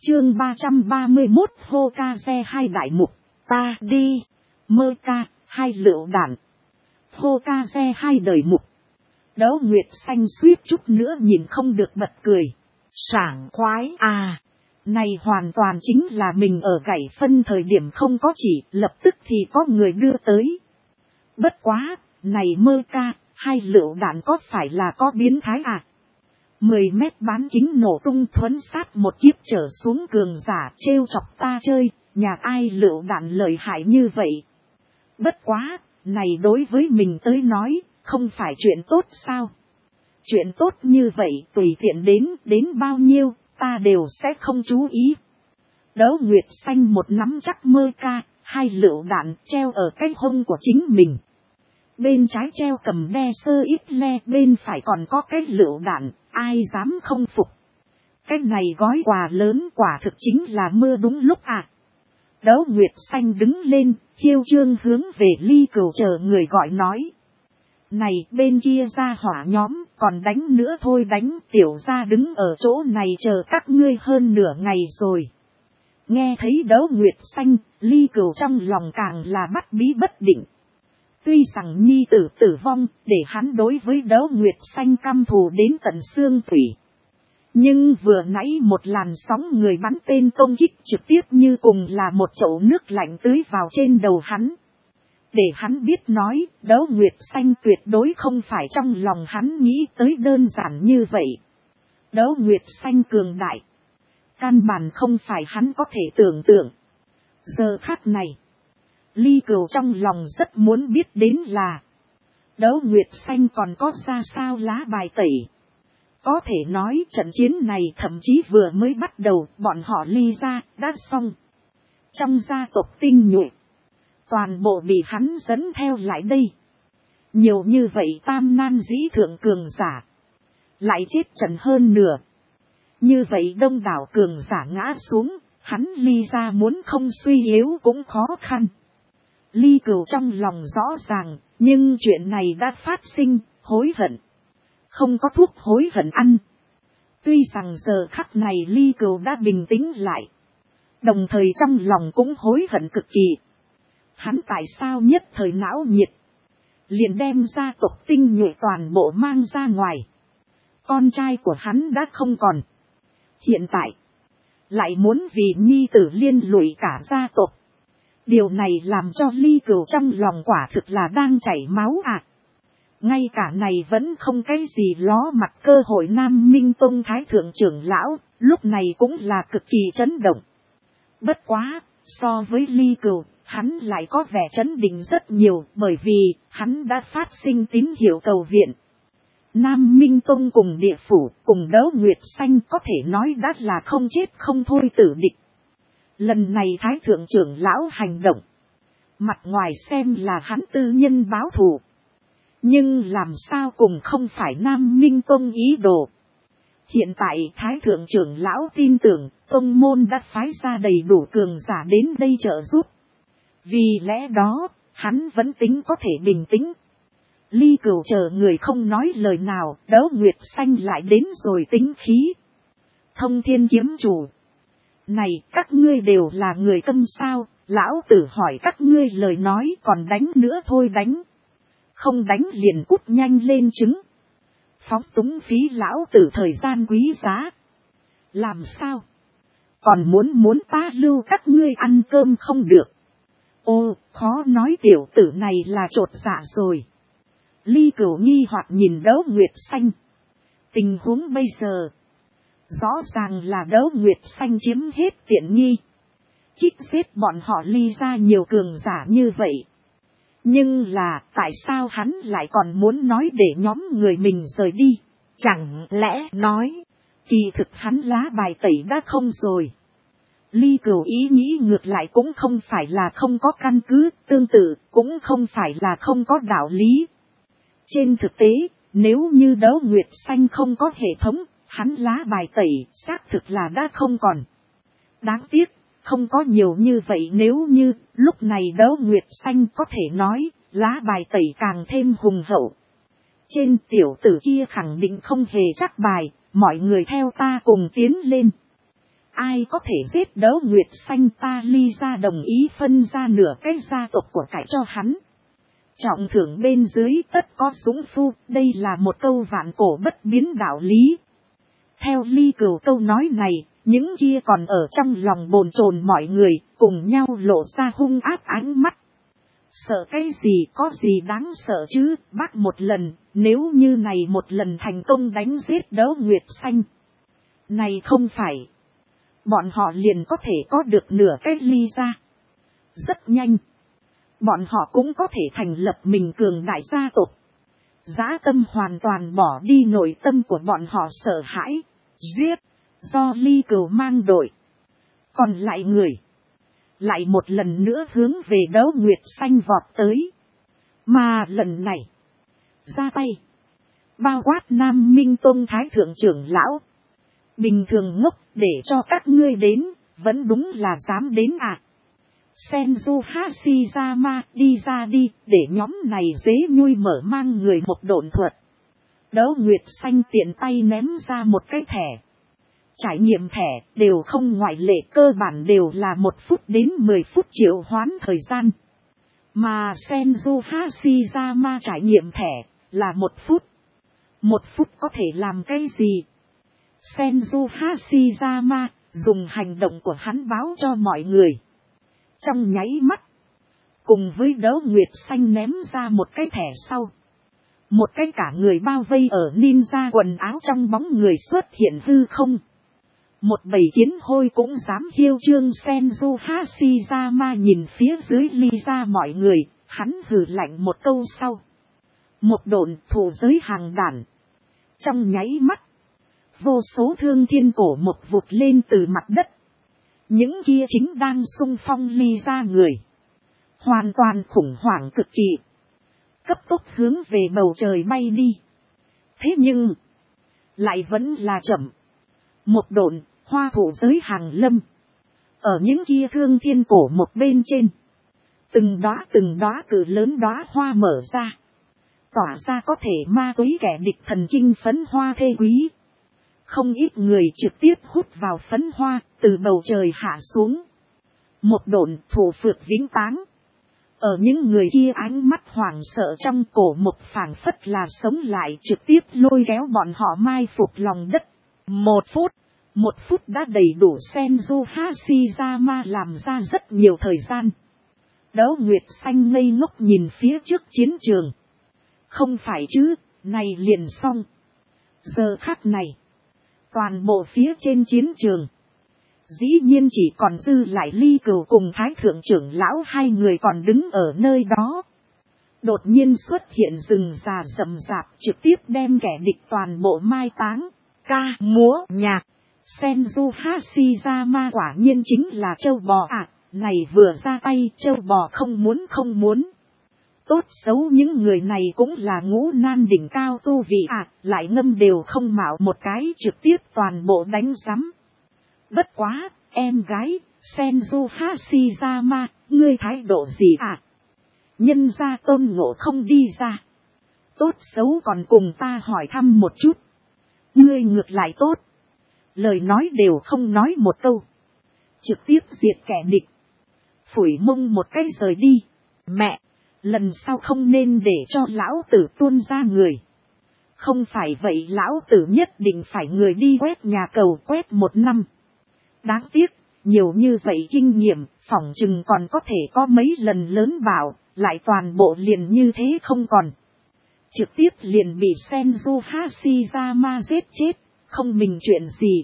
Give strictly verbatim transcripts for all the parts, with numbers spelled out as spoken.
Chương ba trăm ba mươi mốt hô ca xe hai đại mục, ta đi, mơ ca, hai lựu đạn. Hô ca xe hai đời mục. Đấu Nguyệt xanh suýt chút nữa nhìn không được bật cười. Sảng khoái à, này hoàn toàn chính là mình ở gãy phân thời điểm không có chỉ, lập tức thì có người đưa tới. Bất quá, này mơ ca, hai lựu đạn có phải là có biến thái à? mười mét bán kính nổ tung thuấn sát một kiếp trở xuống cường giả trêu chọc ta chơi, nhà ai lựu đạn lợi hại như vậy. Bất quá, này đối với mình tới nói, không phải chuyện tốt sao? Chuyện tốt như vậy tùy tiện đến, đến bao nhiêu, ta đều sẽ không chú ý. Đấu Nguyệt xanh một nắm chắc mơ ca, hai lựu đạn treo ở cái hông của chính mình. Bên trái treo cầm đe sơ ít le, bên phải còn có cái lựu đạn, ai dám không phục. Cái này gói quà lớn quả thực chính là mưa đúng lúc à. Đấu Nguyệt xanh đứng lên, hiêu trương hướng về Ly Cửu chờ người gọi nói. Này bên kia ra hỏa nhóm, còn đánh nữa thôi đánh, tiểu gia đứng ở chỗ này chờ các ngươi hơn nửa ngày rồi. Nghe thấy Đấu Nguyệt xanh, Ly Cửu trong lòng càng là bắt bí bất định. Tuy rằng nhi tử tử vong, để hắn đối với Đấu Nguyệt xanh căm thù đến tận xương thủy. Nhưng vừa nãy một làn sóng người bắn tên công kích trực tiếp như cùng là một chậu nước lạnh tưới vào trên đầu hắn. Để hắn biết nói, Đấu Nguyệt xanh tuyệt đối không phải trong lòng hắn nghĩ tới đơn giản như vậy. Đấu Nguyệt xanh cường đại. Căn bản không phải hắn có thể tưởng tượng. Giờ khắc này, Ly Cửu trong lòng rất muốn biết đến là Đấu Nguyệt xanh còn có ra sao lá bài tẩy. Có thể nói trận chiến này thậm chí vừa mới bắt đầu bọn họ Ly ra đã xong. Trong gia tộc tinh nhuệ, toàn bộ bị hắn dẫn theo lại đây. Nhiều như vậy tam nan dĩ thượng cường giả, lại chết trận hơn nửa. Như vậy đông đảo cường giả ngã xuống, hắn Ly ra muốn không suy yếu cũng khó khăn. Ly Cửu trong lòng rõ ràng, nhưng chuyện này đã phát sinh, hối hận. Không có thuốc hối hận ăn. Tuy rằng giờ khắc này Ly Cửu đã bình tĩnh lại. Đồng thời trong lòng cũng hối hận cực kỳ. Hắn tại sao nhất thời não nhiệt, liền đem gia tộc tinh nhuệ toàn bộ mang ra ngoài. Con trai của hắn đã không còn. Hiện tại, lại muốn vì nhi tử liên lụy cả gia tộc. Điều này làm cho Ly Cửu trong lòng quả thực là đang chảy máu à. Ngay cả này vẫn không cái gì ló mặt cơ hội Nam Minh Tông Thái Thượng trưởng lão, lúc này cũng là cực kỳ chấn động. Bất quá, so với Ly Cửu, hắn lại có vẻ chấn định rất nhiều bởi vì hắn đã phát sinh tín hiệu cầu viện. Nam Minh Tông cùng địa phủ cùng Đấu Nguyệt xanh có thể nói đã là không chết không thôi tử địch. Lần này Thái Thượng trưởng lão hành động, mặt ngoài xem là hắn tư nhân báo thù. Nhưng làm sao cùng không phải Nam Minh Tông ý đồ. Hiện tại Thái Thượng trưởng lão tin tưởng tông môn đã phái ra đầy đủ cường giả đến đây trợ giúp. Vì lẽ đó, hắn vẫn tính có thể bình tĩnh. Ly Cửu chờ người không nói lời nào, Đấu Nguyệt xanh lại đến rồi tính khí. Thông Thiên kiếm chủ. Này các ngươi đều là người câm sao, lão tử hỏi các ngươi lời nói còn đánh nữa thôi đánh. Không đánh liền cút nhanh lên trứng. Phóng túng phí lão tử thời gian quý giá. Làm sao? Còn muốn muốn ta lưu các ngươi ăn cơm không được. Ô, khó nói tiểu tử này là trột dạ rồi. Ly Cửu nghi hoặc nhìn Đấu Nguyệt xanh. Tình huống bây giờ, rõ ràng là Đấu Nguyệt xanh chiếm hết tiện nghi. Kích giết bọn họ Ly ra nhiều cường giả như vậy. Nhưng là tại sao hắn lại còn muốn nói để nhóm người mình rời đi? Chẳng lẽ nói, kỳ thực hắn lá bài tẩy đã không rồi. Ly Cửu ý nghĩ ngược lại cũng không phải là không có căn cứ, tương tự cũng không phải là không có đạo lý. Trên thực tế, nếu như Đấu Nguyệt xanh không có hệ thống, hắn lá bài tẩy xác thực là đã không còn. Đáng tiếc, không có nhiều như vậy nếu như lúc này Đấu Nguyệt xanh có thể nói, lá bài tẩy càng thêm hùng hậu. Trên tiểu tử kia khẳng định không hề chắc bài, mọi người theo ta cùng tiến lên. Ai có thể giết Đấu Nguyệt Xanh ta Ly ra đồng ý phân ra nửa cái gia tộc của cải cho hắn. Trọng thưởng bên dưới tất có dũng phu, đây là một câu vạn cổ bất biến đạo lý. Theo Ly Cửu câu nói này, những kia còn ở trong lòng bồn chồn mọi người, cùng nhau lộ ra hung ác ánh mắt. Sợ cái gì có gì đáng sợ chứ, bác một lần, nếu như này một lần thành công đánh giết Đấu Nguyệt Xanh. Này không phải, bọn họ liền có thể có được nửa cái Ly ra. Rất nhanh, bọn họ cũng có thể thành lập mình cường đại gia tộc. Dã tâm hoàn toàn bỏ đi nội tâm của bọn họ sợ hãi, giết, do Ly Cửu mang đội. Còn lại người, lại một lần nữa hướng về Đấu Nguyệt Xanh vọt tới. Mà lần này, ra tay, bao quát Nam Minh Tông Thái Thượng trưởng lão. Bình thường ngốc để cho các ngươi đến, vẫn đúng là dám đến à. Senju Hashirama đi ra đi, để nhóm này dế nhui mở mang người một độn thuật. Đấu Nguyệt Xanh tiện tay ném ra một cái thẻ. Trải nghiệm thẻ đều không ngoại lệ, cơ bản đều là một phút đến mười phút triệu hoán thời gian. Mà Senju Hashirama trải nghiệm thẻ là một phút. Một phút có thể làm cái gì? Senju Hashirama dùng hành động của hắn báo cho mọi người. Trong nháy mắt, cùng với Đấu Nguyệt Xanh ném ra một cái thẻ sau. Một cái cả người bao vây ở ninja quần áo trong bóng người xuất hiện hư không. Một bầy kiến hôi cũng dám hiêu trương. Senju Hashirama nhìn phía dưới Ly ra mọi người, hắn hừ lạnh một câu sau. Một độn thủ giới hàng đản. Trong nháy mắt, vô số thương thiên cổ một vụt lên từ mặt đất. Những kia chính đang xung phong Ly ra người. Hoàn toàn khủng hoảng cực kỳ. Cấp tốc hướng về bầu trời bay đi. Thế nhưng, lại vẫn là chậm. Một độn, hoa thủ giới hàng lâm. Ở những kia thương thiên cổ một bên trên. Từng đóa từng đóa cự lớn đóa hoa mở ra. Tỏa ra có thể ma túy kẻ địch thần kinh phấn hoa thê quý. Không ít người trực tiếp hút vào phấn hoa, từ bầu trời hạ xuống. Một độn thủ phược vĩnh táng. Ở những người kia ánh mắt hoảng sợ trong cổ một phảng phất là sống lại, trực tiếp lôi kéo bọn họ mai phục lòng đất. Một phút, một phút đã đầy đủ. Senju Hashirama làm ra rất nhiều thời gian. Đấu Nguyệt Xanh ngây ngốc nhìn phía trước chiến trường. Không phải chứ, này liền xong. Giờ khắc này, toàn bộ phía trên chiến trường, dĩ nhiên chỉ còn dư lại Ly Cửu cùng Thái Thượng trưởng lão hai người còn đứng ở nơi đó. Đột nhiên xuất hiện rừng già rậm rạp, trực tiếp đem kẻ địch toàn bộ mai táng. Ca, múa, nhạc. Senju Hashirama quả nhiên chính là châu bò ạ. À, này vừa ra tay châu bò không muốn không muốn. Tốt xấu những người này cũng là ngũ nan đỉnh cao tu vị ạ. À, lại ngâm đều không mạo một cái, trực tiếp toàn bộ đánh giấm. Bất quá, em gái, Senju Hashirama, ngươi thái độ gì ạ? À? Nhân gia Tôn Ngộ không đi ra. Tốt xấu còn cùng ta hỏi thăm một chút. Ngươi ngược lại tốt. Lời nói đều không nói một câu. Trực tiếp diệt kẻ địch. Phủi mông một cái rời đi. Mẹ, lần sau không nên để cho lão tử tuôn ra người. Không phải vậy lão tử nhất định phải người đi quét nhà cầu quét một năm. Đáng tiếc, nhiều như vậy kinh nghiệm, phỏng chừng còn có thể có mấy lần lớn bảo, lại toàn bộ liền như thế không còn. Trực tiếp liền bị Senju Hashirama giết chết, không mình chuyện gì.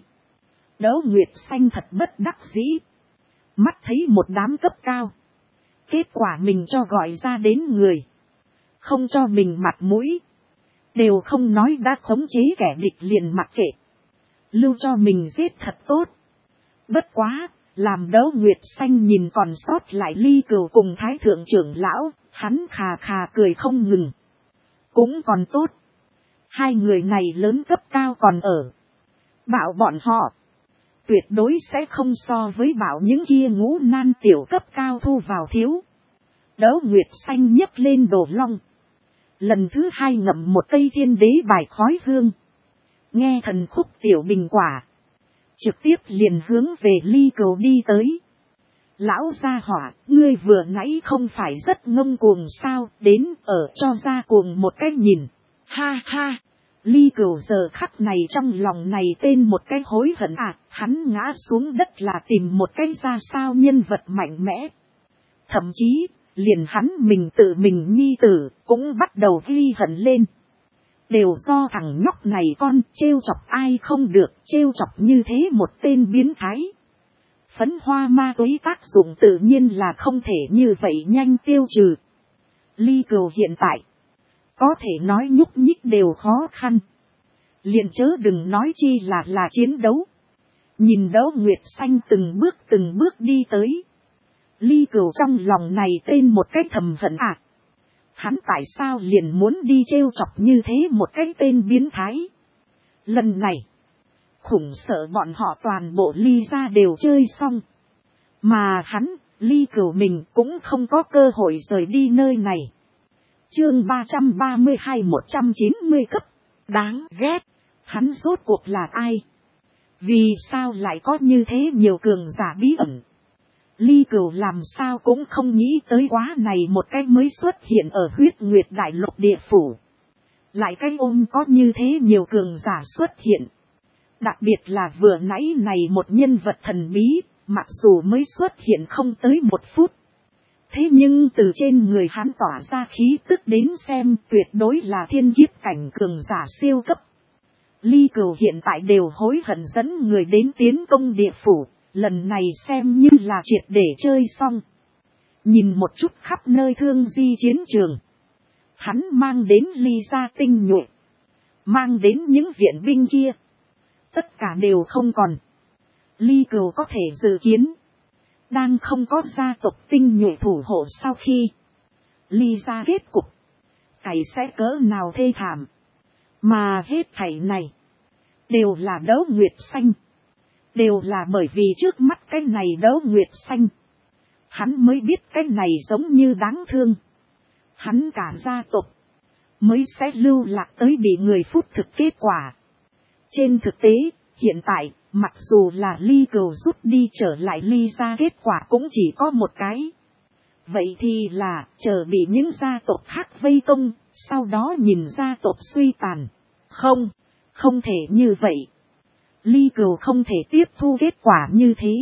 Đấu Nguyệt Xanh thật bất đắc dĩ. Mắt thấy một đám cấp cao. Kết quả mình cho gọi ra đến người. Không cho mình mặt mũi. Đều không nói đã khống chế kẻ địch liền mặc kệ. Lưu cho mình giết thật tốt. Bất quá, làm Đấu Nguyệt Xanh nhìn còn sót lại Ly Cửu cùng Thái Thượng trưởng lão, hắn khà khà cười không ngừng. Cũng còn tốt. Hai người này lớn cấp cao còn ở. Bảo bọn họ tuyệt đối sẽ không so với bảo những kia ngũ nan tiểu cấp cao thu vào thiếu. Đấu Nguyệt Xanh nhấc lên đồ long. Lần thứ hai ngậm một cây thiên đế bài khói hương. Nghe thần khúc tiểu bình quả. trực tiếp liền hướng về Ly Cừu đi tới. Lão gia hỏa, ngươi vừa nãy không phải rất ngông cuồng sao, đến ở cho ra cuồng một cái nhìn. Ha ha, Ly Cừu giờ khắc này trong lòng này tên một cái hối hận à, hắn ngã xuống đất là tìm một cái ra sao nhân vật mạnh mẽ. Thậm chí, liền hắn mình tự mình nhi tử, cũng bắt đầu ghi hận lên. Đều do thằng nhóc này con trêu chọc ai không được, trêu chọc như thế một tên biến thái. Phấn hoa ma túy tác dụng tự nhiên là không thể như vậy nhanh tiêu trừ. Ly Cừu hiện tại, có thể nói nhúc nhích đều khó khăn. Liền chớ đừng nói chi là là chiến đấu. Nhìn Đấu Nguyệt Xanh từng bước từng bước đi tới. Ly Cừu trong lòng này tên một cái thầm hận à. Hắn tại sao liền muốn đi trêu chọc như thế một cái tên biến thái. Lần này, khủng sợ bọn họ toàn bộ Ly ra đều chơi xong. Mà hắn, Ly Cừu mình cũng không có cơ hội rời đi nơi này. Chương ba trăm ba mươi hai một trăm chín mươi cấp. Đáng ghét. Hắn rốt cuộc là ai? Vì sao lại có như thế nhiều cường giả bí ẩn? Ly Cừu làm sao cũng không nghĩ tới quá này một cái mới xuất hiện ở huyết nguyệt đại lục địa phủ. Lại cái ôm có như thế nhiều cường giả xuất hiện. Đặc biệt là vừa nãy này một nhân vật thần bí, mặc dù mới xuất hiện không tới một phút. Thế nhưng từ trên người hắn tỏa ra khí tức đến xem tuyệt đối là thiên kiếp cảnh cường giả siêu cấp. Ly Cừu hiện tại đều hối hận dẫn người đến tiến công địa phủ, lần này xem như là triệt để chơi xong. Nhìn một chút khắp nơi thương di chiến trường. Hắn mang đến Ly gia tinh nhuệ. Mang đến những viện binh kia. Tất cả đều không còn. Ly Cừu có thể dự kiến. Đang không có gia tộc tinh nhuệ thủ hộ sau khi. Ly gia kết cục. Cày sẽ cỡ nào thê thảm. Mà hết thảy này. Đều là Đấu Nguyệt Xanh. Đều là bởi vì trước mắt cái này Đấu Nguyệt Xanh. Hắn mới biết cái này giống như đáng thương. Hắn cả gia tộc. Mới sẽ lưu lạc tới bị người phúc thực kết quả. Trên thực tế, hiện tại, mặc dù là Ly Cừu rút đi trở lại Ly gia kết quả cũng chỉ có một cái. Vậy thì là, chờ bị những gia tộc khác vây công, sau đó nhìn gia tộc suy tàn. Không, không thể như vậy. Ly Cừu không thể tiếp thu kết quả như thế.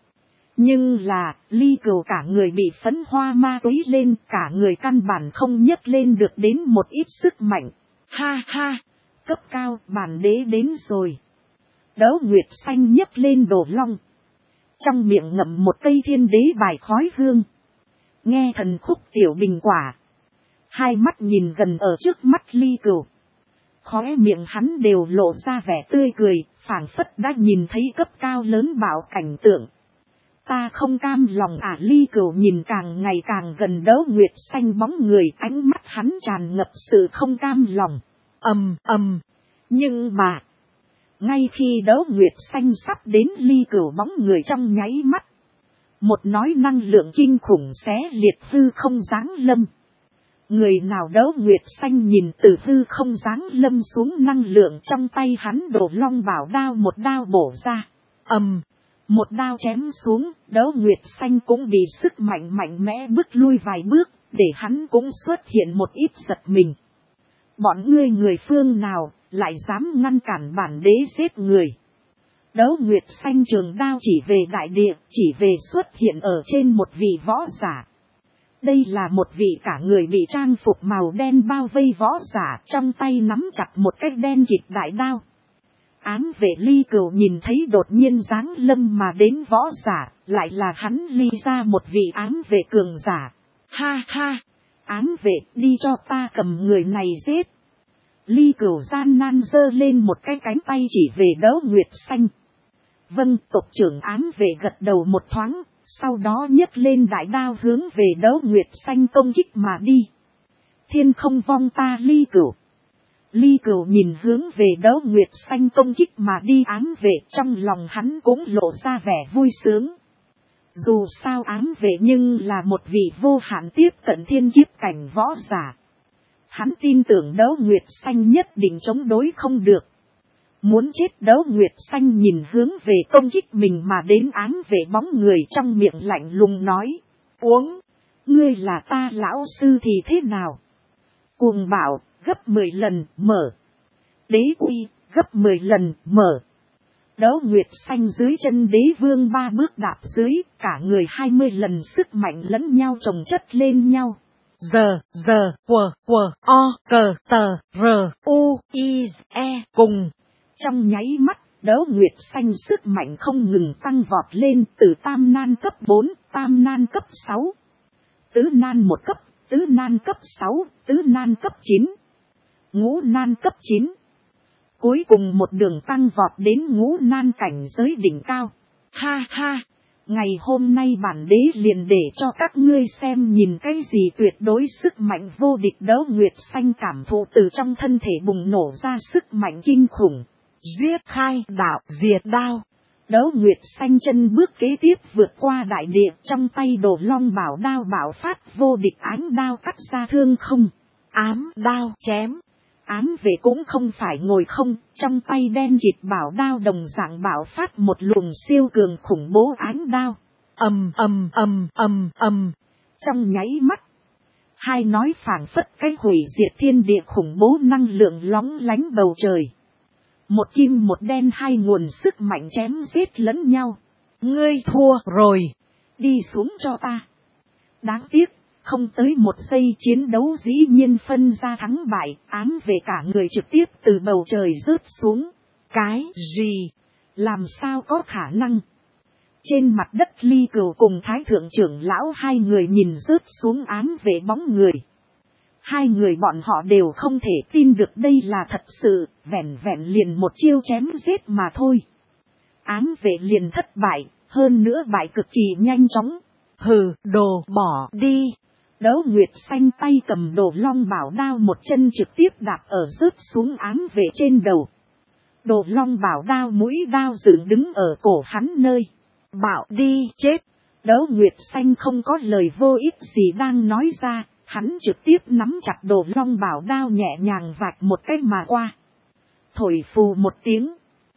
Nhưng là, Ly Cừu cả người bị phấn hoa ma túy lên, cả người căn bản không nhấc lên được đến một ít sức mạnh. Ha ha, cấp cao, bản đế đến rồi. Đấu Nguyệt Xanh nhấc lên đồ long. Trong miệng ngậm một cây thiên đế bài khói hương. Nghe thần khúc tiểu bình quả. Hai mắt nhìn gần ở trước mắt Ly Cừu. Khóe miệng hắn đều lộ ra vẻ tươi cười, phảng phất đã nhìn thấy cấp cao lớn bạo cảnh tượng. Ta không cam lòng à. Ly Cừu nhìn càng ngày càng gần Đấu Nguyệt Xanh bóng người, ánh mắt hắn tràn ngập sự không cam lòng. Ầm ầm. Nhưng mà, ngay khi Đấu Nguyệt Xanh sắp đến Ly Cừu bóng người trong nháy mắt, một nói năng lượng kinh khủng xé liệt hư không giáng lâm. Người nào Đấu Nguyệt Xanh nhìn từ hư không giáng lâm xuống năng lượng trong tay hắn đổ long bảo đao một đao bổ ra. Ầm, một đao chém xuống, Đấu Nguyệt Xanh cũng bị sức mạnh mạnh mẽ bước lui vài bước, để hắn cũng xuất hiện một ít giật mình. Bọn ngươi người phương nào, lại dám ngăn cản bản đế giết người. Đấu Nguyệt Xanh trường đao chỉ về đại địa, chỉ về xuất hiện ở trên một vị võ giả. Đây là một vị cả người bị trang phục màu đen bao vây võ giả, trong tay nắm chặt một cái đen kịt đại đao. Ám vệ Ly Cừu nhìn thấy đột nhiên giáng lâm mà đến võ giả, lại là hắn Ly ra một vị ám vệ cường giả. Ha ha, ám vệ đi cho ta cầm người này giết. Ly Cừu gian nan giơ lên một cái cánh tay chỉ về Đấu Nguyệt Xanh. Vâng, tộc trưởng ám vệ gật đầu một thoáng, sau đó nhấc lên đại đao hướng về Đấu Nguyệt Xanh công kích mà đi. Thiên không vong ta Ly Cừu. Ly Cừu nhìn hướng về Đấu Nguyệt Xanh công kích mà đi ám vệ, trong lòng hắn cũng lộ ra vẻ vui sướng. Dù sao ám vệ nhưng là một vị vô hạn tiếp cận thiên kiếp cảnh võ giả. Hắn tin tưởng Đấu Nguyệt Xanh nhất định chống đối không được. Muốn chết Đấu Nguyệt Xanh nhìn hướng về công kích mình mà đến ám về bóng người trong miệng lạnh lùng nói. Uống, ngươi là ta lão sư thì thế nào? Cuồng bạo, gấp mười lần, mở. Đế uy, gấp mười lần, mở. Đấu Nguyệt Xanh dưới chân đế vương ba bước đạp dưới, cả người hai mươi lần sức mạnh lẫn nhau chồng chất lên nhau. Giờ, giờ, quờ, quờ, o, cờ, tờ, r, u, i, e, cùng. Trong nháy mắt, Đấu Nguyệt Xanh sức mạnh không ngừng tăng vọt lên từ tam nan cấp bốn, tam nan cấp sáu, tứ nan một cấp, tứ nan cấp sáu, tứ nan cấp chín, ngũ nan cấp chín. Cuối cùng một đường tăng vọt đến ngũ nan cảnh giới đỉnh cao. Ha ha, ngày hôm nay bản đế liền để cho các ngươi xem nhìn cái gì tuyệt đối sức mạnh vô địch. Đấu Nguyệt Xanh cảm thụ từ trong thân thể bùng nổ ra sức mạnh kinh khủng. Giết khai đạo diệt đao. Đấu Nguyệt Xanh chân bước kế tiếp vượt qua đại địa, trong tay Đồ Long Bảo đao bạo phát vô địch ánh đao cắt ra thương không. Ám đao chém. Ám vệ cũng không phải ngồi không, trong tay đen kịt bảo đao đồng dạng bạo phát một luồng siêu cường khủng bố ánh đao. Ầm ầm ầm ầm ầm. Trong nháy mắt, hai nói phảng phất cái hủy diệt thiên địa khủng bố năng lượng lóng lánh bầu trời. Một kim một đen hai nguồn sức mạnh chém giết lẫn nhau. Ngươi thua rồi, đi xuống cho ta. Đáng tiếc, không tới một giây chiến đấu dĩ nhiên phân ra thắng bại, ám về cả người trực tiếp từ bầu trời rớt xuống. Cái gì? Làm sao có khả năng? Trên mặt đất Ly Cửu cùng Thái Thượng trưởng lão hai người nhìn rớt xuống ám về bóng người. Hai người bọn họ đều không thể tin được đây là thật sự, vẹn vẹn liền một chiêu chém giết mà thôi. Ám vệ liền thất bại, hơn nữa bại cực kỳ nhanh chóng. Hừ, đồ bỏ đi. Đấu Nguyệt Xanh tay cầm Đồ Long Bảo đao một chân trực tiếp đạp ở rớt xuống ám vệ trên đầu. Đồ Long Bảo đao mũi đao dựng đứng ở cổ hắn nơi. Bảo đi chết. Đấu Nguyệt Xanh không có lời vô ích gì đang nói ra. Hắn trực tiếp nắm chặt Đồ Long Bảo đao nhẹ nhàng vạch một cái mà qua. Thổi phù một tiếng.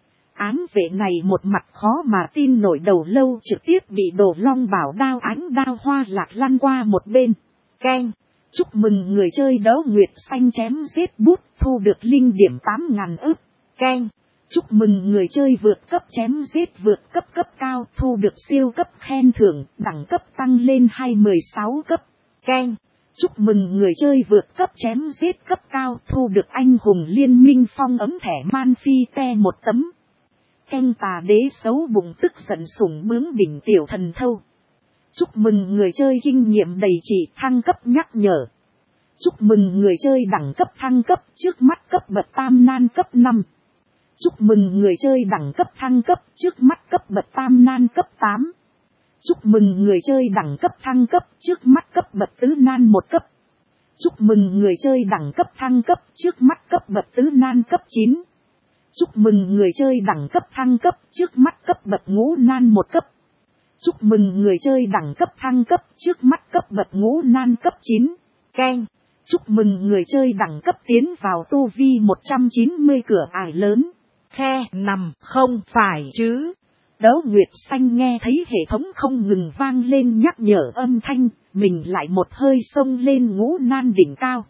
Ám vệ này một mặt khó mà tin nổi đầu lâu trực tiếp bị Đồ Long Bảo đao ánh đao hoa lạc lăn qua một bên. Keng, chúc mừng người chơi Đấu Nguyệt Xanh chém giết bút thu được linh điểm tám ngàn ức. Keng, chúc mừng người chơi vượt cấp chém giết vượt cấp cấp cao thu được siêu cấp khen thưởng đẳng cấp tăng lên hai mươi sáu cấp. Keng, chúc mừng người chơi vượt cấp chém giết cấp cao thu được anh hùng liên minh phong ấm thẻ man phi te một tấm. Keng tà đế xấu bụng tức giận sủng bướng đỉnh tiểu thần thâu. Chúc mừng người chơi kinh nghiệm đầy chỉ thăng cấp nhắc nhở. Chúc mừng người chơi đẳng cấp thăng cấp trước mắt cấp bậc tam nan cấp năm. Chúc mừng người chơi đẳng cấp thăng cấp trước mắt cấp bậc tam nan cấp tám. Chúc mừng người chơi đẳng cấp thăng cấp trước mắt cấp bậc tứ nan một cấp. Chúc mừng người chơi đẳng cấp thăng cấp trước mắt cấp bậc tứ nan cấp chín. Chúc mừng người chơi đẳng cấp thăng cấp trước mắt cấp bậc ngũ nan một cấp. Chúc mừng người chơi đẳng cấp thăng cấp trước mắt cấp bậc ngũ nan cấp chín. Keng. Chúc mừng người chơi đẳng cấp tiến vào tu vi một trăm chín mươi cửa ải lớn. Khe nằm không phải chứ. Đấu Nguyệt Xanh nghe thấy hệ thống không ngừng vang lên nhắc nhở âm thanh, mình lại một hơi xông lên ngũ nan đỉnh cao.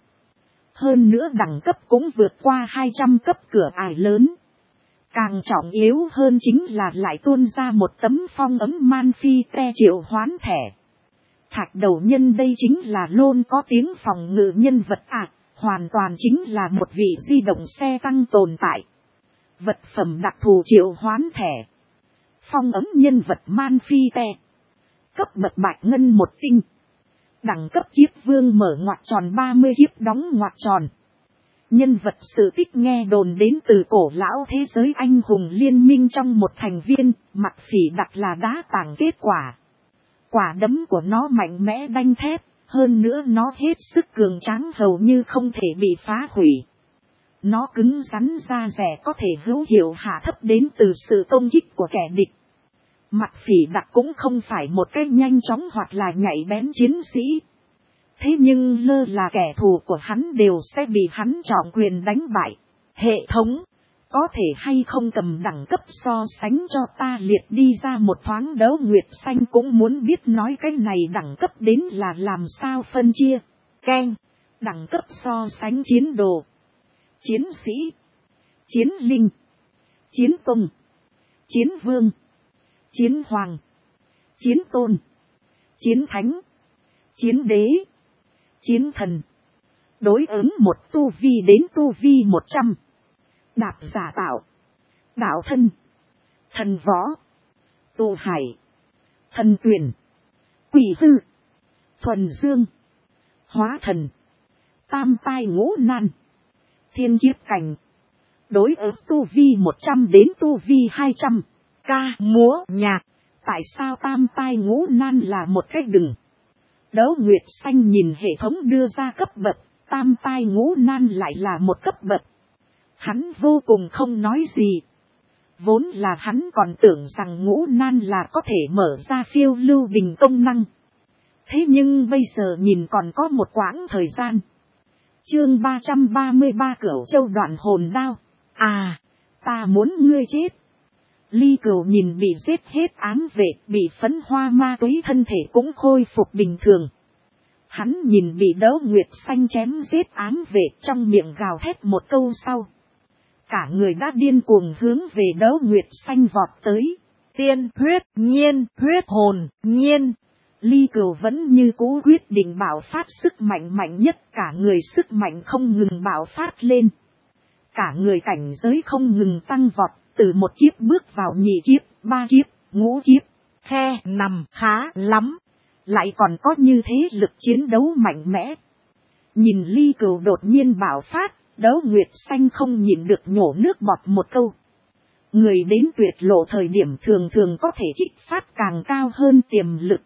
Hơn nữa đẳng cấp cũng vượt qua hai trăm cấp cửa ải lớn. Càng trọng yếu hơn chính là lại tuôn ra một tấm phong ấm man phi te triệu hoán thẻ. Thạch đầu nhân đây chính là luôn có tiếng phòng ngự nhân vật ạ, à, hoàn toàn chính là một vị di động xe tăng tồn tại. Vật phẩm đặc thù triệu hoán thẻ. Phong ấm nhân vật man phi te. Cấp bậc bạch ngân một tinh. Đẳng cấp kiếp vương mở ngoặc tròn ba mươi kiếp đóng ngoặc tròn. Nhân vật sự tích nghe đồn đến từ cổ lão thế giới anh hùng liên minh trong một thành viên, mặt phỉ đặt là đá tàng kết quả. Quả đấm của nó mạnh mẽ đanh thép, hơn nữa nó hết sức cường tráng hầu như không thể bị phá hủy. Nó cứng rắn da dẻ có thể hữu hiệu hạ thấp đến từ sự công kích của kẻ địch. Mặt phỉ đặt cũng không phải một cách nhanh chóng hoặc là nhạy bén chiến sĩ. Thế nhưng lơ là kẻ thù của hắn đều sẽ bị hắn trọng quyền đánh bại. Hệ thống. Có thể hay không cầm đẳng cấp so sánh cho ta liệt đi ra một thoáng. Đấu Nguyệt Xanh cũng muốn biết nói cái này đẳng cấp đến là làm sao phân chia. Keng, đẳng cấp so sánh chiến đồ, chiến sĩ, chiến linh, chiến tông, chiến vương, chiến hoàng, chiến tôn, chiến thánh, chiến đế, chiến thần. Đối ứng một tu vi đến tu vi một trăm. Đạp giả tạo, đạo thân, thần võ, tụ hải, thần tuyển, quỷ hư, thuần dương, hóa thần, tam tai ngũ nan, thiên kiếp cảnh. Đối ứng tu vi một trăm đến tu vi hai trăm. Ca, múa, nhạc. Tại sao tam tai ngũ nan là một cách đừng? Đấu Nguyệt Xanh nhìn hệ thống đưa ra cấp bậc, tam tai ngũ nan lại là một cấp bậc. Hắn vô cùng không nói gì. Vốn là hắn còn tưởng rằng ngũ nan là có thể mở ra phiêu lưu bình công năng. Thế nhưng bây giờ nhìn còn có một quãng thời gian. Chương ba trăm ba mươi ba Cửu Châu Đoạn Hồn Đao. À, ta muốn ngươi chết. Ly Cửu nhìn bị giết hết ám vệ, bị phấn hoa ma túy thân thể cũng khôi phục bình thường. Hắn nhìn bị Đấu Nguyệt Xanh chém giết ám vệ, trong miệng gào thét một câu sau. Cả người đã điên cuồng hướng về Đấu Nguyệt Xanh vọt tới. Tiên huyết nhiên, huyết hồn nhiên. Ly Cửu vẫn như cũ quyết định bạo phát sức mạnh mạnh nhất, cả người sức mạnh không ngừng bạo phát lên. Cả người cảnh giới không ngừng tăng vọt, từ một kiếp bước vào nhị kiếp, ba kiếp, ngũ kiếp. Khe nằm khá lắm. Lại còn có như thế lực chiến đấu mạnh mẽ. Nhìn Ly Cửu đột nhiên bạo phát, Đấu Nguyệt Xanh không nhịn được nhổ nước bọt một câu. Người đến tuyệt lộ thời điểm thường thường có thể kích phát càng cao hơn tiềm lực.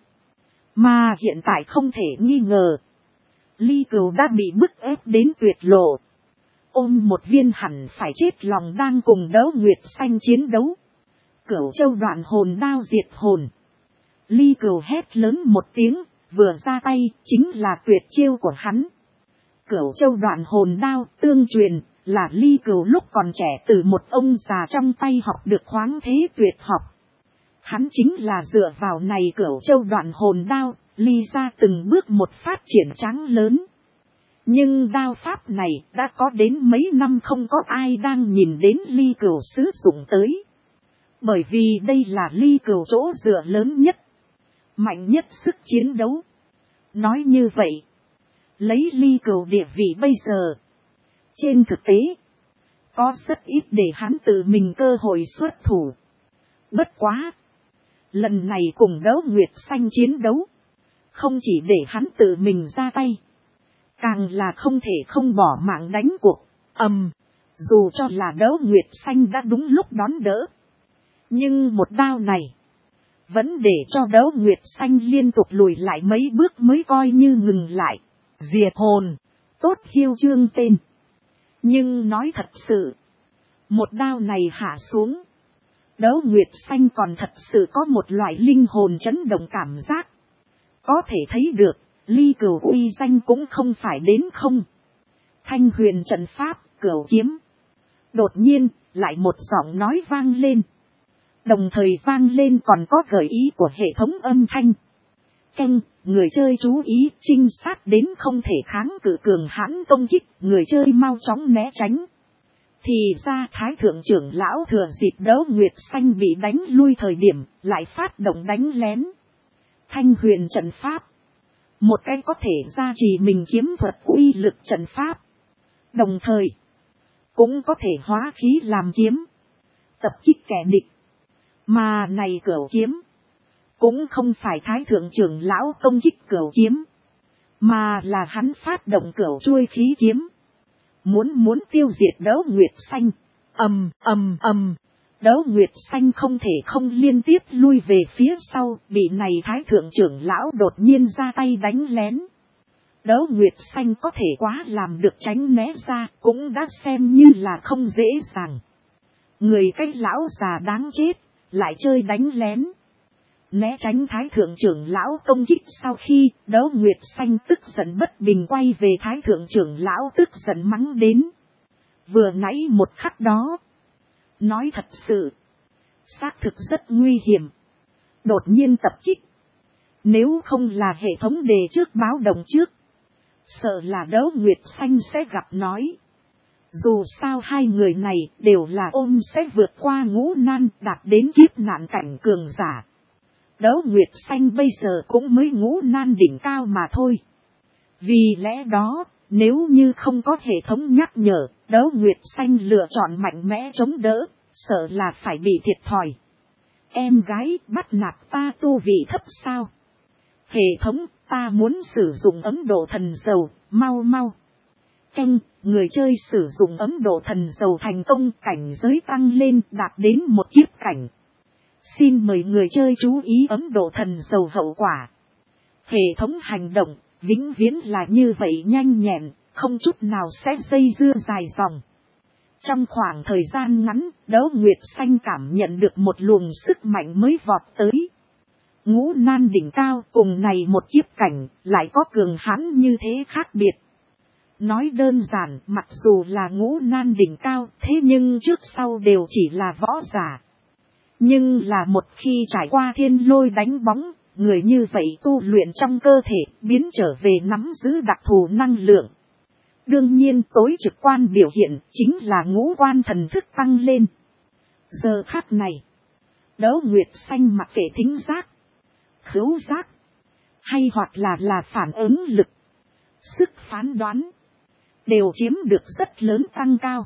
Mà hiện tại không thể nghi ngờ. Ly Cửu đã bị bức ép đến tuyệt lộ. Ôm một viên hẳn phải chết lòng đang cùng Đấu Nguyệt Xanh chiến đấu. Cửu Châu Đoạn Hồn Đao diệt hồn. Ly Cửu hét lớn một tiếng, vừa ra tay chính là tuyệt chiêu của hắn. Cửu Châu Đoạn Hồn Đao tương truyền là Ly Cửu lúc còn trẻ từ một ông già trong tay học được khoáng thế tuyệt học. Hắn chính là dựa vào này Cửu Châu Đoạn Hồn Đao, Ly ra từng bước một phát triển tráng lớn. Nhưng đao pháp này đã có đến mấy năm không có ai đang nhìn đến Ly Cửu sử dụng tới. Bởi vì đây là Ly Cửu chỗ dựa lớn nhất, mạnh nhất sức chiến đấu. Nói như vậy, lấy Ly Cửu địa vị bây giờ, trên thực tế, có rất ít để hắn tự mình cơ hội xuất thủ. Bất quá, lần này cùng Đấu Nguyệt Xanh chiến đấu, không chỉ để hắn tự mình ra tay, càng là không thể không bỏ mạng đánh cuộc. Ầm, um, dù cho là Đấu Nguyệt Xanh đã đúng lúc đón đỡ, nhưng một đao này vẫn để cho Đấu Nguyệt Xanh liên tục lùi lại mấy bước mới coi như ngừng lại. Diệt hồn, tốt hiêu chương tên. Nhưng nói thật sự, một đao này hạ xuống, Đấu Nguyệt Xanh còn thật sự có một loại linh hồn chấn động cảm giác. Có thể thấy được, Ly Cửu uy danh cũng không phải đến không. Thanh huyền trận pháp, Cửu kiếm. Đột nhiên, lại một giọng nói vang lên. Đồng thời vang lên còn có gợi ý của hệ thống âm thanh. Canh, người chơi chú ý, trinh sát đến không thể kháng cự cường hãn công kích, người chơi mau chóng né tránh. Thì ra Thái Thượng trưởng lão thừa dịp Đấu Nguyệt Xanh bị đánh lui thời điểm, lại phát động đánh lén. Thanh huyền trận pháp, một cái có thể gia trì mình kiếm thuật uy lực trận pháp. Đồng thời, cũng có thể hóa khí làm kiếm, tập kích kẻ địch. Mà này Cửu kiếm, cũng không phải Thái Thượng trưởng lão công kích Cửu kiếm, mà là hắn phát động Cửu chuôi khí kiếm. Muốn muốn tiêu diệt Đấu Nguyệt Xanh. Ầm ầm ầm. Đấu Nguyệt Xanh không thể không liên tiếp lui về phía sau, bị này Thái Thượng trưởng lão đột nhiên ra tay đánh lén. Đấu Nguyệt Xanh có thể quá làm được tránh né ra, cũng đã xem như là không dễ dàng. Người cái lão già đáng chết, lại chơi đánh lén. Né tránh Thái Thượng trưởng lão công kích sau khi Đấu Nguyệt Xanh tức giận bất bình quay về Thái Thượng trưởng lão tức giận mắng đến. Vừa nãy một khắc đó, Nói thật sự, xác thực rất nguy hiểm. Đột nhiên tập kích. Nếu không là hệ thống đề trước báo động trước, sợ là Đấu Nguyệt Xanh sẽ gặp nói. Dù sao hai người này đều là ôm sẽ vượt qua ngũ nan đạt đến kiếp nạn cảnh cường giả. Đấu Nguyệt Xanh bây giờ cũng mới ngũ nan đỉnh cao mà thôi. Vì lẽ đó, nếu như không có hệ thống nhắc nhở, Đấu Nguyệt Xanh lựa chọn mạnh mẽ chống đỡ, sợ là phải bị thiệt thòi. Em gái bắt nạt ta tu vị thấp sao? Hệ thống, ta muốn sử dụng ấm độ thần dầu, mau mau. Canh, người chơi sử dụng ấm độ thần dầu thành công, cảnh giới tăng lên đạt đến một kiếp cảnh. Xin mời người chơi chú ý ấm độ thần dầu hậu quả. Hệ thống hành động, vĩnh viễn là như vậy nhanh nhẹn, không chút nào sẽ dây dưa dài dòng. Trong khoảng thời gian ngắn, Đấu Nguyệt Xanh cảm nhận được một luồng sức mạnh mới vọt tới. Ngũ nan đỉnh cao cùng này một kiếp cảnh, lại có cường hãn như thế khác biệt. Nói đơn giản, mặc dù là ngũ nan đỉnh cao, thế nhưng trước sau đều chỉ là võ giả. Nhưng là một khi trải qua thiên lôi đánh bóng, người như vậy tu luyện trong cơ thể, biến trở về nắm giữ đặc thù năng lượng. Đương nhiên tối trực quan biểu hiện chính là ngũ quan thần thức tăng lên. Giờ khắc này, Đấu Nguyệt Xanh mặc kệ thính giác, khứu giác, hay hoặc là là phản ứng lực, sức phán đoán, đều chiếm được rất lớn tăng cao.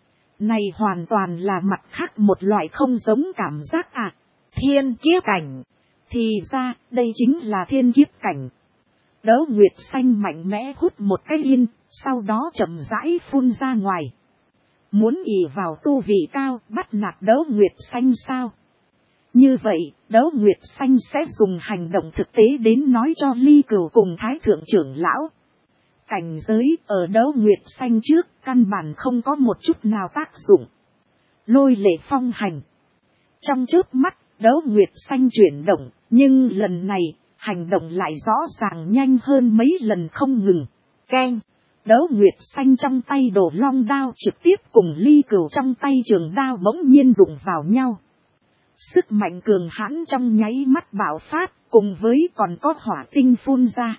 Này hoàn toàn là mặt khác một loại không giống cảm giác à. Thiên kiếp cảnh. Thì ra, đây chính là thiên kiếp cảnh. Đấu Nguyệt Xanh mạnh mẽ hút một cái yên, sau đó chậm rãi phun ra ngoài. Muốn ỷ vào tu vị cao, bắt nạt Đấu Nguyệt Xanh sao? Như vậy, Đấu Nguyệt Xanh sẽ dùng hành động thực tế đến nói cho Ly Cửu cùng Thái Thượng trưởng lão. Cảnh giới ở Đấu Nguyệt Xanh trước, căn bản không có một chút nào tác dụng. Lôi lệ phong hành. Trong chớp mắt, Đấu Nguyệt Xanh chuyển động, nhưng lần này, hành động lại rõ ràng nhanh hơn mấy lần không ngừng. Keng! Đấu Nguyệt Xanh trong tay Đồ Long đao trực tiếp cùng Ly Cửu trong tay trường đao bỗng nhiên đụng vào nhau. Sức mạnh cường hãn trong nháy mắt bạo phát, cùng với còn có hỏa tinh phun ra.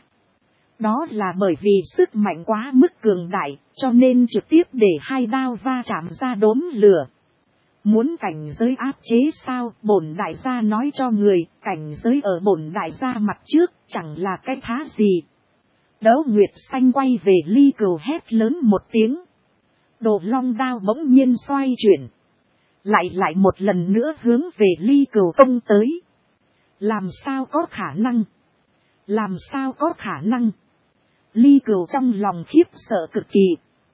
Đó là bởi vì sức mạnh quá mức cường đại, cho nên trực tiếp để hai đao va chạm ra đốm lửa. Muốn cảnh giới áp chế sao? Bổn đại gia nói cho người, cảnh giới ở bổn đại gia mặt trước, chẳng là cái thá gì. Đấu Nguyệt Xanh quay về Ly Cửu hét lớn một tiếng. Đồ Long đao bỗng nhiên xoay chuyển. Lại lại một lần nữa hướng về Ly Cửu công tới. Làm sao có khả năng? Làm sao có khả năng? Ly Cửu trong lòng khiếp sợ cực kỳ.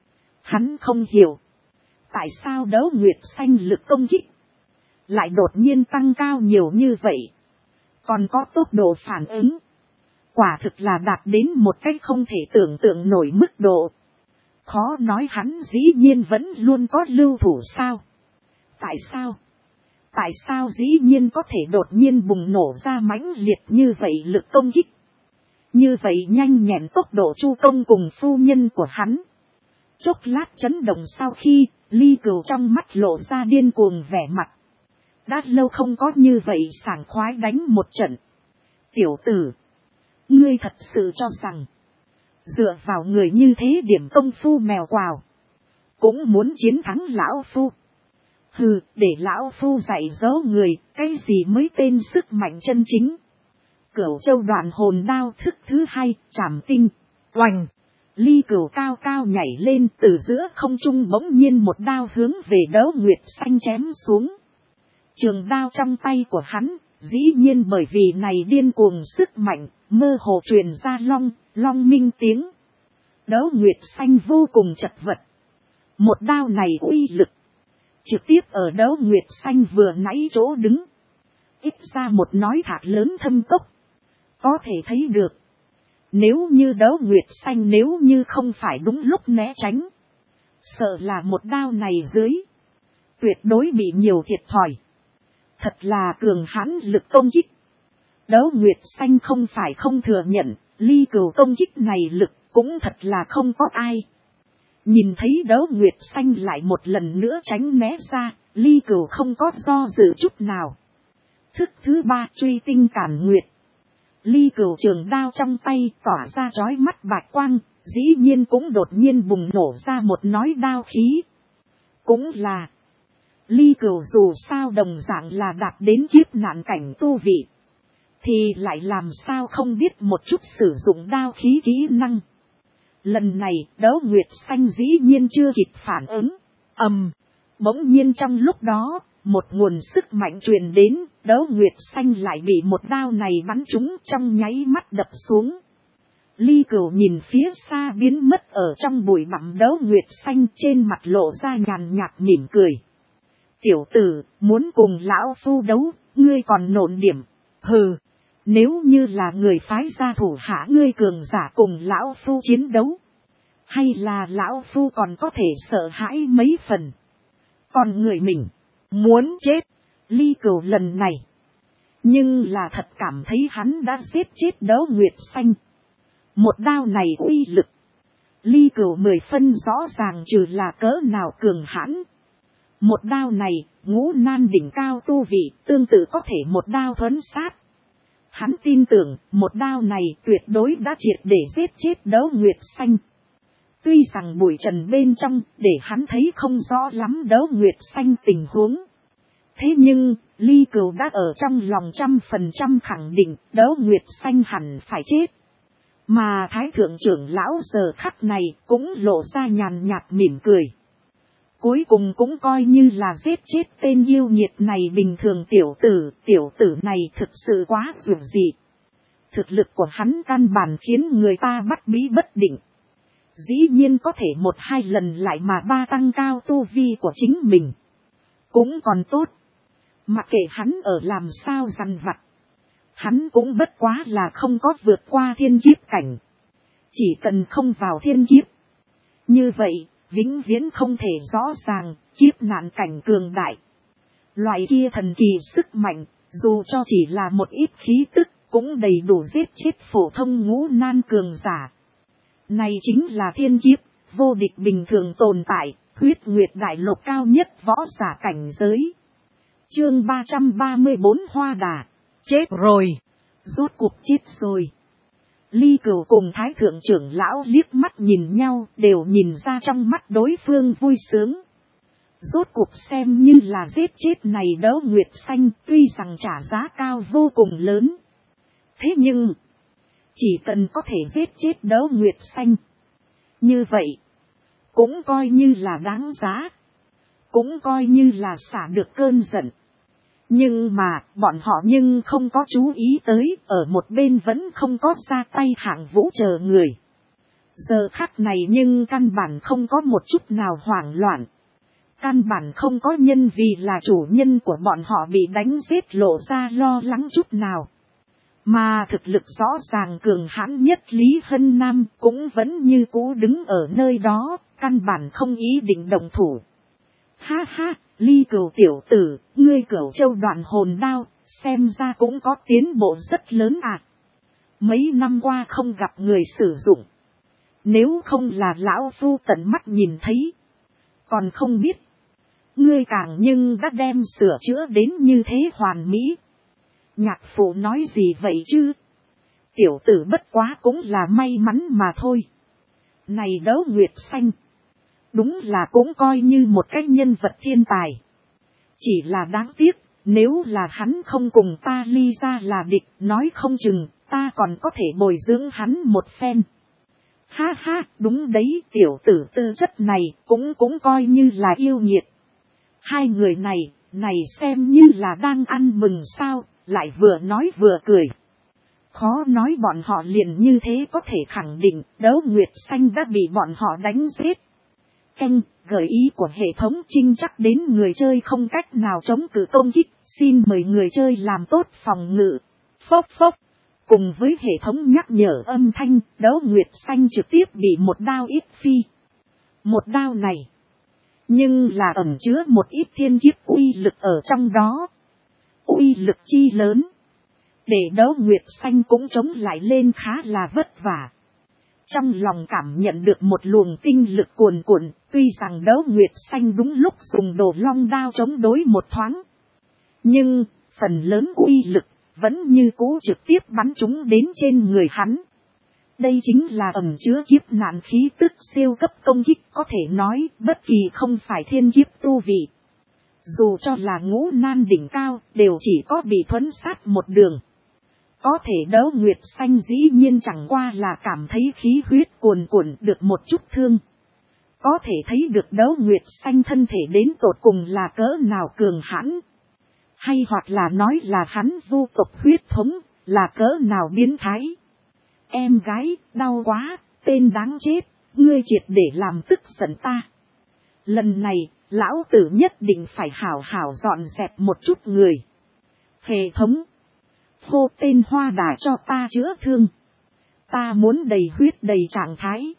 Hắn không hiểu. Tại sao Đấu Nguyệt Xanh lực công kích lại đột nhiên tăng cao nhiều như vậy? Còn có tốc độ phản ứng. Quả thực là đạt đến một cách không thể tưởng tượng nổi mức độ. Khó nói hắn dĩ nhiên vẫn luôn có lưu thủ sao? Tại sao? Tại sao dĩ nhiên có thể đột nhiên bùng nổ ra mãnh liệt như vậy lực công kích? Như vậy nhanh nhẹn tốc độ chu công cùng phu nhân của hắn. Chốc lát chấn động sau khi, Ly Cửu trong mắt lộ ra điên cuồng vẻ mặt. Đã lâu không có như vậy sảng khoái đánh một trận. Tiểu tử, ngươi thật sự cho rằng, dựa vào người như thế điểm công phu mèo quào, cũng muốn chiến thắng lão phu. Hừ, để lão phu dạy dỗ người, cái gì mới tên sức mạnh chân chính. Cửu Châu Đoạn Hồn Đao thức thứ hai, Trảm Tinh, oành. Ly Cửu cao cao nhảy lên, từ giữa không trung bỗng nhiên một đao hướng về Đấu Nguyệt Xanh chém xuống. Trường đao trong tay của hắn, dĩ nhiên bởi vì này điên cuồng sức mạnh, mơ hồ truyền ra long, long minh tiếng. Đấu Nguyệt Xanh vô cùng chật vật. Một đao này uy lực, trực tiếp ở Đấu Nguyệt Xanh vừa nãy chỗ đứng. Ít ra một nói thạc lớn thâm cốc. Có thể thấy được. Nếu như Đấu Nguyệt Xanh nếu như không phải đúng lúc né tránh, sợ là một đao này dưới, tuyệt đối bị nhiều thiệt thòi. Thật là cường hãn lực công kích. Đấu Nguyệt Xanh không phải không thừa nhận, Ly Cửu công kích này lực cũng thật là không có ai. Nhìn thấy Đấu Nguyệt Xanh lại một lần nữa tránh né ra, Ly Cửu không có do dự chút nào. Thức thứ ba truy tinh cản nguyệt. Ly Cửu trường đao trong tay tỏa ra chói mắt bạch quang, dĩ nhiên cũng đột nhiên bùng nổ ra một nói đao khí. Cũng là, Ly Cửu dù sao đồng dạng là đạt đến kiếp nạn cảnh tu vị, thì lại làm sao không biết một chút sử dụng đao khí kỹ năng. Lần này Đấu Nguyệt Xanh dĩ nhiên chưa kịp phản ứng. Ầm, bỗng nhiên trong lúc đó, một nguồn sức mạnh truyền đến, Đấu Nguyệt Xanh lại bị một đao này bắn trúng trong nháy mắt đập xuống. Ly Cửu nhìn phía xa biến mất ở trong bụi bặm Đấu Nguyệt Xanh, trên mặt lộ ra nhàn nhạt mỉm cười. Tiểu tử, muốn cùng lão phu đấu, ngươi còn nộn điểm. Hừ, nếu như là người phái gia thủ hạ ngươi cường giả cùng lão phu chiến đấu, hay là lão phu còn có thể sợ hãi mấy phần. Còn người mình, muốn chết. Ly Cửu lần này, nhưng là thật cảm thấy hắn đã giết chết Đấu Nguyệt Xanh. Một đao này uy lực, Ly Cửu mười phân rõ ràng trừ là cỡ nào cường hãn. Một đao này, ngũ nan đỉnh cao tu vị, tương tự có thể một đao thuấn sát. Hắn tin tưởng, một đao này tuyệt đối đã triệt để giết chết Đấu Nguyệt Xanh. Tuy rằng bụi trần bên trong, để hắn thấy không rõ lắm Đấu Nguyệt Xanh tình huống. Thế nhưng, Ly Cửu đã ở trong lòng trăm phần trăm khẳng định, Đấu Nguyệt Xanh hẳn phải chết. Mà Thái Thượng trưởng lão giờ khắc này cũng lộ ra nhàn nhạt mỉm cười. Cuối cùng cũng coi như là giết chết tên yêu nghiệt này bình thường tiểu tử, tiểu tử này thực sự quá dường dị. Thực lực của hắn căn bản khiến người ta bắt bí bất định. Dĩ nhiên có thể một hai lần lại mà ba tăng cao tu vi của chính mình. Cũng còn tốt. Mặc kệ hắn ở làm sao dằn vặt, hắn cũng bất quá là không có vượt qua thiên kiếp cảnh. Chỉ cần không vào thiên kiếp. Như vậy, vĩnh viễn không thể rõ ràng, kiếp nạn cảnh cường đại. Loại kia thần kỳ sức mạnh, dù cho chỉ là một ít khí tức, cũng đầy đủ giết chết phổ thông ngũ nan cường giả. Này chính là thiên kiếp, vô địch bình thường tồn tại, huyết nguyệt đại lục cao nhất võ giả cảnh giới. Chương ba trăm ba mươi bốn Hoa Đà. Chết rồi. Rốt cuộc chết rồi. Ly Cửu cùng Thái Thượng trưởng lão liếc mắt nhìn nhau, đều nhìn ra trong mắt đối phương vui sướng. Rốt cuộc xem như là giết chết này Đấu Nguyệt Xanh, tuy rằng trả giá cao vô cùng lớn. Thế nhưng, chỉ cần có thể giết chết Đấu Nguyệt Xanh, như vậy, cũng coi như là đáng giá. Cũng coi như là xả được cơn giận. Nhưng mà, bọn họ nhưng không có chú ý tới, ở một bên vẫn không có ra tay hạng vũ chờ người. Giờ khắc này nhưng căn bản không có một chút nào hoảng loạn. Căn bản không có nhân vì là chủ nhân của bọn họ bị đánh giết lộ ra lo lắng chút nào. Mà thực lực rõ ràng cường hãn nhất Lý Hân Nam cũng vẫn như cũ đứng ở nơi đó, căn bản không ý định đồng thủ. Ha ha, Ly Cửu tiểu tử, ngươi Cửu Châu Đoạn Hồn Đao, xem ra cũng có tiến bộ rất lớn à. Mấy năm qua không gặp người sử dụng. Nếu không là lão phu tận mắt nhìn thấy, còn không biết. Ngươi càng nhưng đã đem sửa chữa đến như thế hoàn mỹ. Nhạc phụ nói gì vậy chứ? Tiểu tử bất quá cũng là may mắn mà thôi. Này Đấu Nguyệt Xanh, đúng là cũng coi như một cái nhân vật thiên tài. Chỉ là đáng tiếc, nếu là hắn không cùng ta Ly ra là địch, nói không chừng, ta còn có thể bồi dưỡng hắn một phen. Ha ha, đúng đấy, tiểu tử tư chất này, cũng cũng coi như là yêu nghiệt. Hai người này, này xem như là đang ăn mừng sao, lại vừa nói vừa cười. Khó nói bọn họ liền như thế có thể khẳng định, Đấu Nguyệt Xanh đã bị bọn họ đánh giết. Canh, gợi ý của hệ thống trinh chắc đến người chơi không cách nào chống cự công kích, xin mời người chơi làm tốt phòng ngự. Phốc phốc, cùng với hệ thống nhắc nhở âm thanh, Đấu Nguyệt Xanh trực tiếp bị một đao ít phi. Một đao này, nhưng là ẩn chứa một ít thiên kiếp uy lực ở trong đó. Uy lực chi lớn, để Đấu Nguyệt Xanh cũng chống lại lên khá là vất vả. Trong lòng cảm nhận được một luồng tinh lực cuồn cuộn, tuy rằng Đấu Nguyệt Xanh đúng lúc dùng đồ long đao chống đối một thoáng. Nhưng, phần lớn uy lực, vẫn như cũ trực tiếp bắn chúng đến trên người hắn. Đây chính là ẩn chứa kiếp nạn khí tức siêu cấp công kích, có thể nói bất kỳ không phải thiên kiếp tu vị. Dù cho là ngũ nan đỉnh cao, đều chỉ có bị thuẫn sát một đường. Có thể Đấu Nguyệt Xanh dĩ nhiên chẳng qua là cảm thấy khí huyết cuồn cuộn được một chút thương. Có thể thấy được Đấu Nguyệt Xanh thân thể đến tột cùng là cỡ nào cường hãn. Hay hoặc là nói là hắn vô tộc huyết thống, là cỡ nào biến thái. Em gái, đau quá, tên đáng chết, ngươi triệt để làm tức giận ta. Lần này, lão tử nhất định phải hảo hảo dọn dẹp một chút người. Hệ thống. Hô tên Hoa Đà cho ta chữa thương. Ta muốn đầy huyết đầy trạng thái.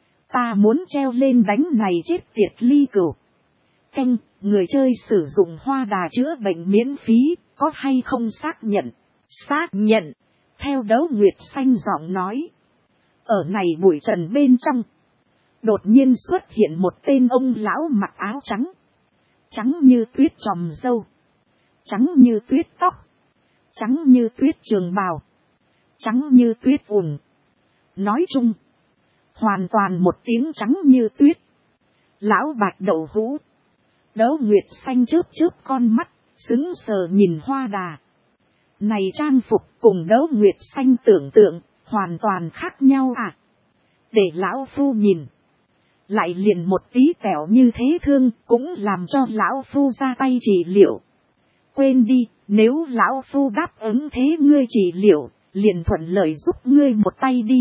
Ta muốn treo lên đánh này chết tiệt Ly Cửu. Canh, người chơi sử dụng Hoa Đà chữa bệnh miễn phí, có hay không xác nhận? Xác nhận. Theo Đấu Nguyệt Xanh giọng nói. Ở này bụi trần bên trong. Đột nhiên xuất hiện một tên ông lão mặc áo trắng. Trắng như tuyết tròm râu. Trắng như tuyết tóc. Trắng như tuyết trường bào. Trắng như tuyết ùn. Nói chung. Hoàn toàn một tiếng trắng như tuyết. Lão bạch đậu hũ. Đấu Nguyệt Xanh chớp chớp con mắt. Sững sờ nhìn Hoa Đà. Này trang phục cùng Đấu Nguyệt Xanh tưởng tượng. Hoàn toàn khác nhau à. Để lão phu nhìn. Lại liền một tí tẹo như thế thương. Cũng làm cho lão phu ra tay trị liệu. Quên đi. Nếu lão phu đáp ứng thế ngươi trị liệu. Liền thuận lợi giúp ngươi một tay đi.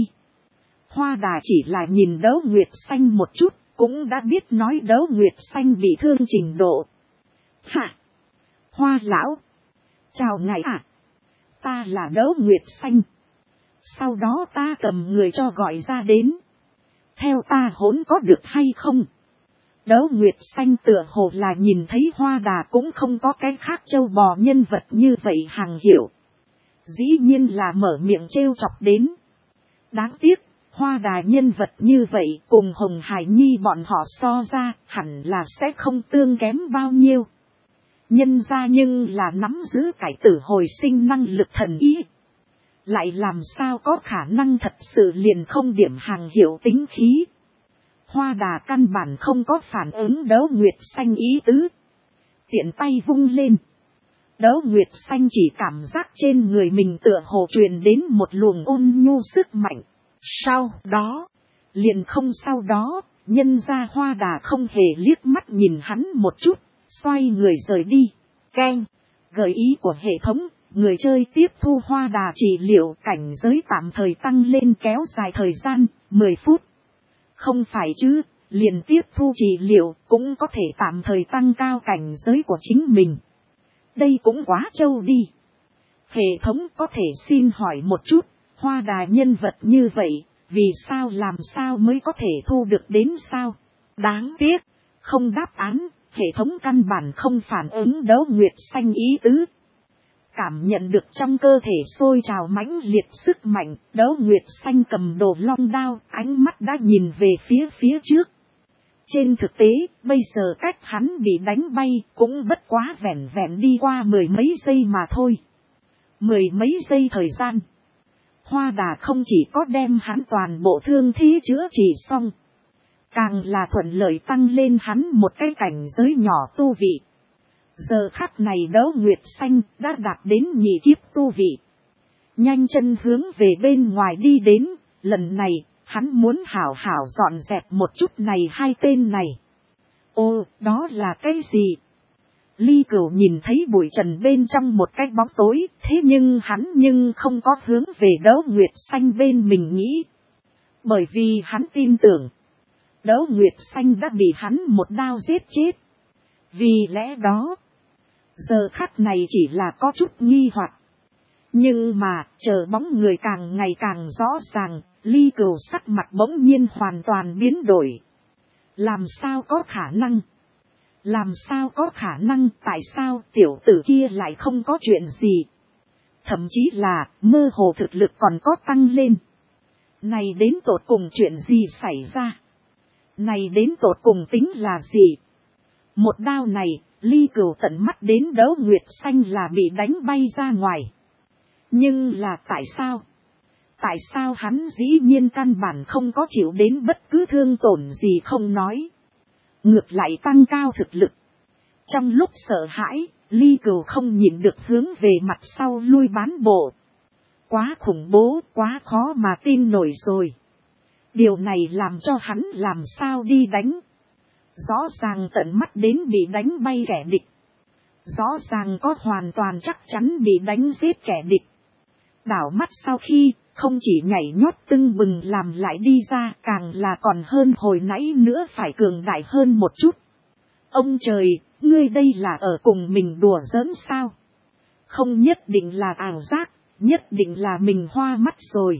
Hoa Đà chỉ là nhìn Đấu Nguyệt Xanh một chút. Cũng đã biết nói Đấu Nguyệt Xanh bị thương trình độ. Hả? Hoa lão. Chào ngài ạ. Ta là Đấu Nguyệt Xanh. Sau đó ta cầm người cho gọi ra đến. Theo ta hỗn có được hay không? Đấu Nguyệt Xanh tựa hồ là nhìn thấy Hoa Đà cũng không có cái khác châu bò nhân vật như vậy hàng hiểu. Dĩ nhiên là mở miệng trêu chọc đến. Đáng tiếc, Hoa Đà nhân vật như vậy cùng Hồng Hải Nhi bọn họ so ra hẳn là sẽ không tương kém bao nhiêu. Nhân ra nhưng là nắm giữ cải tử hồi sinh năng lực thần ý. Lại làm sao có khả năng thật sự liền không điểm hàng hiệu tính khí. Hoa Đà căn bản không có phản ứng Đấu Nguyệt Xanh ý tứ. Tiện tay vung lên. Đấu Nguyệt Xanh chỉ cảm giác trên người mình tựa hồ truyền đến một luồng ôn nhu sức mạnh. Sau đó, liền không sau đó, nhân ra Hoa Đà không hề liếc mắt nhìn hắn một chút, xoay người rời đi. Keng, gợi ý của hệ thống, người chơi tiếp thu Hoa Đà trị liệu cảnh giới tạm thời tăng lên kéo dài thời gian, mười phút. Không phải chứ, liền tiếp thu trị liệu cũng có thể tạm thời tăng cao cảnh giới của chính mình. Đây cũng quá trâu đi. Hệ thống có thể xin hỏi một chút, Hoa Đà nhân vật như vậy, vì sao làm sao mới có thể thu được đến sao? Đáng tiếc, không đáp án, hệ thống căn bản không phản ứng Đấu Nguyệt Xanh ý tứ. Cảm nhận được trong cơ thể sôi trào mãnh liệt sức mạnh, Đấu Nguyệt Xanh cầm đồ long đao, ánh mắt đã nhìn về phía phía trước. Trên thực tế, bây giờ cách hắn bị đánh bay cũng bất quá vẹn vẹn đi qua mười mấy giây mà thôi. Mười mấy giây thời gian. Hoa Đà không chỉ có đem hắn toàn bộ thương thế chữa trị xong. Càng là thuận lợi tăng lên hắn một cái cảnh giới nhỏ tu vị. Giờ khắc này Đấu Nguyệt Xanh đã đạt đến nhị kiếp tu vị. Nhanh chân hướng về bên ngoài đi đến, lần này hắn muốn hảo hảo dọn dẹp một chút này hai tên này. Ô, đó là cái gì? Ly Cửu nhìn thấy bụi trần bên trong một cái bóng tối, thế nhưng hắn nhưng không có hướng về Đấu Nguyệt Xanh bên mình nghĩ. Bởi vì hắn tin tưởng, Đấu Nguyệt Xanh đã bị hắn một đao giết chết. Vì lẽ đó, giờ khắc này chỉ là có chút nghi hoặc. Nhưng mà, chờ bóng người càng ngày càng rõ ràng, Ly Cửu sắc mặt bỗng nhiên hoàn toàn biến đổi. Làm sao có khả năng? Làm sao có khả năng tại sao tiểu tử kia lại không có chuyện gì? Thậm chí là mơ hồ thực lực còn có tăng lên. Này đến tột cùng chuyện gì xảy ra? Này đến tột cùng tính là gì? Một đao này, Ly Cửu tận mắt đến Đấu Nguyệt Xanh là bị đánh bay ra ngoài. Nhưng là tại sao? Tại sao hắn dĩ nhiên căn bản không có chịu đến bất cứ thương tổn gì không nói. Ngược lại tăng cao thực lực. Trong lúc sợ hãi, Ly Cửu không nhịn được hướng về mặt sau lui bán bộ. Quá khủng bố, quá khó mà tin nổi rồi. Điều này làm cho hắn làm sao đi đánh. Rõ ràng tận mắt đến bị đánh bay kẻ địch. Rõ ràng có hoàn toàn chắc chắn bị đánh giết kẻ địch. Đảo mắt sau khi, không chỉ nhảy nhót tưng bừng làm lại đi ra, càng là còn hơn hồi nãy nữa phải cường đại hơn một chút. Ông trời, ngươi đây là ở cùng mình đùa giỡn sao? Không nhất định là ảo giác, nhất định là mình hoa mắt rồi.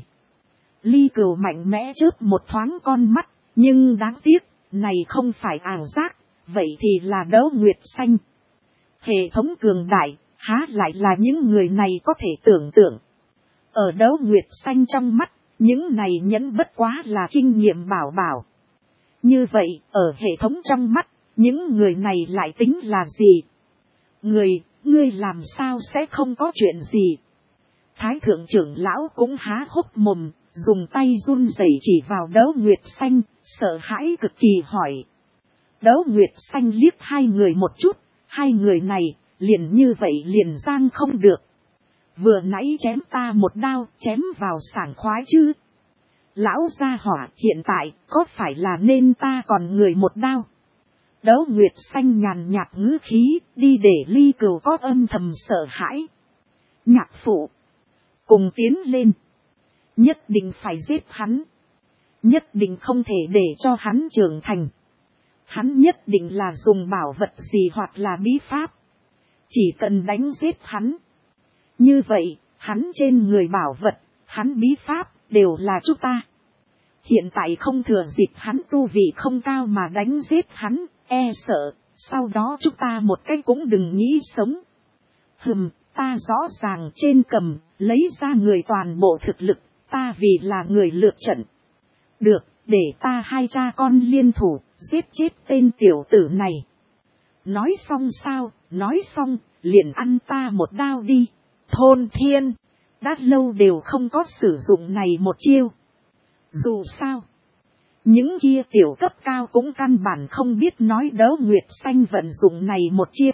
Ly Cửu mạnh mẽ chớp một thoáng con mắt, nhưng đáng tiếc, này không phải ảo giác, vậy thì là Đấu Nguyệt Xanh. Hệ thống cường đại, há lại là những người này có thể tưởng tượng. Ở Đấu Nguyệt Xanh trong mắt, những này nhẫn bất quá là kinh nghiệm bảo bảo. Như vậy, ở hệ thống trong mắt, những người này lại tính là gì? Người, ngươi làm sao sẽ không có chuyện gì? Thái thượng trưởng lão cũng há hốc mồm, dùng tay run rẩy chỉ vào Đấu Nguyệt Xanh, sợ hãi cực kỳ hỏi. Đấu Nguyệt Xanh liếc hai người một chút, hai người này, liền như vậy liền giang không được. Vừa nãy chém ta một đao, chém vào sảng khoái chứ. Lão gia hỏa hiện tại, có phải là nên ta còn người một đao? Đấu Nguyệt Xanh nhàn nhạt ngữ khí, đi để Ly Cửu có âm thầm sợ hãi. Nhạc phụ, cùng tiến lên. Nhất định phải giết hắn. Nhất định không thể để cho hắn trưởng thành. Hắn nhất định là dùng bảo vật gì hoặc là bí pháp. Chỉ cần đánh giết hắn. Như vậy, hắn trên người bảo vật, hắn bí pháp, đều là chúng ta. Hiện tại không thừa dịp hắn tu vị không cao mà đánh giết hắn, e sợ, sau đó chúng ta một cách cũng đừng nghĩ sống. Hừm, ta rõ ràng trên cầm, lấy ra người toàn bộ thực lực, ta vì là người lược trận. Được, để ta hai cha con liên thủ, giết chết tên tiểu tử này. Nói xong sao, nói xong, liền ăn ta một đao đi. Thôn Thiên, đã lâu đều không có sử dụng này một chiêu. Dù sao, những kia tiểu cấp cao cũng căn bản không biết nói Đấu Nguyệt Xanh vận dụng này một chiêu.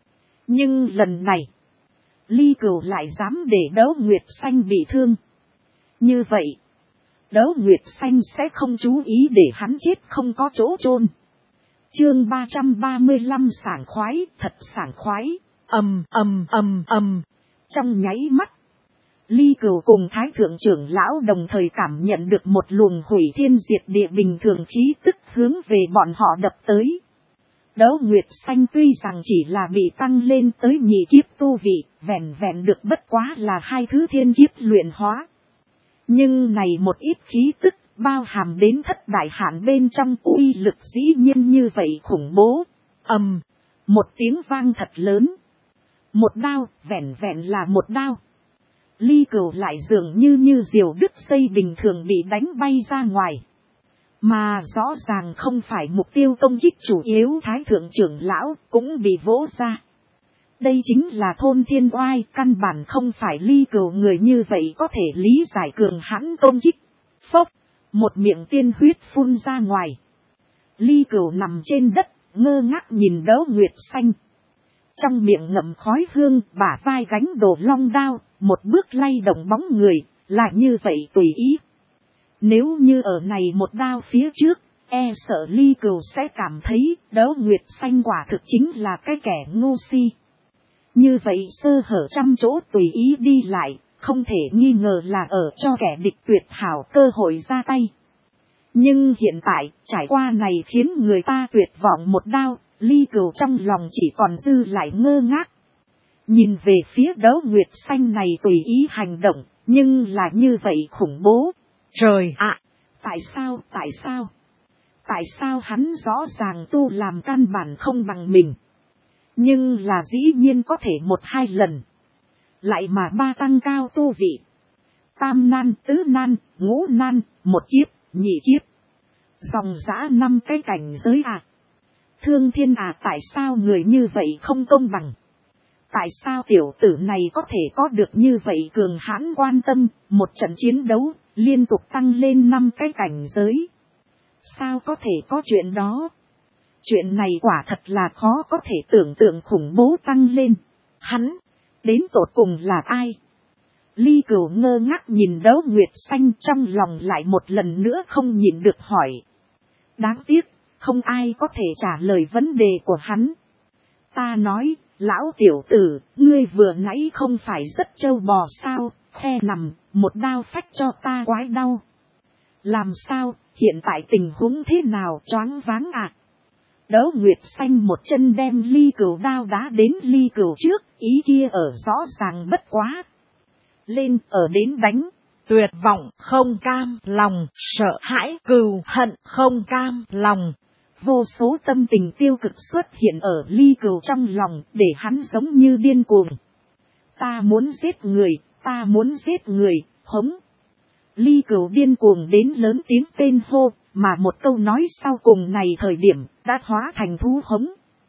Nhưng lần này, Ly Cửu lại dám để Đấu Nguyệt Xanh bị thương. Như vậy, Đấu Nguyệt Xanh sẽ không chú ý để hắn chết không có chỗ chôn. Chương ba trăm ba mươi lăm sảng khoái, thật sảng khoái, ầm ầm ầm ầm. Trong nháy mắt, Ly Cửu cùng Thái thượng trưởng lão đồng thời cảm nhận được một luồng hủy thiên diệt địa bình thường khí tức hướng về bọn họ đập tới. Đấu Nguyệt Xanh tuy rằng chỉ là bị tăng lên tới nhị kiếp tu vị, vẹn vẹn được bất quá là hai thứ thiên kiếp luyện hóa. Nhưng này một ít khí tức bao hàm đến thất đại hạn bên trong uy lực dĩ nhiên như vậy khủng bố. Ầm, một tiếng vang thật lớn. Một đao, vẹn vẹn là một đao. Ly Cửu lại dường như như diều đứt dây bình thường bị đánh bay ra ngoài. Mà rõ ràng không phải mục tiêu công kích chủ yếu, Thái thượng trưởng lão cũng bị vỗ ra. Đây chính là Thôn Thiên Oai, căn bản không phải Ly Cửu người như vậy có thể lý giải cường hãn công kích. Phốc, một miệng tiên huyết phun ra ngoài. Ly Cửu nằm trên đất, ngơ ngác nhìn Đấu Nguyệt Xanh. Trong miệng ngậm khói hương, bả vai gánh đồ long đao, một bước lay động bóng người, là như vậy tùy ý. Nếu như ở này một đao phía trước, e sợ Ly Cửu sẽ cảm thấy Đấu Nguyệt Xanh quả thực chính là cái kẻ ngu si. Như vậy sơ hở trăm chỗ tùy ý đi lại, không thể nghi ngờ là ở cho kẻ địch tuyệt hảo cơ hội ra tay. Nhưng hiện tại, trải qua này khiến người ta tuyệt vọng một đao, Ly Cửu trong lòng chỉ còn dư lại ngơ ngác. Nhìn về phía Đấu Nguyệt Xanh này tùy ý hành động, nhưng là như vậy khủng bố. Trời ạ, tại sao, tại sao? Tại sao hắn rõ ràng tu làm căn bản không bằng mình? Nhưng là dĩ nhiên có thể một hai lần. Lại mà ba tăng cao tu vị. tam nan, tứ nan, ngũ nan, một kiếp, nhị kiếp. Dòng dã năm cái cảnh giới à. Thương Thiên à, tại sao người như vậy không công bằng? Tại sao tiểu tử này có thể có được như vậy cường hãn quan tâm, một trận chiến đấu, liên tục tăng lên năm cái cảnh giới? Sao có thể có chuyện đó? Chuyện này quả thật là khó có thể tưởng tượng, khủng bố tăng lên. Hắn, đến tột cùng là ai? Ly Cửu ngơ ngác nhìn Đấu Nguyệt Xanh, trong lòng lại một lần nữa không nhịn được hỏi. Đáng tiếc, không ai có thể trả lời vấn đề của hắn. Ta nói, lão tiểu tử, ngươi vừa nãy không phải rất trâu bò sao, khe nằm, một đao phách cho ta quái đau. Làm sao, hiện tại tình huống thế nào, choáng váng à? Đấu Nguyệt Xanh một chân đem Ly Cửu đao đá đến Ly Cửu trước, ý kia ở rõ ràng bất quá. Lên ở đến đánh, tuyệt vọng không cam lòng, sợ hãi cừu hận không cam lòng. Vô số tâm tình tiêu cực xuất hiện ở Ly Cửu trong lòng, để hắn giống như điên cuồng. Ta muốn giết người, ta muốn giết người, hống. Ly Cửu điên cuồng đến lớn tiếng tên hô, mà một câu nói sau cùng này thời điểm đã hóa thành thú hống.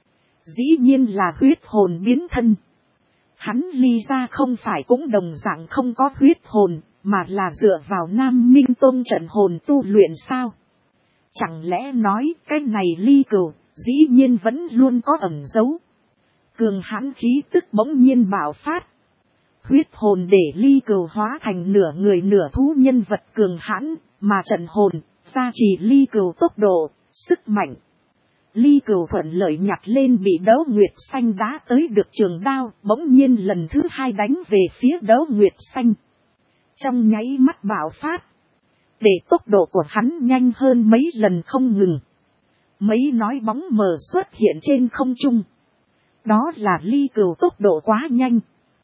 Dĩ nhiên là huyết hồn biến thân. Hắn Ly ra không phải cũng đồng dạng không có huyết hồn, mà là dựa vào Nam Minh Tôn trận hồn tu luyện sao? Chẳng lẽ nói cái này Ly Cửu dĩ nhiên vẫn luôn có ẩn giấu? Cường hãn khí tức bỗng nhiên bạo phát. Huyết hồn để Ly Cửu hóa thành nửa người nửa thú nhân vật cường hãn, mà trận hồn gia trì Ly Cửu tốc độ, sức mạnh. Ly Cửu thuận lợi nhặt lên bị Đấu Nguyệt Xanh đá tới được trường đao, bỗng nhiên lần thứ hai đánh về phía Đấu Nguyệt Xanh. Trong nháy mắt bạo phát, để tốc độ của hắn nhanh hơn mấy lần không ngừng. Mấy nói bóng mờ xuất hiện trên không trung. Đó là Ly Cửu tốc độ quá nhanh,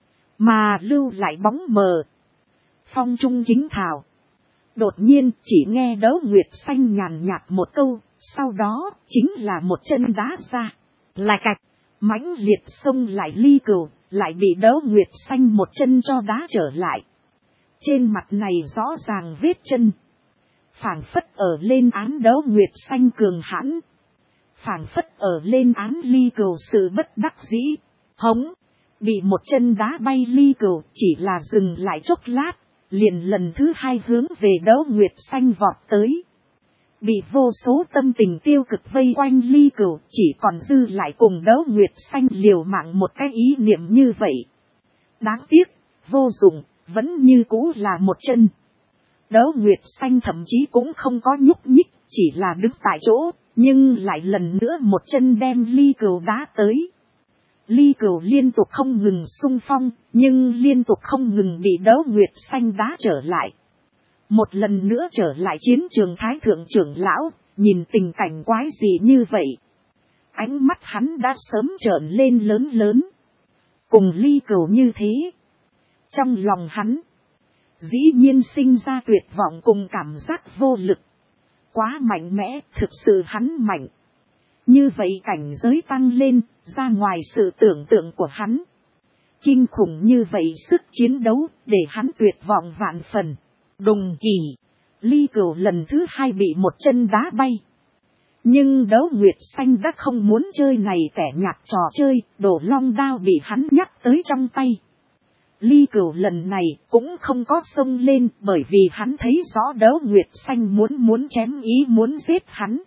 mà lưu lại bóng mờ. Phong trung chính thảo. Đột nhiên chỉ nghe Đấu Nguyệt Xanh nhàn nhạt một câu, sau đó chính là một chân đá ra. Lại cạch, mãnh liệt xông lại Ly Cửu, lại bị Đấu Nguyệt Xanh một chân cho đá trở lại. Trên mặt này rõ ràng vết chân. Phảng phất ở lên án Đấu Nguyệt Xanh cường hãn. Phảng phất ở lên án Ly Cửu sự bất đắc dĩ. Hống, bị một chân đá bay Ly Cửu chỉ là dừng lại chốc lát, liền lần thứ hai hướng về Đấu Nguyệt Xanh vọt tới. Bị vô số tâm tình tiêu cực vây quanh Ly Cửu, chỉ còn dư lại cùng Đấu Nguyệt Xanh liều mạng một cái ý niệm như vậy. Đáng tiếc, vô dụng, vẫn như cũ là một chân. Đấu Nguyệt Xanh thậm chí cũng không có nhúc nhích, chỉ là đứng tại chỗ, nhưng lại lần nữa một chân đem Ly Cửu đá tới. Ly Cửu liên tục không ngừng xung phong, nhưng liên tục không ngừng bị Đấu Nguyệt Xanh đá trở lại. Một lần nữa trở lại chiến trường Thái Thượng trưởng lão, nhìn tình cảnh quái gì như vậy. Ánh mắt hắn đã sớm trợn lên lớn lớn. Cùng Ly Cửu như thế. Trong lòng hắn, dĩ nhiên sinh ra tuyệt vọng cùng cảm giác vô lực. Quá mạnh mẽ, thực sự hắn mạnh. Như vậy cảnh giới tăng lên, ra ngoài sự tưởng tượng của hắn. Kinh khủng như vậy sức chiến đấu, để hắn tuyệt vọng vạn phần. Đùng kỳ, Ly Cửu lần thứ hai bị một chân đá bay. Nhưng Đấu Nguyệt Xanh đã không muốn chơi này kẻ nhạt trò chơi, Đồ Long đao bị hắn nhắc tới trong tay. Ly Cửu lần này cũng không có xông lên, bởi vì hắn thấy rõ Đấu Nguyệt Xanh muốn muốn chém ý muốn giết hắn.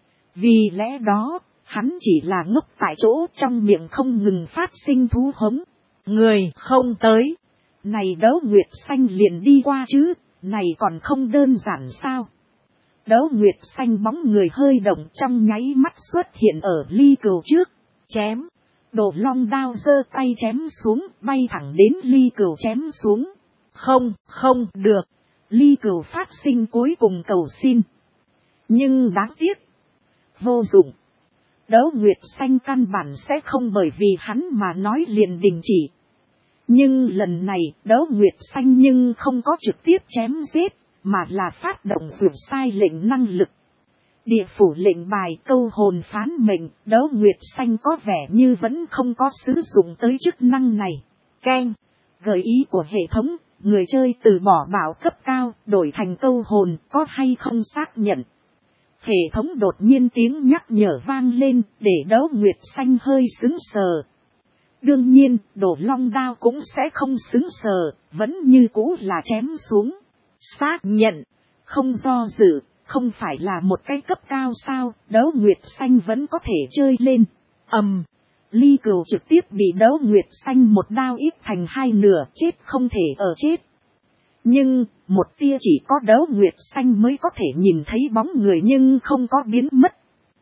Vì lẽ đó, hắn chỉ là ngốc tại chỗ, trong miệng không ngừng phát sinh thú hống. Người không tới. Này Đấu Nguyệt Xanh liền đi qua chứ, này còn không đơn giản sao. Đấu Nguyệt Xanh bóng người hơi động, trong nháy mắt xuất hiện ở Ly Cửu trước, chém. Đồ Long đao giơ tay chém xuống, bay thẳng đến Ly Cửu chém xuống. Không, không được. Ly Cửu phát sinh cuối cùng cầu xin. Nhưng đáng tiếc, vô dụng. Đấu Nguyệt Xanh căn bản sẽ không bởi vì hắn mà nói liền đình chỉ. Nhưng lần này Đấu Nguyệt Xanh nhưng không có trực tiếp chém giết, mà là phát động vượt sai lệnh năng lực. Địa phủ lệnh bài câu hồn phán mệnh, Đấu Nguyệt Xanh có vẻ như vẫn không có sử dụng tới chức năng này. Keng, gợi ý của hệ thống, người chơi từ bỏ bảo cấp cao, đổi thành câu hồn, có hay không xác nhận. Hệ thống đột nhiên tiếng nhắc nhở vang lên, để Đấu Nguyệt Xanh hơi sững sờ. Đương nhiên, Đồ Long đao cũng sẽ không sững sờ, vẫn như cũ là chém xuống. Xác nhận, không do dự, không phải là một cái cấp cao sao, Đấu Nguyệt Xanh vẫn có thể chơi lên. Ầm, um, Ly Cửu trực tiếp bị Đấu Nguyệt Xanh một đao ít thành hai nửa, chết không thể ở chết. Nhưng, một tia chỉ có Đấu Nguyệt Xanh mới có thể nhìn thấy bóng người nhưng không có biến mất.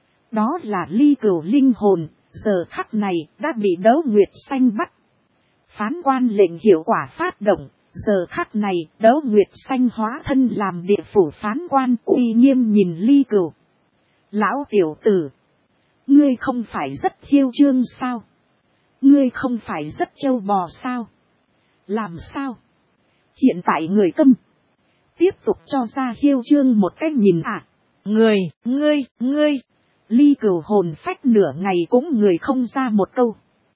Đó là Ly Cửu linh hồn, giờ khắc này đã bị Đấu Nguyệt Xanh bắt. Phán quan lệnh hiệu quả phát động, giờ khắc này Đấu Nguyệt Xanh hóa thân làm địa phủ phán quan uy nghiêm nhìn Ly Cửu. Lão tiểu tử, ngươi không phải rất hiêu trương sao? Ngươi không phải rất trâu bò sao? Làm sao? Hiện tại người câm. Tiếp tục cho ra hiêu trương một cách nhìn à. Người, ngươi, ngươi. Ly Cửu hồn phách nửa ngày cũng người không ra một câu.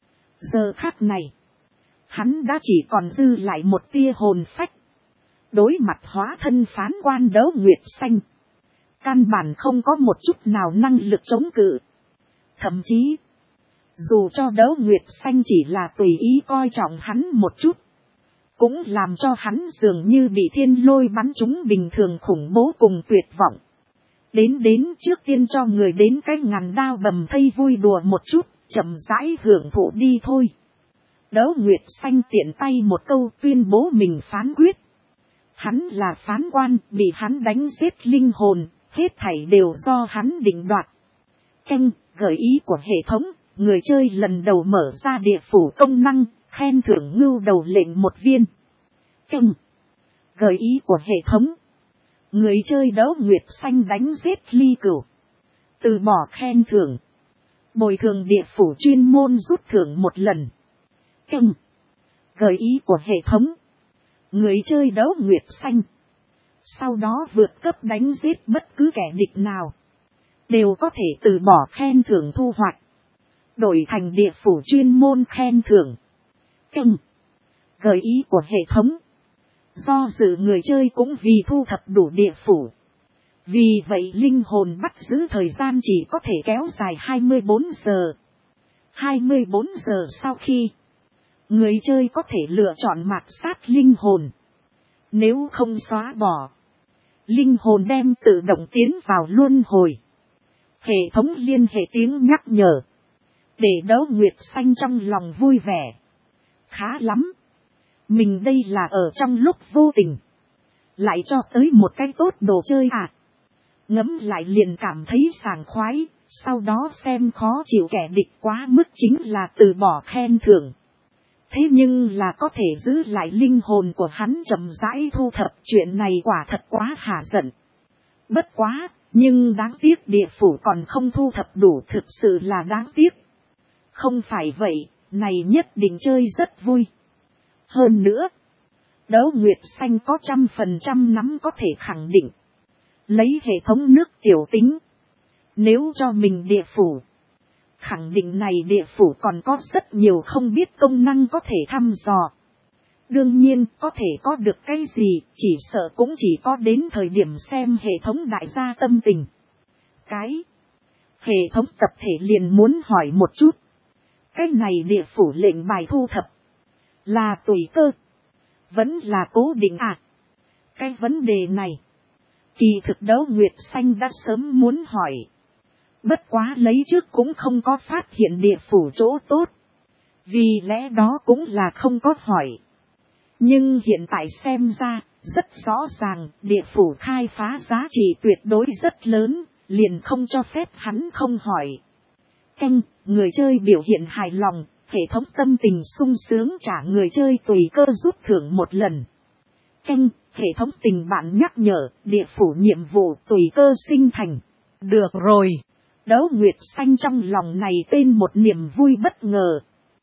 Giờ khắc này, hắn đã chỉ còn dư lại một tia hồn phách. Đối mặt hóa thân phán quan Đấu Nguyệt Xanh, căn bản không có một chút nào năng lực chống cự. Thậm chí, dù cho Đấu Nguyệt Xanh chỉ là tùy ý coi trọng hắn một chút, cũng làm cho hắn dường như bị thiên lôi bắn trúng bình thường khủng bố cùng tuyệt vọng. Đến đến trước tiên cho người đến cái ngàn đao bầm thây vui đùa một chút, chậm rãi hưởng thụ đi thôi. Đấu Nguyệt Xanh tiện tay một câu tuyên bố mình phán quyết. Hắn là phán quan, bị hắn đánh giết linh hồn, hết thảy đều do hắn định đoạt. Canh, gợi ý của hệ thống, người chơi lần đầu mở ra địa phủ công năng, khen thưởng ngưu đầu lệnh một viên. Canh, gợi ý của hệ thống, người chơi Đấu Nguyệt Xanh đánh giết Ly Cửu, từ bỏ khen thưởng, bồi thường địa phủ chuyên môn rút thưởng một lần. Canh, gợi ý của hệ thống, người chơi Đấu Nguyệt Xanh, sau đó vượt cấp đánh giết bất cứ kẻ địch nào, đều có thể từ bỏ khen thưởng thu hoạch, đổi thành địa phủ chuyên môn khen thưởng. Canh, gợi ý của hệ thống, do dự người chơi cũng vì thu thập đủ địa phủ. Vì vậy linh hồn bắt giữ thời gian chỉ có thể kéo dài hai mươi bốn giờ. hai mươi bốn giờ sau khi, người chơi có thể lựa chọn mạt sát linh hồn. Nếu không xóa bỏ, linh hồn đem tự động tiến vào luân hồi. Hệ thống liên hệ tiếng nhắc nhở, để Đấu Nguyệt Xanh trong lòng vui vẻ. Khá lắm. Mình đây là ở trong lúc vô tình, lại cho tới một cái tốt đồ chơi à. Ngẫm lại liền cảm thấy sảng khoái, sau đó xem khó chịu kẻ địch quá mức chính là từ bỏ khen thưởng. Thế nhưng là có thể giữ lại linh hồn của hắn chậm rãi thu thập, chuyện này quả thật quá hả giận. Bất quá, nhưng đáng tiếc địa phủ còn không thu thập đủ, thực sự là đáng tiếc. Không phải vậy, này nhất định chơi rất vui. Hơn nữa, Đấu Nguyệt Xanh có trăm phần trăm nắm có thể khẳng định. Lấy hệ thống nước tiểu tính, nếu cho mình địa phủ, khẳng định này địa phủ còn có rất nhiều không biết công năng có thể thăm dò. Đương nhiên, có thể có được cái gì, chỉ sợ cũng chỉ có đến thời điểm xem hệ thống đại gia tâm tình. Cái, hệ thống tập thể liền muốn hỏi một chút. Cái này địa phủ lệnh bài thu thập, là tùy cơ, vẫn là cố định à? Cái vấn đề này, kỳ thực Đấu Nguyệt Xanh đã sớm muốn hỏi. Bất quá lấy trước cũng không có phát hiện địa phủ chỗ tốt, vì lẽ đó cũng là không có hỏi. Nhưng hiện tại xem ra, rất rõ ràng, địa phủ khai phá giá trị tuyệt đối rất lớn, liền không cho phép hắn không hỏi. Canh, người chơi biểu hiện hài lòng, hệ thống tâm tình sung sướng trả người chơi tùy cơ rút thưởng một lần. Canh, hệ thống tình bạn nhắc nhở, địa phủ nhiệm vụ tùy cơ sinh thành. Được rồi. Đấu Nguyệt Xanh trong lòng này tên một niềm vui bất ngờ.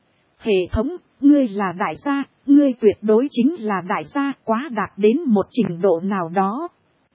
Hệ thống, ngươi là đại gia, ngươi tuyệt đối chính là đại gia, quá đạt đến một trình độ nào đó.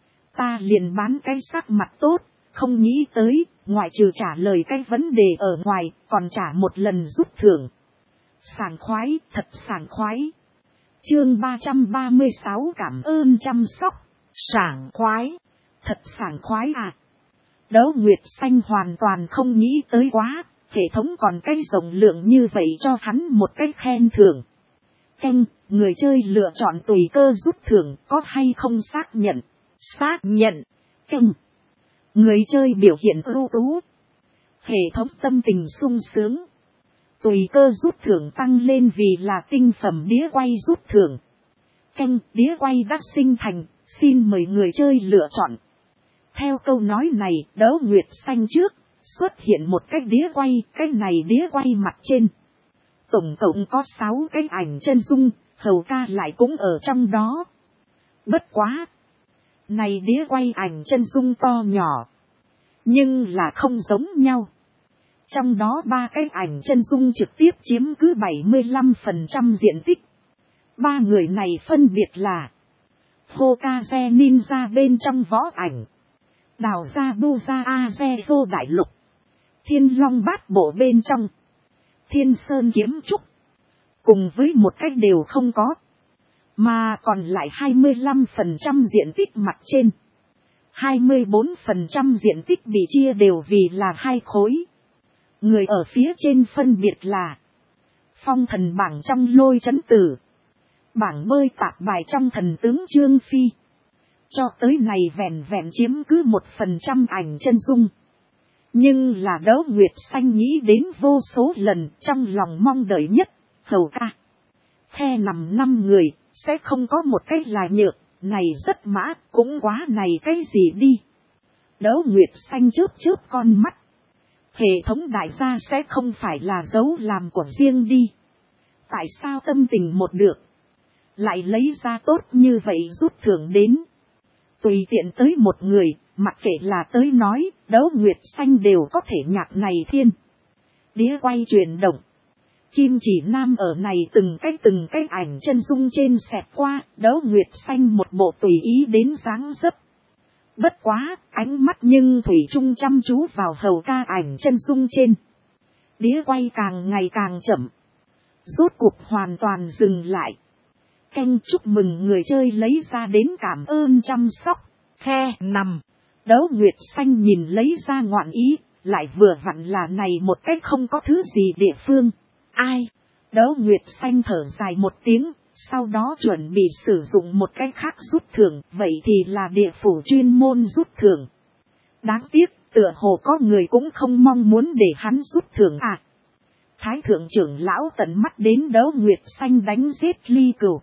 Ta liền bán cái sắc mặt tốt, không nghĩ tới, ngoại trừ trả lời cái vấn đề ở ngoài, còn trả một lần rút thưởng. Sảng khoái, thật sảng khoái. Chương ba trăm ba mươi sáu cảm ơn chăm sóc. Sảng khoái. Thật sảng khoái à. Đấu Nguyệt Xanh hoàn toàn không nghĩ tới quá. Hệ thống còn cái rộng lượng như vậy cho hắn một cái khen thưởng. Canh, người chơi lựa chọn tùy cơ rút thưởng có hay không xác nhận. Xác nhận. Canh. Người chơi biểu hiện ưu tú. Hệ thống tâm tình sung sướng. Tùy cơ rút thưởng tăng lên vì là tinh phẩm đĩa quay rút thưởng. Canh, đĩa quay đã sinh thành, xin mời người chơi lựa chọn. Theo câu nói này, Đấu Nguyệt Xanh trước, xuất hiện một cái đĩa quay, cái này đĩa quay mặt trên. Tổng cộng có sáu cái ảnh chân dung, Hầu ca lại cũng ở trong đó. Bất quá. Này đĩa quay ảnh chân dung to nhỏ. Nhưng là không giống nhau. Trong đó ba cái ảnh chân dung trực tiếp chiếm cứ bảy mươi lăm phần trăm diện tích. Ba người này phân biệt là Hokage Ninja bên trong võ ảnh, Đào Gia Buza Azezo Đại Lục, Thiên Long Bát Bộ bên trong, Thiên Sơn Kiếm Trúc. Cùng với một cách đều không có. Mà còn lại hai mươi lăm phần trăm diện tích mặt trên. hai mươi bốn phần trăm diện tích bị chia đều vì là hai khối. Người ở phía trên phân biệt là Phong Thần bảng trong Lôi Chấn Tử, bảng bơi tạp bài trong Thần tướng Trương Phi. Cho tới này vẹn vẹn chiếm cứ một phần trăm ảnh chân dung. Nhưng là Đấu Nguyệt Xanh nghĩ đến vô số lần, trong lòng mong đợi nhất, Hầu ca. Khe nằm năm người, sẽ không có một cái là nhược, này rất mã, cũng quá này cái gì đi. Đấu Nguyệt Xanh chớp chớp con mắt. Hệ thống đại gia sẽ không phải là dấu làm của riêng đi. Tại sao tâm tình một được, lại lấy ra tốt như vậy rút thưởng đến. Tùy tiện tới một người, mặc kệ là tới nói, Đấu Nguyệt Xanh đều có thể nhạc này thiên. Đĩa quay chuyển động. Kim Chỉ Nam ở này từng cái từng cái ảnh chân dung trên xẹt qua, Đấu Nguyệt Xanh một bộ tùy ý đến dáng dấp. Bất quá, ánh mắt nhưng thủy chung chăm chú vào Hầu ca ảnh chân dung trên. Đĩa quay càng ngày càng chậm. Rốt cuộc hoàn toàn dừng lại. Canh chúc mừng người chơi lấy ra đến cảm ơn chăm sóc. Khe nằm. Đấu Nguyệt Xanh nhìn lấy ra ngoạn ý, lại vừa vặn là này một cách không có thứ gì địa phương. Ai? Đấu Nguyệt Xanh thở dài một tiếng, sau đó chuẩn bị sử dụng một cách khác rút thưởng, vậy thì là địa phủ chuyên môn rút thưởng. Đáng tiếc, tựa hồ có người cũng không mong muốn để hắn rút thưởng à. Thái thượng trưởng lão tận mắt đến Đấu Nguyệt Xanh đánh giết Ly Cửu.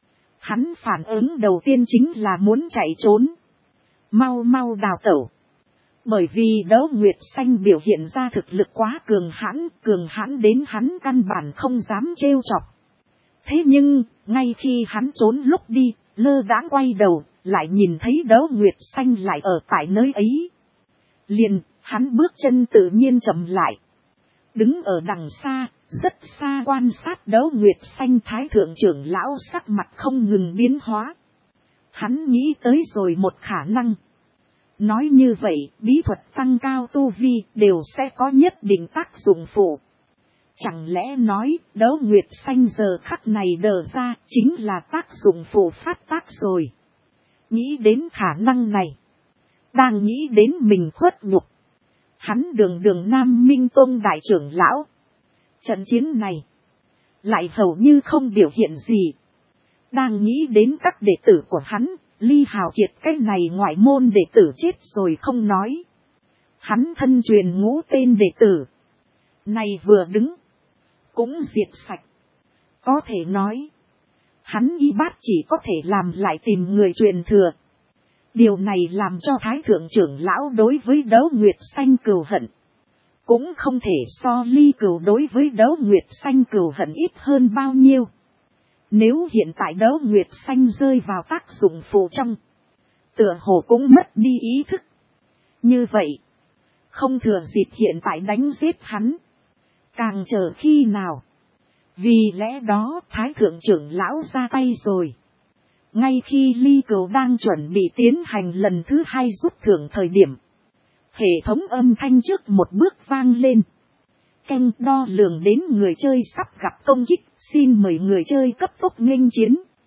Hắn phản ứng đầu tiên chính là muốn chạy trốn. Mau mau đào tẩu. Bởi vì Đấu Nguyệt Xanh biểu hiện ra thực lực quá cường hãn, cường hãn đến hắn căn bản không dám trêu chọc. Thế nhưng, ngay khi hắn trốn lúc đi, lơ đãng quay đầu, lại nhìn thấy Đấu Nguyệt Xanh lại ở tại nơi ấy. Liền, hắn bước chân tự nhiên chậm lại. Đứng ở đằng xa, rất xa quan sát Đấu Nguyệt Xanh, Thái thượng trưởng lão sắc mặt không ngừng biến hóa. Hắn nghĩ tới rồi một khả năng. Nói như vậy, bí thuật tăng cao tu vi đều sẽ có nhất định tác dụng phụ. Chẳng lẽ nói, Đấu Nguyệt Xanh giờ khắc này đờ ra chính là tác dụng phụ phát tác rồi. Nghĩ đến khả năng này. Đang nghĩ đến mình khuất nhục. Hắn đường đường Nam Minh Tông đại trưởng lão. Trận chiến này. Lại hầu như không biểu hiện gì. Đang nghĩ đến các đệ tử của hắn. Ly Hào Kiệt cái này ngoại môn đệ tử chết rồi không nói. Hắn thân truyền ngũ tên đệ tử. Này vừa đứng. Cũng diệt sạch. Có thể nói. Hắn y bát chỉ có thể làm lại tìm người truyền thừa. Điều này làm cho Thái thượng trưởng lão đối với Đấu Nguyệt Xanh cừu hận. Cũng không thể so Ly Cửu đối với Đấu Nguyệt Xanh cừu hận ít hơn bao nhiêu. Nếu hiện tại Đấu Nguyệt Xanh rơi vào tác dụng phụ trong. Tựa hồ cũng mất đi ý thức. Như vậy. Không thừa dịp hiện tại đánh giết hắn. Càng chờ khi nào. Vì lẽ đó Thái thượng trưởng lão ra tay rồi. Ngay khi Ly Cửu đang chuẩn bị tiến hành lần thứ hai rút thưởng thời điểm. Hệ thống âm thanh trước một bước vang lên. Canh đo lường đến người chơi sắp gặp công kích, xin mời người chơi cấp tốc nghênh chiến.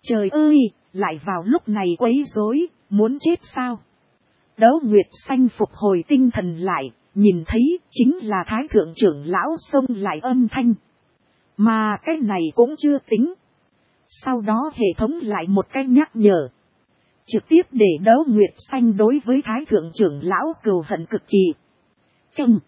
Trời ơi, lại vào lúc này quấy rối, muốn chết sao? Đấu Nguyệt Xanh phục hồi tinh thần lại, nhìn thấy chính là Thái Thượng trưởng lão xông lại âm thanh. Mà cái này cũng chưa tính. Sau đó hệ thống lại một cái nhắc nhở. Trực tiếp để Đấu Nguyệt Xanh đối với Thái Thượng trưởng lão cừu hận cực kỳ. Căng.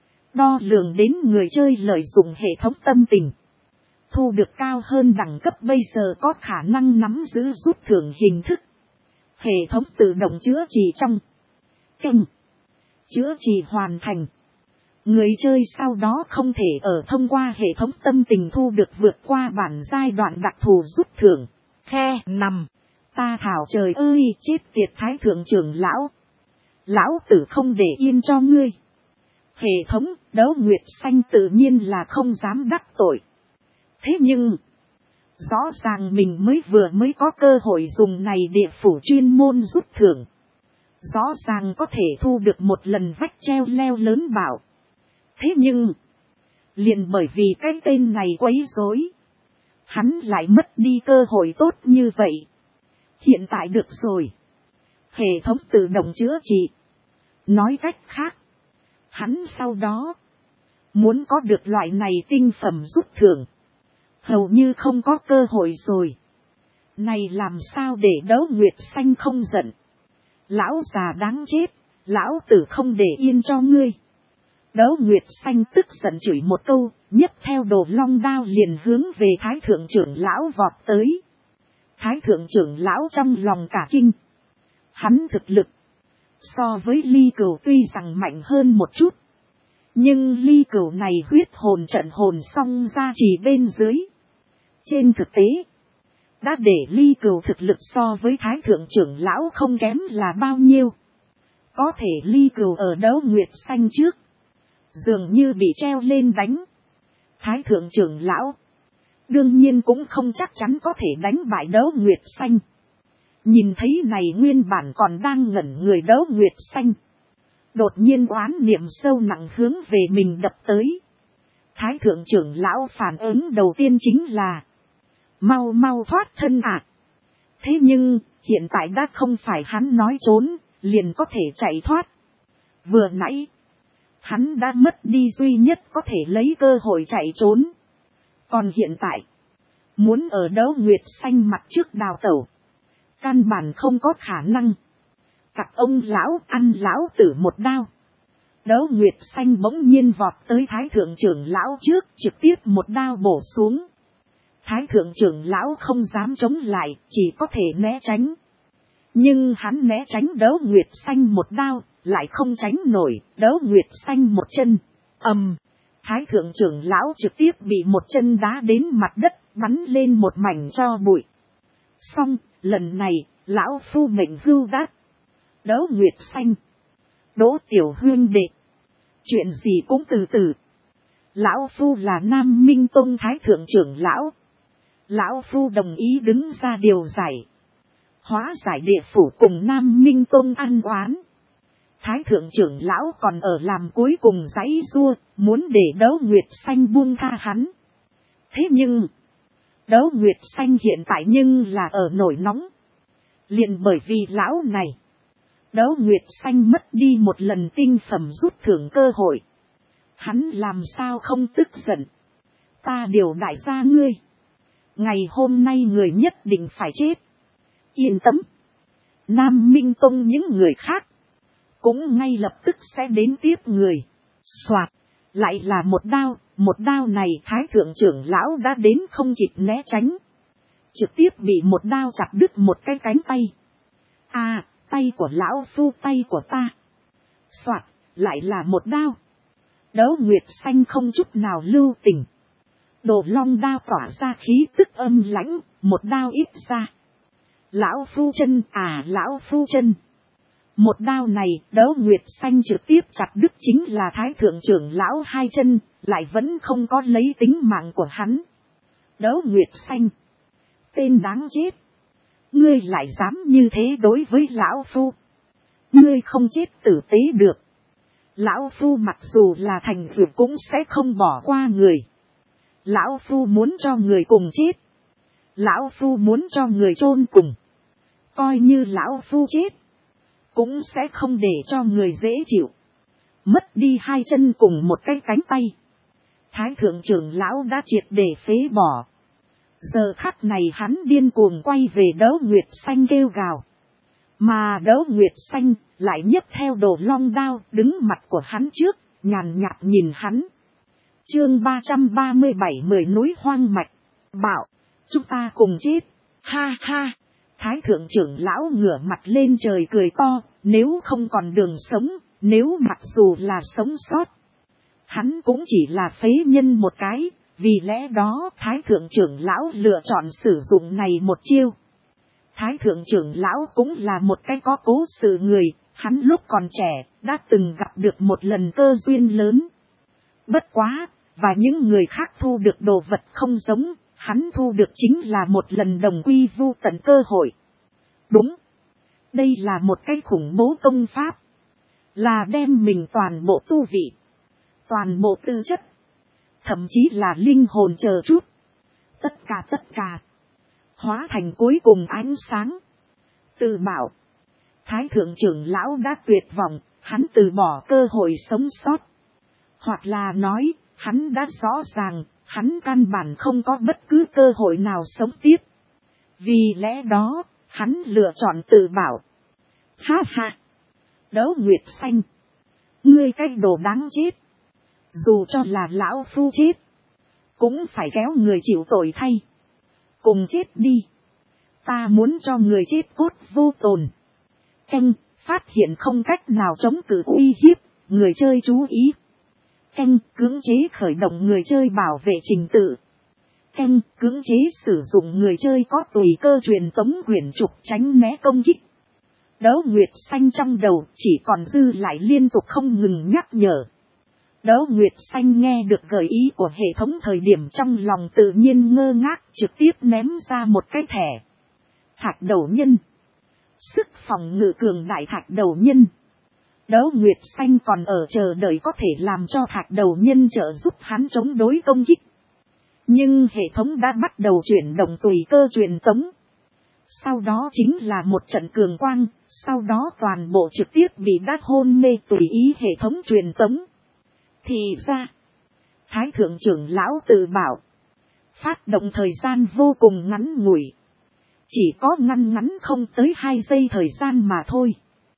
Đo lường đến người chơi lợi dụng hệ thống tâm tình. Thu được cao hơn đẳng cấp bây giờ có khả năng nắm giữ rút thưởng hình thức. Hệ thống tự động chữa trị trong. Căng. Chữa trị hoàn thành. Người chơi sau đó không thể ở thông qua hệ thống tâm tình thu được vượt qua bản giai đoạn đặc thù rút thưởng. Khe nằm. Ta thảo trời ơi chết tiệt Thái Thượng trưởng lão. Lão tử không để yên cho ngươi. Hệ thống Đấu Nguyệt Xanh tự nhiên là không dám đắc tội. Thế nhưng, rõ ràng mình mới vừa mới có cơ hội dùng này địa phủ chuyên môn rút thưởng. Rõ ràng có thể thu được một lần vách treo leo lớn bảo. Thế nhưng, liền bởi vì cái tên này quấy rối, hắn lại mất đi cơ hội tốt như vậy. Hiện tại được rồi. Hệ thống tự động chữa trị. Nói cách khác, hắn sau đó muốn có được loại này tinh phẩm rút thưởng, hầu như không có cơ hội rồi. Này làm sao để Đấu Nguyệt Xanh không giận? Lão già đáng chết, lão tử không để yên cho ngươi. Đấu Nguyệt Xanh tức giận chửi một câu, nhấc theo đồ long đao liền hướng về Thái Thượng trưởng lão vọt tới. Thái Thượng trưởng lão trong lòng cả kinh. Hắn thực lực so với Ly Cửu tuy rằng mạnh hơn một chút, nhưng Ly Cửu này huyết hồn trận hồn song ra chỉ bên dưới. Trên thực tế, đã để Ly Cửu thực lực so với Thái Thượng trưởng lão không kém là bao nhiêu. Có thể Ly Cửu ở Đấu Nguyệt Xanh trước, dường như bị treo lên đánh. Thái Thượng trưởng lão đương nhiên cũng không chắc chắn có thể đánh bại Đấu Nguyệt Xanh. Nhìn thấy này nguyên bản còn đang ngẩn người Đấu Nguyệt Xanh, đột nhiên oán niệm sâu nặng hướng về mình đập tới. Thái Thượng trưởng lão phản ứng đầu tiên chính là mau mau thoát thân ạ. À. Thế nhưng hiện tại đã không phải hắn nói trốn liền có thể chạy thoát. Vừa nãy hắn đã mất đi duy nhất có thể lấy cơ hội chạy trốn. Còn hiện tại, muốn ở Đấu Nguyệt Xanh mặt trước đào tẩu, căn bản không có khả năng. Cặp ông lão ăn lão tử một đao. Đấu Nguyệt Xanh bỗng nhiên vọt tới Thái Thượng trưởng lão trước, trực tiếp một đao bổ xuống. Thái Thượng trưởng lão không dám chống lại, chỉ có thể né tránh. Nhưng hắn né tránh Đấu Nguyệt Xanh một đao, lại không tránh nổi. Đấu Nguyệt Xanh một chân, ầm. Thái Thượng trưởng lão trực tiếp bị một chân đá đến mặt đất, bắn lên một mảnh tro bụi. Xong, lần này, lão phu mệnh hưu đát. Đấu Nguyệt Xanh, Đỗ tiểu huynh đệ, chuyện gì cũng từ từ. Lão phu là Nam Minh Tông Thái Thượng trưởng lão. Lão phu đồng ý đứng ra điều giải, hóa giải địa phủ cùng Nam Minh Tông ăn oán. Thái Thượng trưởng lão còn ở làm cuối cùng giãy giụa, muốn để Đấu Nguyệt Xanh buông tha hắn. Thế nhưng, Đấu Nguyệt Xanh hiện tại nhưng là ở nổi nóng. Liền bởi vì lão này, Đấu Nguyệt Xanh mất đi một lần tinh phẩm rút thưởng cơ hội. Hắn làm sao không tức giận? Ta điều đại gia ngươi, ngày hôm nay người nhất định phải chết. Yên tâm, Nam Minh Tông những người khác cũng ngay lập tức sẽ đến tiếp người. Soạt, lại là một đao, một đao này Thái Thượng trưởng lão đã đến không kịp né tránh, trực tiếp bị một đao chặt đứt một cái cánh tay. À, tay của lão phu, tay của ta. Soạt, lại là một đao. Đấu Nguyệt Xanh không chút nào lưu tình. Đồ long đao tỏa ra khí tức âm lãnh, một đao ít ra. Lão phu chân, à lão phu chân. Một đao này, Đấu Nguyệt Xanh trực tiếp chặt đứt chính là Thái Thượng trưởng lão hai chân, lại vẫn không có lấy tính mạng của hắn. Đấu Nguyệt Xanh, tên đáng chết. Ngươi lại dám như thế đối với lão phu. Ngươi không chết tử tế được. Lão phu mặc dù là thành dược cũng sẽ không bỏ qua người. Lão phu muốn cho người cùng chết. Lão Phu muốn cho người chôn cùng. Coi như Lão Phu chết. Cũng sẽ không để cho người dễ chịu. Mất đi hai chân cùng một cái cánh tay. Thái thượng trưởng lão đã triệt để phế bỏ. Giờ khắc này hắn điên cuồng quay về Đấu Nguyệt Xanh kêu gào. Mà Đấu Nguyệt Xanh lại nhấc theo đồ long đao đứng mặt của hắn trước, nhàn nhạt nhìn hắn. Chương ba trăm ba mươi bảy mười núi hoang mạch. Bảo, chúng ta cùng chết. Ha ha. Thái thượng trưởng lão ngửa mặt lên trời cười to, nếu không còn đường sống, nếu mặc dù là sống sót. Hắn cũng chỉ là phế nhân một cái, vì lẽ đó Thái thượng trưởng lão lựa chọn sử dụng này một chiêu. Thái thượng trưởng lão cũng là một cái có cố sự người, hắn lúc còn trẻ đã từng gặp được một lần cơ duyên lớn. Bất quá, và những người khác thu được đồ vật không giống, hắn thu được chính là một lần đồng quy vu tận cơ hội. Đúng, đây là một cái khủng bố công pháp, là đem mình toàn bộ tu vị, toàn bộ tư chất, thậm chí là linh hồn chờ chút. Tất cả tất cả, hóa thành cuối cùng ánh sáng. Từ bảo, Thái thượng trưởng lão đã tuyệt vọng, hắn từ bỏ cơ hội sống sót. Hoặc là nói, hắn đã rõ ràng, hắn căn bản không có bất cứ cơ hội nào sống tiếp. Vì lẽ đó, hắn lựa chọn từ bảo. Ha ha! Đấu Nguyệt Xanh! Ngươi cái đồ đáng chết! Dù cho là Lão Phu chết, cũng phải kéo người chịu tội thay. Cùng chết đi! Ta muốn cho người chết cốt vô tồn. Canh, phát hiện không cách nào chống cự uy hiếp, người chơi chú ý. Canh, cưỡng chế khởi động người chơi bảo vệ trình tự. Canh, cưỡng chế sử dụng người chơi có tùy cơ truyền tống quyển trục tránh né công kích. Đấu Nguyệt Xanh trong đầu chỉ còn dư lại liên tục không ngừng nhắc nhở. Đấu Nguyệt Xanh nghe được gợi ý của hệ thống thời điểm trong lòng tự nhiên ngơ ngác, trực tiếp ném ra một cái thẻ. Thạch đầu nhân. Sức phòng ngự cường đại thạch đầu nhân. Đấu Nguyệt Xanh còn ở chờ đợi có thể làm cho thạch đầu nhân trợ giúp hắn chống đối công kích. Nhưng hệ thống đã bắt đầu chuyển động tùy cơ truyền tống. Sau đó chính là một trận cường quang, sau đó toàn bộ trực tiếp bị đát hôn mê tùy ý hệ thống truyền tống. Thì ra, Thái thượng trưởng lão tự bảo, phát động thời gian vô cùng ngắn ngủi. Chỉ có ngăn ngắn không tới hai giây thời gian mà thôi.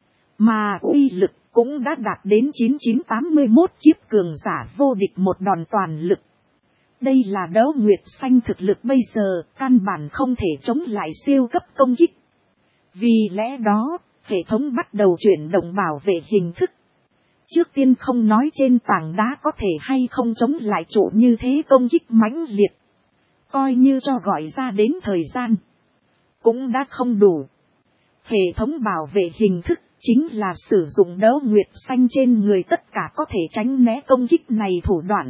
Mà uy lực cũng đã đạt đến chín chín tám mươi mốt kiếp cường giả vô địch một đòn toàn lực. Đây là Đấu Nguyệt Xanh thực lực bây giờ, căn bản không thể chống lại siêu cấp công kích. Vì lẽ đó, hệ thống bắt đầu chuyển động bảo vệ hình thức. Trước tiên không nói trên tảng đá có thể hay không chống lại trụ như thế công kích mãnh liệt. Coi như cho gọi ra đến thời gian, cũng đã không đủ. Hệ thống bảo vệ hình thức chính là sử dụng Đấu Nguyệt Xanh trên người tất cả có thể tránh né công kích này thủ đoạn.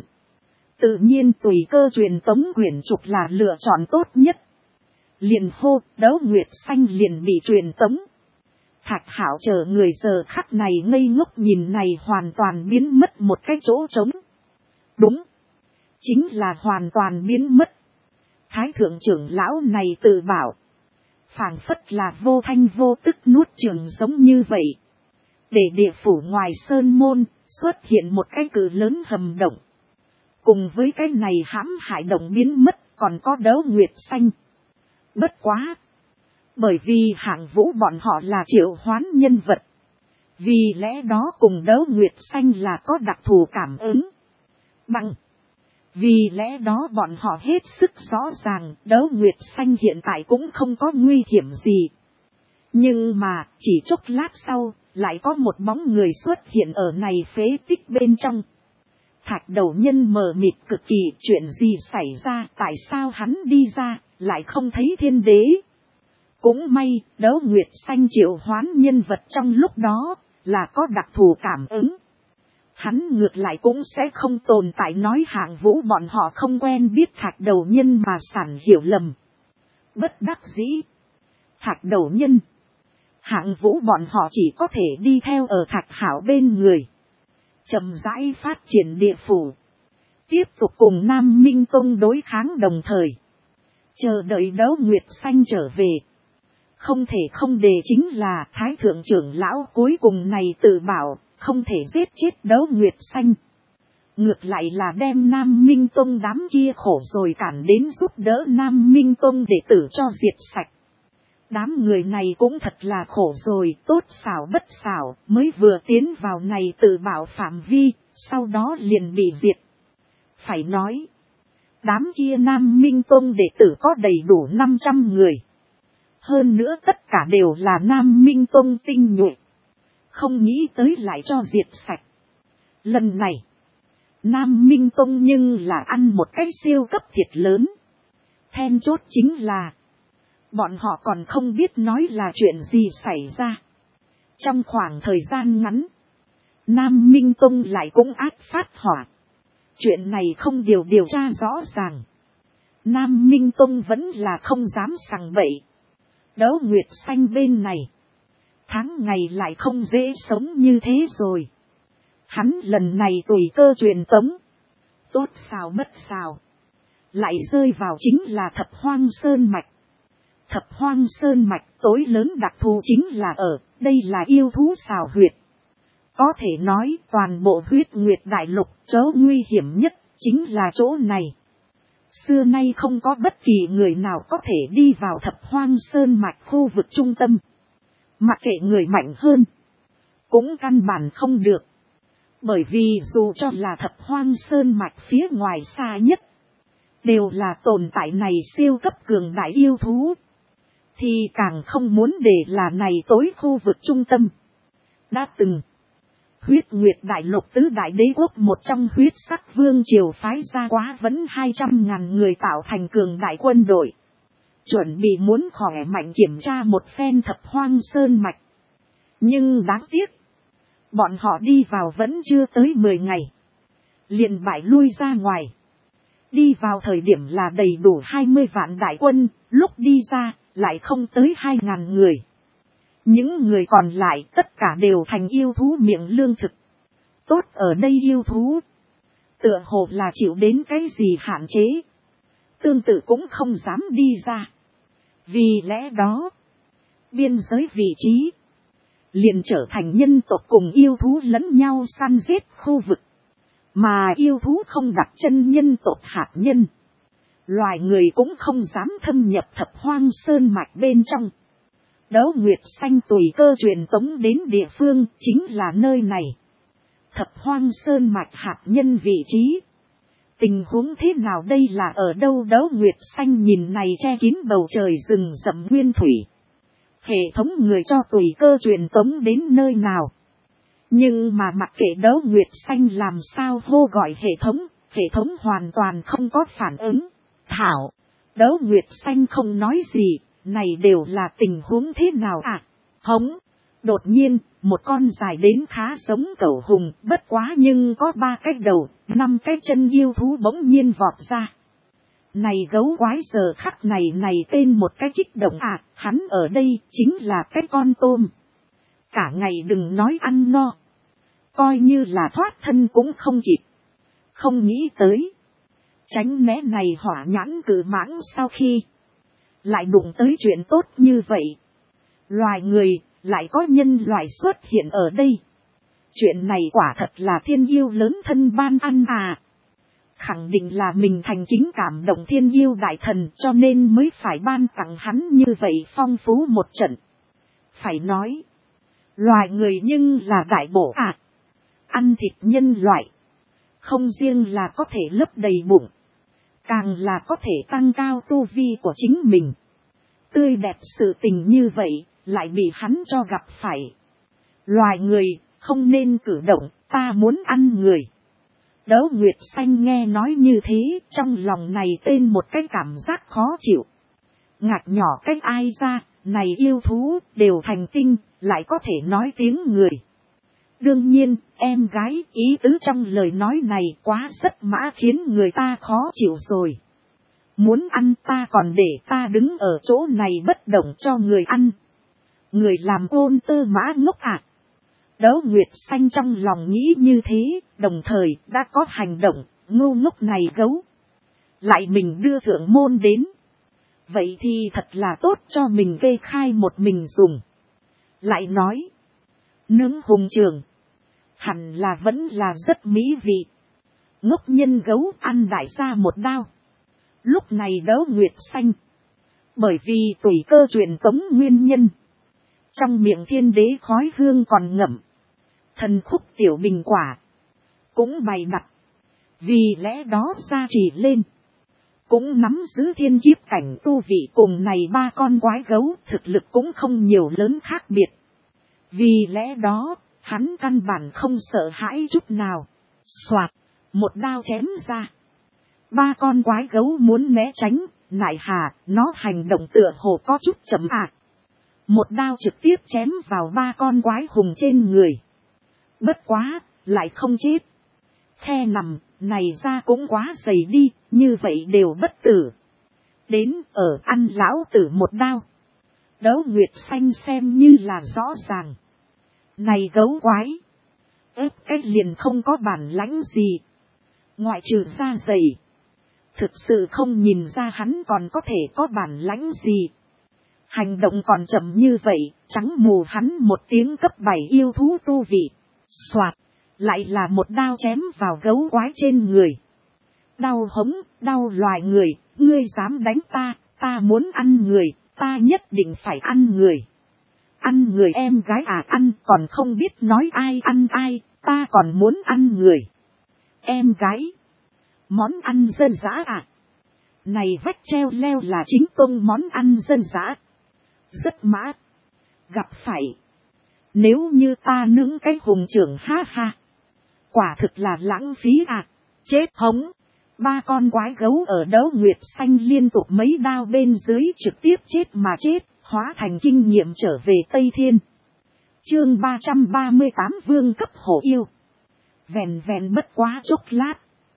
Tự nhiên tùy cơ truyền tống quyển trục là lựa chọn tốt nhất. Liền hô, Đấu Nguyệt Xanh liền bị truyền tống. Thạch Hạo chờ người giờ khắc này ngây ngốc nhìn này hoàn toàn biến mất một cái chỗ trống. Đúng, chính là hoàn toàn biến mất. Thái thượng trưởng lão này tự bảo, phảng phất là vô thanh vô tức nuốt trường giống như vậy. Để địa phủ ngoài sơn môn xuất hiện một cái cự lớn hầm động. Cùng với cái này hãm hại động biến mất còn có Đấu Nguyệt Xanh. Bất quá, bởi vì Hạng Vũ bọn họ là triệu hoán nhân vật. Vì lẽ đó cùng Đấu Nguyệt Xanh là có đặc thù cảm ứng. Bằng. Vì lẽ đó bọn họ hết sức rõ ràng Đấu Nguyệt Xanh hiện tại cũng không có nguy hiểm gì. Nhưng mà chỉ chốc lát sau lại có một bóng người xuất hiện ở này phế tích bên trong. Thạch đầu nhân mờ mịt cực kỳ, chuyện gì xảy ra, tại sao hắn đi ra, lại không thấy thiên đế. Cũng may, Đấu Nguyệt Xanh triệu hoán nhân vật trong lúc đó, là có đặc thù cảm ứng. Hắn ngược lại cũng sẽ không tồn tại nói Hạng Vũ bọn họ không quen biết thạch đầu nhân mà sản hiểu lầm. Bất đắc dĩ. Thạch đầu nhân. Hạng Vũ bọn họ chỉ có thể đi theo ở Thạch Hạo bên người. Chậm rãi phát triển địa phủ. Tiếp tục cùng Nam Minh Tông đối kháng đồng thời. Chờ đợi Đấu Nguyệt Xanh trở về. Không thể không đề chính là Thái Thượng trưởng lão cuối cùng này tự bảo, không thể giết chết Đấu Nguyệt Xanh. Ngược lại là đem Nam Minh Tông đám kia khổ rồi cản đến giúp đỡ Nam Minh Tông đệ tử cho diệt sạch. Đám người này cũng thật là khổ rồi, tốt xảo bất xảo, mới vừa tiến vào này tự bảo phạm vi, sau đó liền bị diệt. Phải nói, đám kia Nam Minh Tông đệ tử có đầy đủ năm trăm người. Hơn nữa tất cả đều là Nam Minh Tông tinh nhuệ. Không nghĩ tới lại cho diệt sạch. Lần này, Nam Minh Tông nhưng là ăn một cái siêu cấp thiệt lớn. Then chốt chính là, bọn họ còn không biết nói là chuyện gì xảy ra. Trong khoảng thời gian ngắn, Nam Minh Tông lại cũng ác phát hỏa. Chuyện này không điều điều tra rõ ràng. Nam Minh Tông vẫn là không dám sằng bậy. Đấu Nguyệt Xanh bên này, tháng ngày lại không dễ sống như thế rồi. Hắn lần này tùy cơ truyền tống, tốt xào bất xào, lại rơi vào chính là Thập Hoang Sơn Mạch. Thập Hoang Sơn Mạch tối lớn đặc thù chính là ở, đây là yêu thú xào huyệt. Có thể nói toàn bộ huyết nguyệt đại lục chỗ nguy hiểm nhất chính là chỗ này. Xưa nay không có bất kỳ người nào có thể đi vào Thập Hoang Sơn Mạch khu vực trung tâm. Mặc kệ người mạnh hơn, cũng căn bản không được. Bởi vì dù cho là Thập Hoang Sơn Mạch phía ngoài xa nhất, đều là tồn tại này siêu cấp cường đại yêu thú. Thì càng không muốn để là này tối khu vực trung tâm. Đã từng, huyết nguyệt đại lục tứ đại đế quốc một trong huyết sắc vương triều phái ra quá vấn hai trăm ngàn người tạo thành cường đại quân đội. Chuẩn bị muốn khỏe mạnh kiểm tra một phen Thập Hoang Sơn Mạch. Nhưng đáng tiếc, bọn họ đi vào vẫn chưa tới mười ngày. Liền bại lui ra ngoài. Đi vào thời điểm là đầy đủ hai mươi vạn đại quân, lúc đi ra lại không tới hai ngàn người. Những người còn lại tất cả đều thành yêu thú miệng lương thực. Tốt ở đây yêu thú, tựa hồ là chịu đến cái gì hạn chế. Tương tự cũng không dám đi ra. Vì lẽ đó, biên giới vị trí liền trở thành nhân tộc cùng yêu thú lẫn nhau săn giết khu vực. Mà yêu thú không đặt chân nhân tộc hạt nhân. Loài người cũng không dám thâm nhập Thập Hoang Sơn Mạch bên trong. Đấu Nguyệt Xanh tùy cơ truyền tống đến địa phương chính là nơi này. Thập Hoang Sơn Mạch hạt nhân vị trí. Tình huống thế nào đây là ở đâu? Đấu Nguyệt Xanh nhìn này che kín bầu trời rừng rậm nguyên thủy. Hệ thống người cho tùy cơ truyền tống đến nơi nào. Nhưng mà mặc kệ Đấu Nguyệt Xanh làm sao hô gọi hệ thống, hệ thống hoàn toàn không có phản ứng. Thảo, Đấu Nguyệt Xanh không nói gì, này đều là tình huống thế nào à? Hống, đột nhiên, một con dài đến khá giống cẩu hùng, bất quá nhưng có ba cái đầu, năm cái chân yêu thú bỗng nhiên vọt ra. Này gấu quái giờ khắc này này tên một cái kích động à, hắn ở đây chính là cái con tôm. Cả ngày đừng nói ăn no. Coi như là thoát thân cũng không kịp. Không nghĩ tới. Tránh né này hỏa nhãn cử mãng sau khi. Lại đụng tới chuyện tốt như vậy. Loài người lại có nhân loại xuất hiện ở đây. Chuyện này quả thật là thiên yêu lớn thân ban ăn à. Khẳng định là mình thành kính cảm động thiên yêu đại thần cho nên mới phải ban tặng hắn như vậy phong phú một trận. Phải nói. Loài người nhưng là đại bổ à. Ăn thịt nhân loại. Không riêng là có thể lấp đầy bụng. Càng là có thể tăng cao tu vi của chính mình. Tươi đẹp sự tình như vậy lại bị hắn cho gặp phải. Loài người không nên cử động, ta muốn ăn người. Đấu Nguyệt Xanh nghe nói như thế, trong lòng này tên một cái cảm giác khó chịu. Ngạc nhỏ cách ai ra, này yêu thú đều thành tinh, lại có thể nói tiếng người. Đương nhiên, em gái ý tứ trong lời nói này quá rất mã khiến người ta khó chịu rồi. Muốn ăn ta còn để ta đứng ở chỗ này bất động cho người ăn. Người làm ôn tơ mã ngốc à. Đấu Nguyệt Xanh trong lòng nghĩ như thế, đồng thời đã có hành động, ngu ngốc này gấu. Lại mình đưa thượng môn đến. Vậy thì thật là tốt cho mình kê khai một mình dùng. Lại nói. Nướng hùng trưởng. Hẳn là vẫn là rất mỹ vị. Ngốc nhân gấu ăn đại gia một đao. Lúc này Đấu Nguyệt Xanh. Bởi vì tùy cơ truyền tống nguyên nhân. Trong miệng thiên đế khói hương còn ngậm. Thần khúc tiểu bình quả. Cũng bày đặt. Vì lẽ đó ra chỉ lên. Cũng nắm giữ thiên kiếp cảnh tu vị cùng này ba con quái gấu thực lực cũng không nhiều lớn khác biệt. Vì lẽ đó, hắn căn bản không sợ hãi chút nào. Soạt, một đao chém ra. Ba con quái gấu muốn né tránh, nại hà, nó hành động tựa hồ có chút chậm ạ. Một đao trực tiếp chém vào ba con quái hùng trên người. Bất quá, lại không chết. Khe nằm, này ra cũng quá dày đi, như vậy đều bất tử. Đến ở ăn lão tử một đao. Đấu Nguyệt Xanh xem như là rõ ràng. Này gấu quái. Ép cách liền không có bản lãnh gì. Ngoại trừ da dày. Thực sự không nhìn ra hắn còn có thể có bản lãnh gì. Hành động còn chậm như vậy, trắng mù hắn một tiếng cấp bảy yêu thú tu vị. Soạt, lại là một đao chém vào gấu quái trên người. Đau hống, đau loài người, ngươi dám đánh ta, ta muốn ăn người, ta nhất định phải ăn người. Ăn người em gái à, ăn còn không biết nói ai ăn ai, ta còn muốn ăn người. Em gái, món ăn dân dã à. Này vách treo leo là chính tông món ăn dân dã. Rất mã. Gặp phải. Nếu như ta nướng cái hùng trưởng ha ha. Quả thực là lãng phí à. Chết hống. Ba con quái gấu ở Đấu Nguyệt Xanh liên tục mấy đao bên dưới trực tiếp chết mà chết. Hóa thành kinh nghiệm trở về Tây Thiên. Chương ba trăm ba mươi tám Vương cấp hổ yêu. Vèn vèn bất quá chốc lát.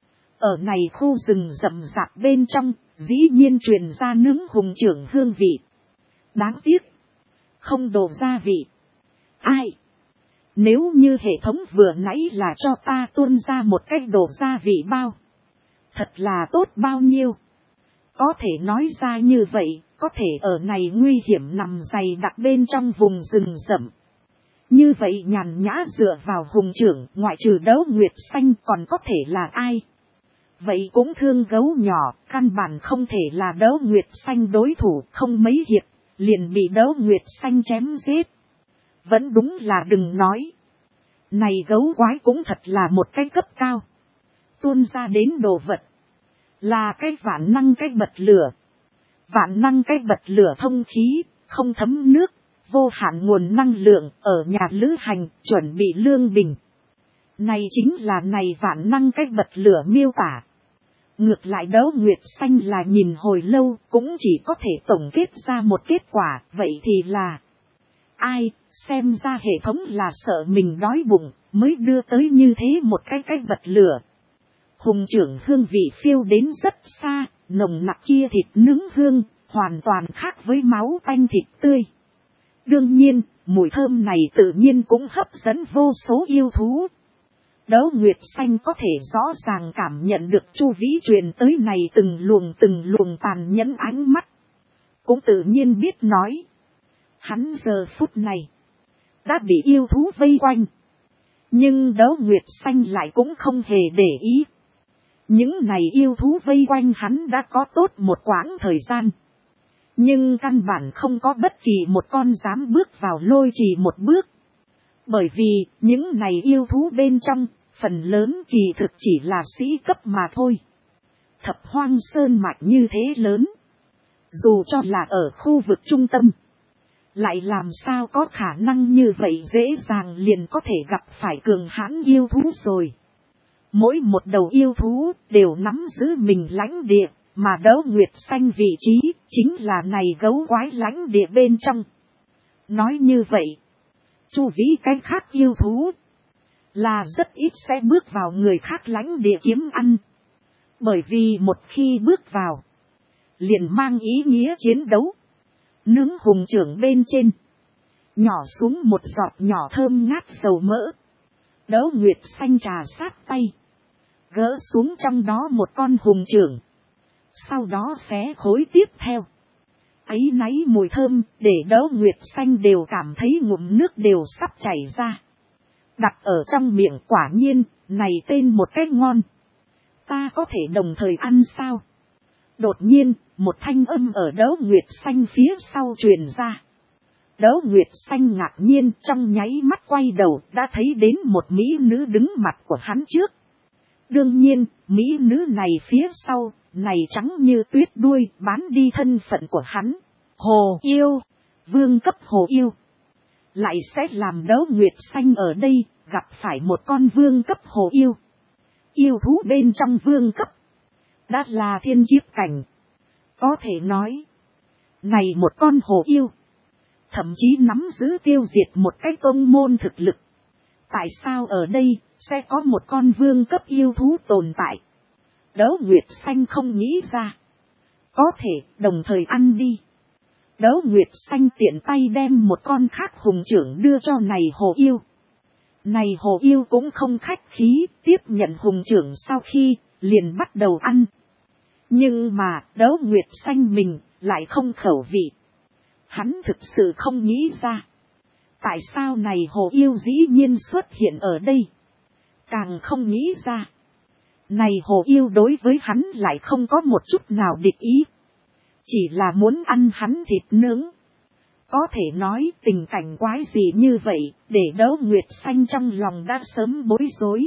Ở này khu rừng rậm rạp bên trong, dĩ nhiên truyền ra nướng hùng trưởng hương vị. Đáng tiếc. Không đổ gia vị. Ai? Nếu như hệ thống vừa nãy là cho ta tuôn ra một cách đổ gia vị bao. Thật là tốt bao nhiêu. Có thể nói ra như vậy, có thể ở này nguy hiểm nằm dày đặc bên trong vùng rừng rậm. Như vậy nhàn nhã dựa vào hùng trưởng, ngoại trừ Đấu Nguyệt Xanh còn có thể là ai? Vậy cũng thương gấu nhỏ, căn bản không thể là Đấu Nguyệt Xanh đối thủ, không mấy hiệp, liền bị Đấu Nguyệt Xanh chém giết. Vẫn đúng là đừng nói. Này gấu quái cũng thật là một cái cấp cao. Tuôn ra đến đồ vật. Là cái vạn năng cái bật lửa. Vạn năng cái bật lửa thông khí, không thấm nước, vô hạn nguồn năng lượng ở nhà lữ hành, chuẩn bị lương bình. Này chính là này vạn năng cái bật lửa miêu tả. Ngược lại Đấu Nguyệt Xanh là nhìn hồi lâu cũng chỉ có thể tổng kết ra một kết quả, vậy thì là ai, xem ra hệ thống là sợ mình đói bụng mới đưa tới như thế một cái cái bật lửa. Hùng trưởng hương vị phiêu đến rất xa, nồng nặc kia thịt nướng hương, hoàn toàn khác với máu tanh thịt tươi. Đương nhiên, mùi thơm này tự nhiên cũng hấp dẫn vô số yêu thú. Đấu Nguyệt Xanh có thể rõ ràng cảm nhận được chu vĩ truyền tới này từng luồng từng luồng tàn nhẫn ánh mắt. Cũng tự nhiên biết nói. Hắn giờ phút này đã bị yêu thú vây quanh. Nhưng Đấu Nguyệt Xanh lại cũng không hề để ý. Những này yêu thú vây quanh hắn đã có tốt một quãng thời gian. Nhưng căn bản không có bất kỳ một con dám bước vào lôi trì một bước. Bởi vì những này yêu thú bên trong, phần lớn kỳ thực chỉ là sĩ cấp mà thôi. Thập Hoang Sơn mạch như thế lớn. Dù cho là ở khu vực trung tâm. Lại làm sao có khả năng như vậy dễ dàng liền có thể gặp phải cường hãn yêu thú rồi. Mỗi một đầu yêu thú đều nắm giữ mình lãnh địa, mà Đấu Nguyệt Xanh vị trí chính là này gấu quái lãnh địa bên trong. Nói như vậy, chu vĩ cái khác yêu thú là rất ít sẽ bước vào người khác lãnh địa kiếm ăn. Bởi vì một khi bước vào, liền mang ý nghĩa chiến đấu. Nướng hùng trưởng bên trên, nhỏ xuống một giọt nhỏ thơm ngát dầu mỡ. Đấu Nguyệt Xanh trà sát tay, gỡ xuống trong đó một con hùng trưởng. Sau đó xé khối tiếp theo. Áy náy mùi thơm để Đỗ Nguyệt Xanh đều cảm thấy ngụm nước đều sắp chảy ra. Đặt ở trong miệng quả nhiên, này tên một cách ngon. Ta có thể đồng thời ăn sao? Đột nhiên, một thanh âm ở Đỗ Nguyệt Xanh phía sau truyền ra. Đỗ Nguyệt Xanh ngạc nhiên trong nháy mắt quay đầu đã thấy đến một mỹ nữ đứng mặt của hắn trước. Đương nhiên, mỹ nữ này phía sau, này trắng như tuyết đuôi bán đi thân phận của hắn. Hồ yêu, vương cấp hồ yêu. Lại sẽ làm Đỗ Nguyệt Xanh ở đây gặp phải một con vương cấp hồ yêu. Yêu thú bên trong vương cấp. Đã là thiên kiếp cảnh. Có thể nói, này một con hồ yêu. Thậm chí nắm giữ tiêu diệt một cái tông môn thực lực. Tại sao ở đây sẽ có một con vương cấp yêu thú tồn tại? Đỗ Nguyệt Xanh không nghĩ ra. Có thể đồng thời ăn đi. Đỗ Nguyệt Xanh tiện tay đem một con khác hùng trưởng đưa cho này hồ yêu. Này hồ yêu cũng không khách khí, tiếp nhận hùng trưởng sau khi liền bắt đầu ăn. Nhưng mà Đỗ Nguyệt Xanh mình lại không khẩu vị. Hắn thực sự không nghĩ ra. Tại sao này hồ yêu dĩ nhiên xuất hiện ở đây? Càng không nghĩ ra. Này hồ yêu đối với hắn lại không có một chút nào địch ý. Chỉ là muốn ăn hắn thịt nướng. Có thể nói tình cảnh quái gì như vậy, để Đỗ Nguyệt Xanh trong lòng đã sớm bối rối.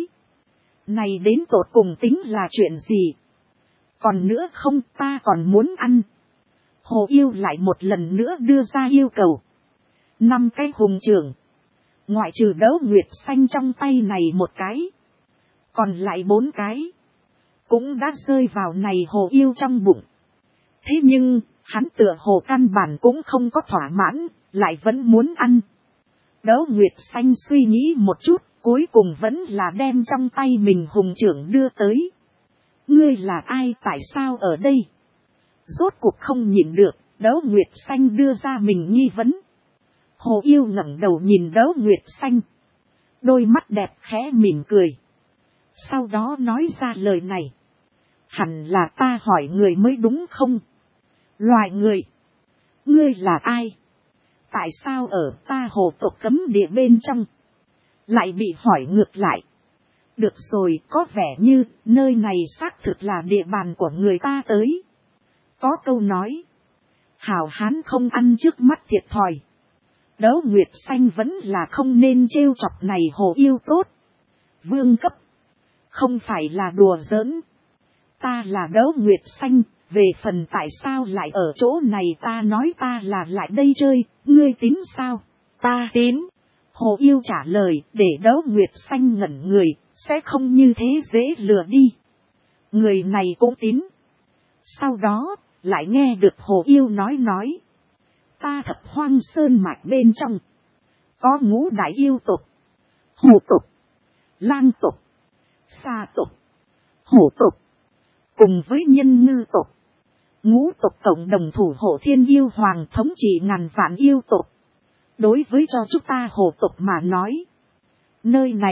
Này đến tột cùng tính là chuyện gì? Còn nữa không, ta còn muốn ăn. Hồ yêu lại một lần nữa đưa ra yêu cầu. Năm cái hùng trưởng. Ngoại trừ Đỗ Nguyệt Xanh trong tay này một cái. Còn lại bốn cái. Cũng đã rơi vào này hồ yêu trong bụng. Thế nhưng, hắn tựa hồ căn bản cũng không có thỏa mãn, lại vẫn muốn ăn. Đỗ Nguyệt Xanh suy nghĩ một chút, cuối cùng vẫn là đem trong tay mình hùng trưởng đưa tới. Ngươi là ai, tại sao ở đây? Rốt cuộc không nhịn được, Đỗ Nguyệt Xanh đưa ra mình nghi vấn. Hồ yêu ngẩng đầu nhìn Đỗ Nguyệt Xanh. Đôi mắt đẹp khẽ mỉm cười. Sau đó nói ra lời này. Hẳn là ta hỏi người mới đúng không? Loài người. Ngươi là ai? Tại sao ở ta hồ tộc cấm địa bên trong? Lại bị hỏi ngược lại. Được rồi, có vẻ như nơi này xác thực là địa bàn của người ta tới. Có câu nói. Hảo hán không ăn trước mắt thiệt thòi. Đỗ Nguyệt Xanh vẫn là không nên trêu chọc này hồ yêu tốt. Vương cấp. Không phải là đùa giỡn. Ta là Đỗ Nguyệt Xanh. Về phần tại sao lại ở chỗ này ta nói ta là lại đây chơi. Ngươi tín sao? Ta tín. Hồ yêu trả lời để Đỗ Nguyệt Xanh ngẩn người. Sẽ không như thế dễ lừa đi. Người này cũng tín. Sau đó lại nghe được hồ yêu nói nói. Ta Thập Hoang Sơn mạch bên trong. Có ngũ đại yêu tộc. Hồ tộc. Lang tộc. Sa tộc. Hổ tộc. Cùng với nhân ngư tộc. Ngũ tộc cộng đồng thủ hộ thiên yêu hoàng thống trị ngàn vạn yêu tộc. Đối với cho chúng ta hồ tộc mà nói. Nơi này.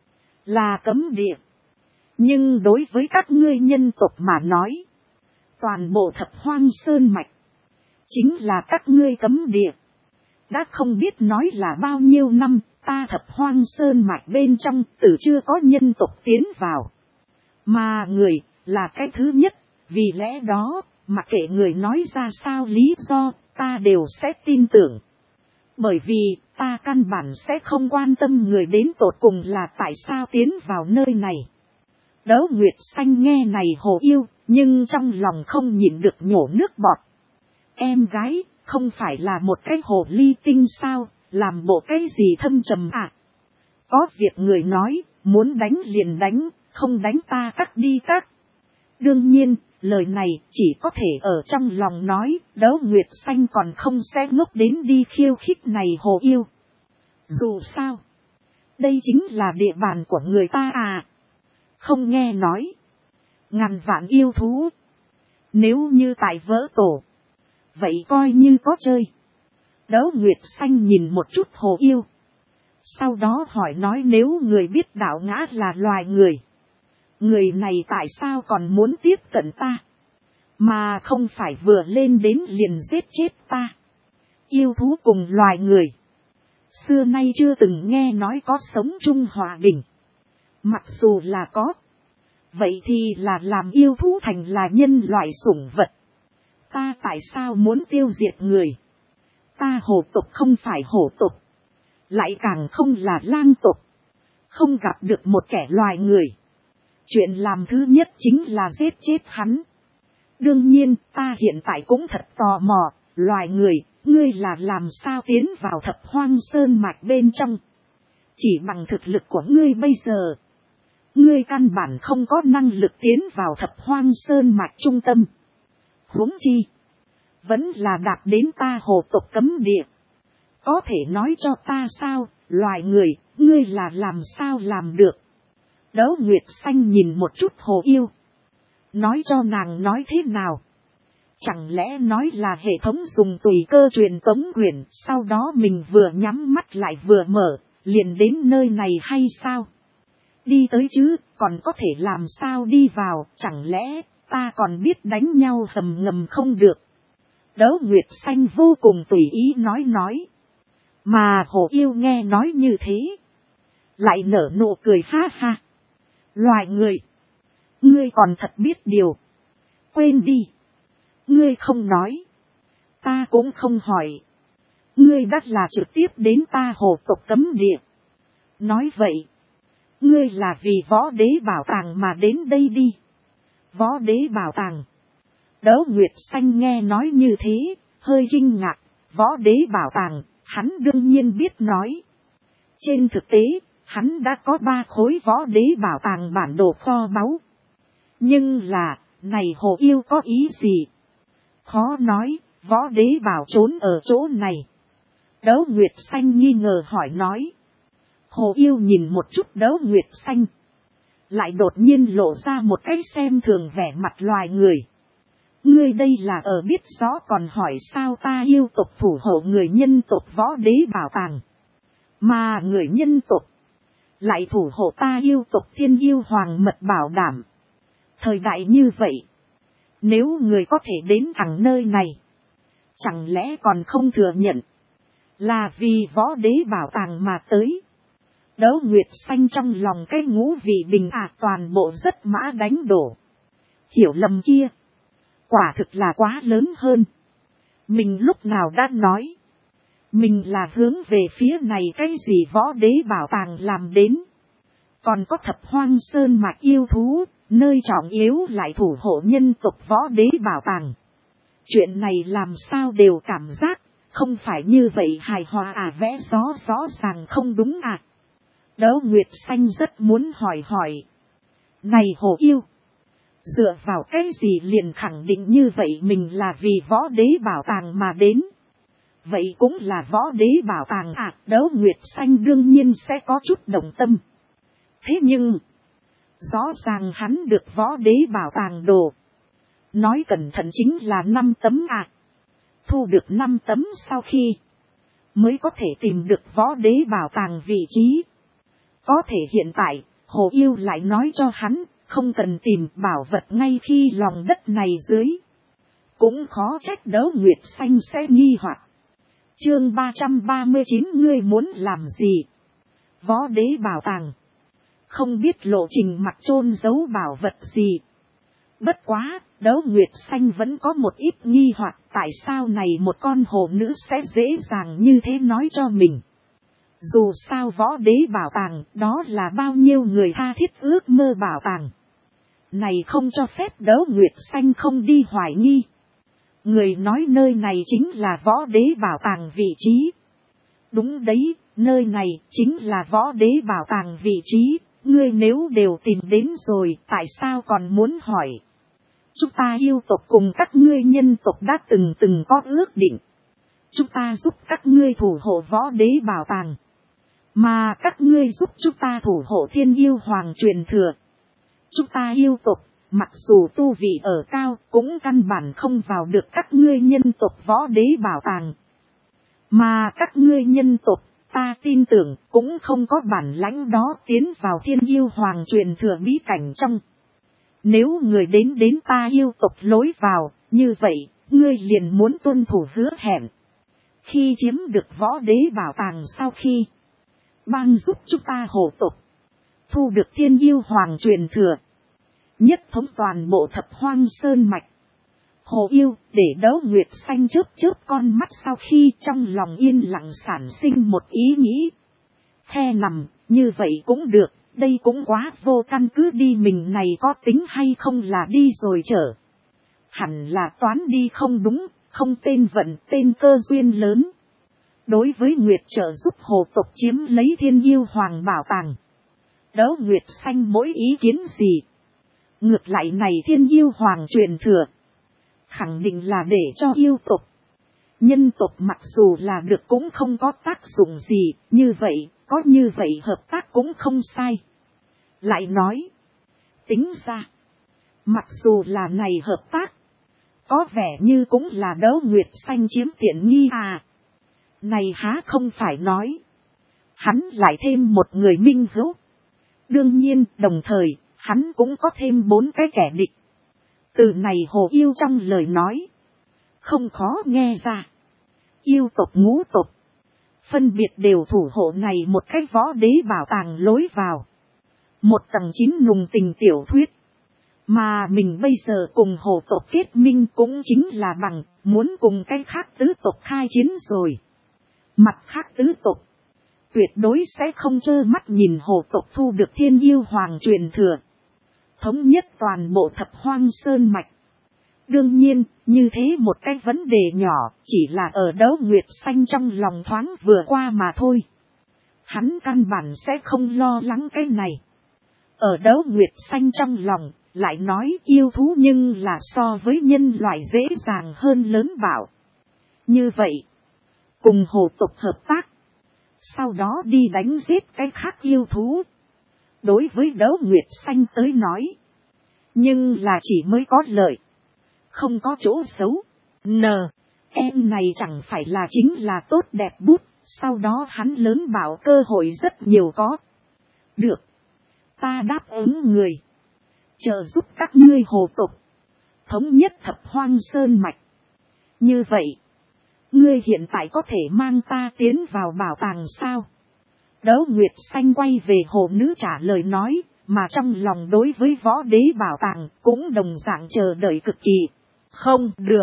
Là cấm địa. Nhưng đối với các ngươi nhân tộc mà nói. Toàn bộ Thập Hoang Sơn mạch. Chính là các ngươi cấm địa. Đã không biết nói là bao nhiêu năm. Ta Thập Hoang Sơn mạch bên trong. Từ chưa có nhân tộc tiến vào. Mà người là cái thứ nhất. Vì lẽ đó. Mặc kệ người nói ra sao lý do. Ta đều sẽ tin tưởng. Bởi vì ta căn bản sẽ không quan tâm người đến tột cùng là tại sao tiến vào nơi này. Đỗ Nguyệt Xanh nghe này hồ yêu. Nhưng trong lòng không nhịn được nhổ nước bọt. Em gái không phải là một cái hồ ly tinh sao. Làm bộ cái gì thâm trầm à. Có việc người nói. Muốn đánh liền đánh. Không đánh ta cắt đi cắt. Đương nhiên. Lời này chỉ có thể ở trong lòng nói. Đỗ Nguyệt Xanh còn không sẽ ngốc đến đi khiêu khích này hồ yêu. Dù sao. Đây chính là địa bàn của người ta à. Không nghe nói. Ngàn vạn yêu thú. Nếu như tại vỡ tổ. Vậy coi như có chơi. Đỗ Nguyệt Xanh nhìn một chút hồ yêu. Sau đó hỏi nói nếu người biết đạo ngã là loài người. Người này tại sao còn muốn tiếp cận ta? Mà không phải vừa lên đến liền giết chết ta. Yêu thú cùng loài người. Xưa nay chưa từng nghe nói có sống chung hòa bình. Mặc dù là có. Vậy thì là làm yêu thú thành là nhân loại sủng vật. Ta tại sao muốn tiêu diệt người? Ta hổ tộc không phải hổ tộc. Lại càng không là lang tộc. Không gặp được một kẻ loài người. Chuyện làm thứ nhất chính là giết chết hắn. Đương nhiên ta hiện tại cũng thật tò mò. Loài người, ngươi là làm sao tiến vào thập hoang sơn mạch bên trong? Chỉ bằng thực lực của ngươi bây giờ. Ngươi căn bản không có năng lực tiến vào thập hoang sơn mạch trung tâm. Huống chi. Vẫn là đạt đến ta hồ tộc cấm địa. Có thể nói cho ta sao, loài người, ngươi là làm sao làm được? Đấu Nguyệt Xanh nhìn một chút hồ yêu. Nói cho nàng nói thế nào? Chẳng lẽ nói là hệ thống dùng tùy cơ truyền tống quyển, sau đó mình vừa nhắm mắt lại vừa mở, liền đến nơi này hay sao? Đi tới chứ, còn có thể làm sao đi vào, chẳng lẽ ta còn biết đánh nhau hầm ngầm không được? Đấu Nguyệt Xanh vô cùng tùy ý nói nói. Mà hồ yêu nghe nói như thế. Lại nở nụ cười ha ha. Loài người. Ngươi còn thật biết điều. Quên đi. Ngươi không nói. Ta cũng không hỏi. Ngươi đắt là trực tiếp đến ta hồ tộc cấm địa. Nói vậy. Ngươi là vì võ đế bảo tàng mà đến đây đi. Võ đế bảo tàng. Đấu Nguyệt Xanh nghe nói như thế. Hơi kinh ngạc. Võ đế bảo tàng. Hắn đương nhiên biết nói. Trên thực tế. Hắn đã có ba khối võ đế bảo tàng bản đồ kho báu. Nhưng là. Này hồ yêu có ý gì? Khó nói. Võ đế bảo trốn ở chỗ này. Đấu Nguyệt Xanh nghi ngờ hỏi nói. Hồ yêu nhìn một chút Đấu Nguyệt Xanh. Lại đột nhiên lộ ra một cái xem thường vẻ mặt loài người. Ngươi đây là ở biết rõ còn hỏi sao ta yêu tộc thủ hộ người nhân tộc võ đế bảo tàng. Mà người nhân tộc. Lại thủ hộ ta yêu tộc thiên yêu hoàng mật bảo đảm. Thời đại như vậy. Nếu người có thể đến thẳng nơi này. Chẳng lẽ còn không thừa nhận. Là vì võ đế bảo tàng mà tới. Đấu Nguyệt Xanh trong lòng cái ngũ vị bình ạc toàn bộ rất mã đánh đổ. Hiểu lầm kia. Quả thực là quá lớn hơn. Mình lúc nào đã nói. Mình là hướng về phía này cái gì võ đế bảo tàng làm đến. Còn có thập hoang sơn mạch yêu thú. Nơi trọng yếu lại thủ hộ nhân tộc võ đế bảo tàng. Chuyện này làm sao đều cảm giác. Không phải như vậy hài hòa à vẽ gió rõ ràng không đúng à. Đấu Nguyệt Xanh rất muốn hỏi hỏi. Này hồ yêu. Dựa vào cái gì liền khẳng định như vậy mình là vì võ đế bảo tàng mà đến. Vậy cũng là võ đế bảo tàng à. Đấu Nguyệt Xanh đương nhiên sẽ có chút động tâm. Thế nhưng. Rõ ràng hắn được võ đế bảo tàng đồ. Nói cẩn thận chính là năm tấm à. Thu được năm tấm sau khi. Mới có thể tìm được võ đế bảo tàng vị trí. Có thể hiện tại. Hồ yêu lại nói cho hắn. Không cần tìm bảo vật ngay khi lòng đất này dưới. Cũng khó trách Đấu Nguyệt Xanh sẽ nghi hoặc. Chương ba trăm ba mươi chín ngươi muốn làm gì? Võ đế bảo tàng. Không biết lộ trình mặt chôn giấu bảo vật gì. Bất quá, Đấu Nguyệt Xanh vẫn có một ít nghi hoặc tại sao này một con hồ nữ sẽ dễ dàng như thế nói cho mình. Dù sao võ đế bảo tàng đó là bao nhiêu người tha thiết ước mơ bảo tàng. Này không cho phép Đấu Nguyệt Xanh không đi hoài nghi. Người nói nơi này chính là võ đế bảo tàng vị trí. Đúng đấy, nơi này chính là võ đế bảo tàng vị trí. Ngươi nếu đều tìm đến rồi, tại sao còn muốn hỏi? Chúng ta yêu tộc cùng các ngươi nhân tộc đã từng từng có ước định. Chúng ta giúp các ngươi thủ hộ võ đế bảo tàng. Mà các ngươi giúp chúng ta thủ hộ thiên yêu hoàng truyền thừa. Chúng ta yêu tộc, mặc dù tu vị ở cao, cũng căn bản không vào được các ngươi nhân tộc võ đế bảo tàng. Mà các ngươi nhân tộc, ta tin tưởng, cũng không có bản lãnh đó tiến vào thiên yêu hoàng truyền thừa bí cảnh trong. Nếu người đến đến ta yêu tộc lối vào, như vậy, ngươi liền muốn tuân thủ hứa hẹn. Khi chiếm được võ đế bảo tàng sau khi bang giúp chúng ta hộ tộc, thu được thiên yêu hoàng truyền thừa, nhất thống toàn bộ thập hoang sơn mạch. Hồ yêu để Đấu Nguyệt Xanh chớp chớp con mắt sau khi trong lòng yên lặng sản sinh một ý nghĩ. He nằm, như vậy cũng được, đây cũng quá vô căn cứ đi, mình này có tính hay không là đi rồi trở. Hẳn là toán đi không đúng, không tên vận tên cơ duyên lớn. Đối với Nguyệt trợ giúp hồ tộc chiếm lấy thiên yêu hoàng bảo tàng, Đấu Nguyệt Xanh mỗi ý kiến gì? Ngược lại này thiên yêu hoàng truyền thừa, khẳng định là để cho yêu tộc. Nhân tộc mặc dù là được cũng không có tác dụng gì, như vậy, có như vậy hợp tác cũng không sai. Lại nói, tính ra, mặc dù là này hợp tác, có vẻ như cũng là Đấu Nguyệt Xanh chiếm tiện nghi à. Này há không phải nói, hắn lại thêm một người minh hữu. Đương nhiên, đồng thời, hắn cũng có thêm bốn cái kẻ địch. Từ này hồ yêu trong lời nói, không khó nghe ra. Yêu tộc ngũ tộc, phân biệt đều thủ hộ này một cái võ đế bảo tàng lối vào. Một tầng chín nùng tình tiểu thuyết. Mà mình bây giờ cùng hồ tộc kết minh cũng chính là bằng muốn cùng cái khác tứ tộc khai chiến rồi. Mặt khác tứ tộc tuyệt đối sẽ không trơ mắt nhìn hồ tộc thu được thiên yêu hoàng truyền thừa, thống nhất toàn bộ thập hoang sơn mạch. Đương nhiên, như thế một cái vấn đề nhỏ, chỉ là ở Đấu Nguyệt Xanh trong lòng thoáng vừa qua mà thôi. Hắn căn bản sẽ không lo lắng cái này. Ở Đấu Nguyệt Xanh trong lòng, lại nói yêu thú nhưng là so với nhân loại dễ dàng hơn lớn bảo. Như vậy, cùng hồ tộc hợp tác, sau đó đi đánh giết cái khác yêu thú. Đối với Đấu Nguyệt Xanh tới nói, nhưng là chỉ mới có lợi, không có chỗ xấu. N, em này chẳng phải là chính là tốt đẹp bút, sau đó hắn lớn bảo cơ hội rất nhiều có. Được, ta đáp ứng người, trợ giúp các ngươi hồ tộc, thống nhất thập hoang sơn mạch. Như vậy, ngươi hiện tại có thể mang ta tiến vào bảo tàng sao? Đấu Nguyệt Xanh quay về hồ nữ trả lời nói, mà trong lòng đối với võ đế bảo tàng cũng đồng dạng chờ đợi cực kỳ. Không được.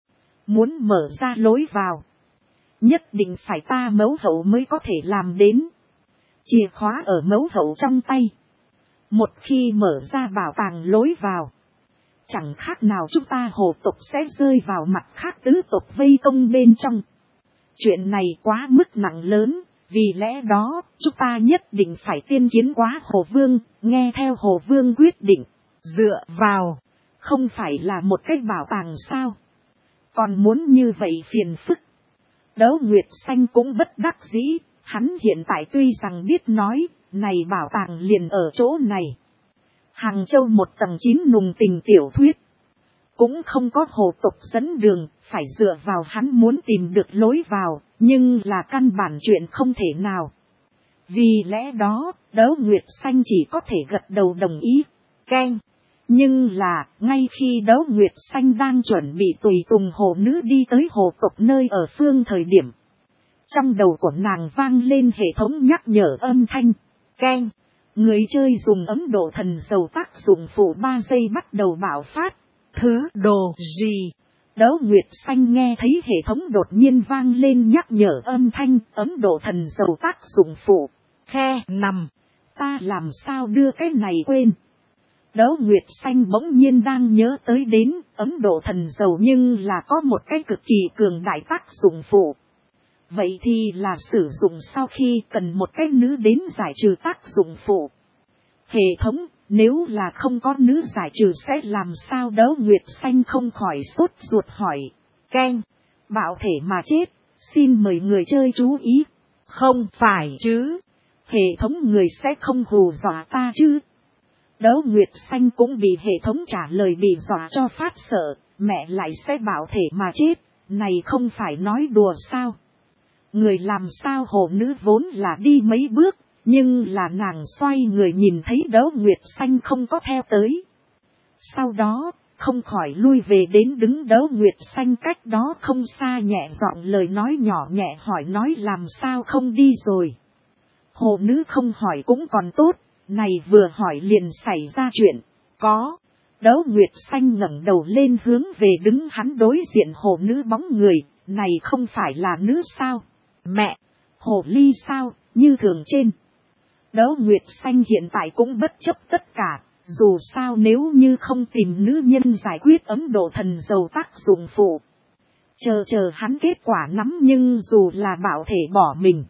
Muốn mở ra lối vào, nhất định phải ta mẫu hậu mới có thể làm đến. Chìa khóa ở mẫu hậu trong tay. Một khi mở ra bảo tàng lối vào, chẳng khác nào chúng ta hồ tộc sẽ rơi vào mặt khác tứ tộc vây công bên trong. Chuyện này quá mức nặng lớn, vì lẽ đó chúng ta nhất định phải tiên kiến quá Hồ Vương, nghe theo Hồ Vương quyết định. Dựa vào, không phải là một cái bảo tàng sao? Còn muốn như vậy phiền phức. Đấu Nguyệt Xanh cũng bất đắc dĩ, hắn hiện tại tuy rằng biết nói, này bảo tàng liền ở chỗ này. Hàng Châu một tầng chín nùng tình tiểu thuyết, cũng không có hồ tộc dẫn đường, phải dựa vào hắn muốn tìm được lối vào, nhưng là căn bản chuyện không thể nào. Vì lẽ đó, Đấu Nguyệt Xanh chỉ có thể gật đầu đồng ý. Keng. Nhưng là, ngay khi Đấu Nguyệt Xanh đang chuẩn bị tùy tùng hồ nữ đi tới hồ tộc nơi ở phương thời điểm, trong đầu của nàng vang lên hệ thống nhắc nhở âm thanh. Keng. Người chơi dùng Ấn Độ thần dầu tác dụng phụ ba giây bắt đầu bạo phát. Thứ đồ gì? Đấu Nguyệt Xanh nghe thấy hệ thống đột nhiên vang lên nhắc nhở âm thanh Ấn Độ thần dầu tác dụng phụ. Khe nằm. Ta làm sao đưa cái này quên? Đấu Nguyệt Xanh bỗng nhiên đang nhớ tới đến Ấn Độ thần dầu nhưng là có một cái cực kỳ cường đại tác dụng phụ. Vậy thì là sử dụng sau khi cần một cái nữ đến giải trừ tác dụng phụ. Hệ thống, nếu là không có nữ giải trừ sẽ làm sao? Đấu Nguyệt Xanh không khỏi sốt ruột hỏi. Keng, bạo thể mà chết, xin mời người chơi chú ý. Không phải chứ, hệ thống người sẽ không hù dọa ta chứ? Đấu Nguyệt Xanh cũng bị hệ thống trả lời bị dọa cho phát sợ, mẹ lại sẽ bạo thể mà chết, này không phải nói đùa sao? Người làm sao hồ nữ vốn là đi mấy bước, nhưng là nàng xoay người nhìn thấy Đấu Nguyệt Xanh không có theo tới. Sau đó, không khỏi lui về đến đứng Đấu Nguyệt Xanh cách đó không xa, nhẹ giọng lời nói nhỏ nhẹ hỏi nói làm sao không đi rồi. Hồ nữ không hỏi cũng còn tốt, này vừa hỏi liền xảy ra chuyện. Có. Đấu Nguyệt Xanh ngẩng đầu lên hướng về đứng hắn đối diện hồ nữ bóng người, này không phải là nữ sao? Mẹ! Hồ ly sao, như thường trên. Đấu Nguyệt Xanh hiện tại cũng bất chấp tất cả, dù sao nếu như không tìm nữ nhân giải quyết Ấn Độ thần dầu tác dụng phụ. Chờ chờ hắn kết quả nắm, nhưng dù là bảo thể bỏ mình.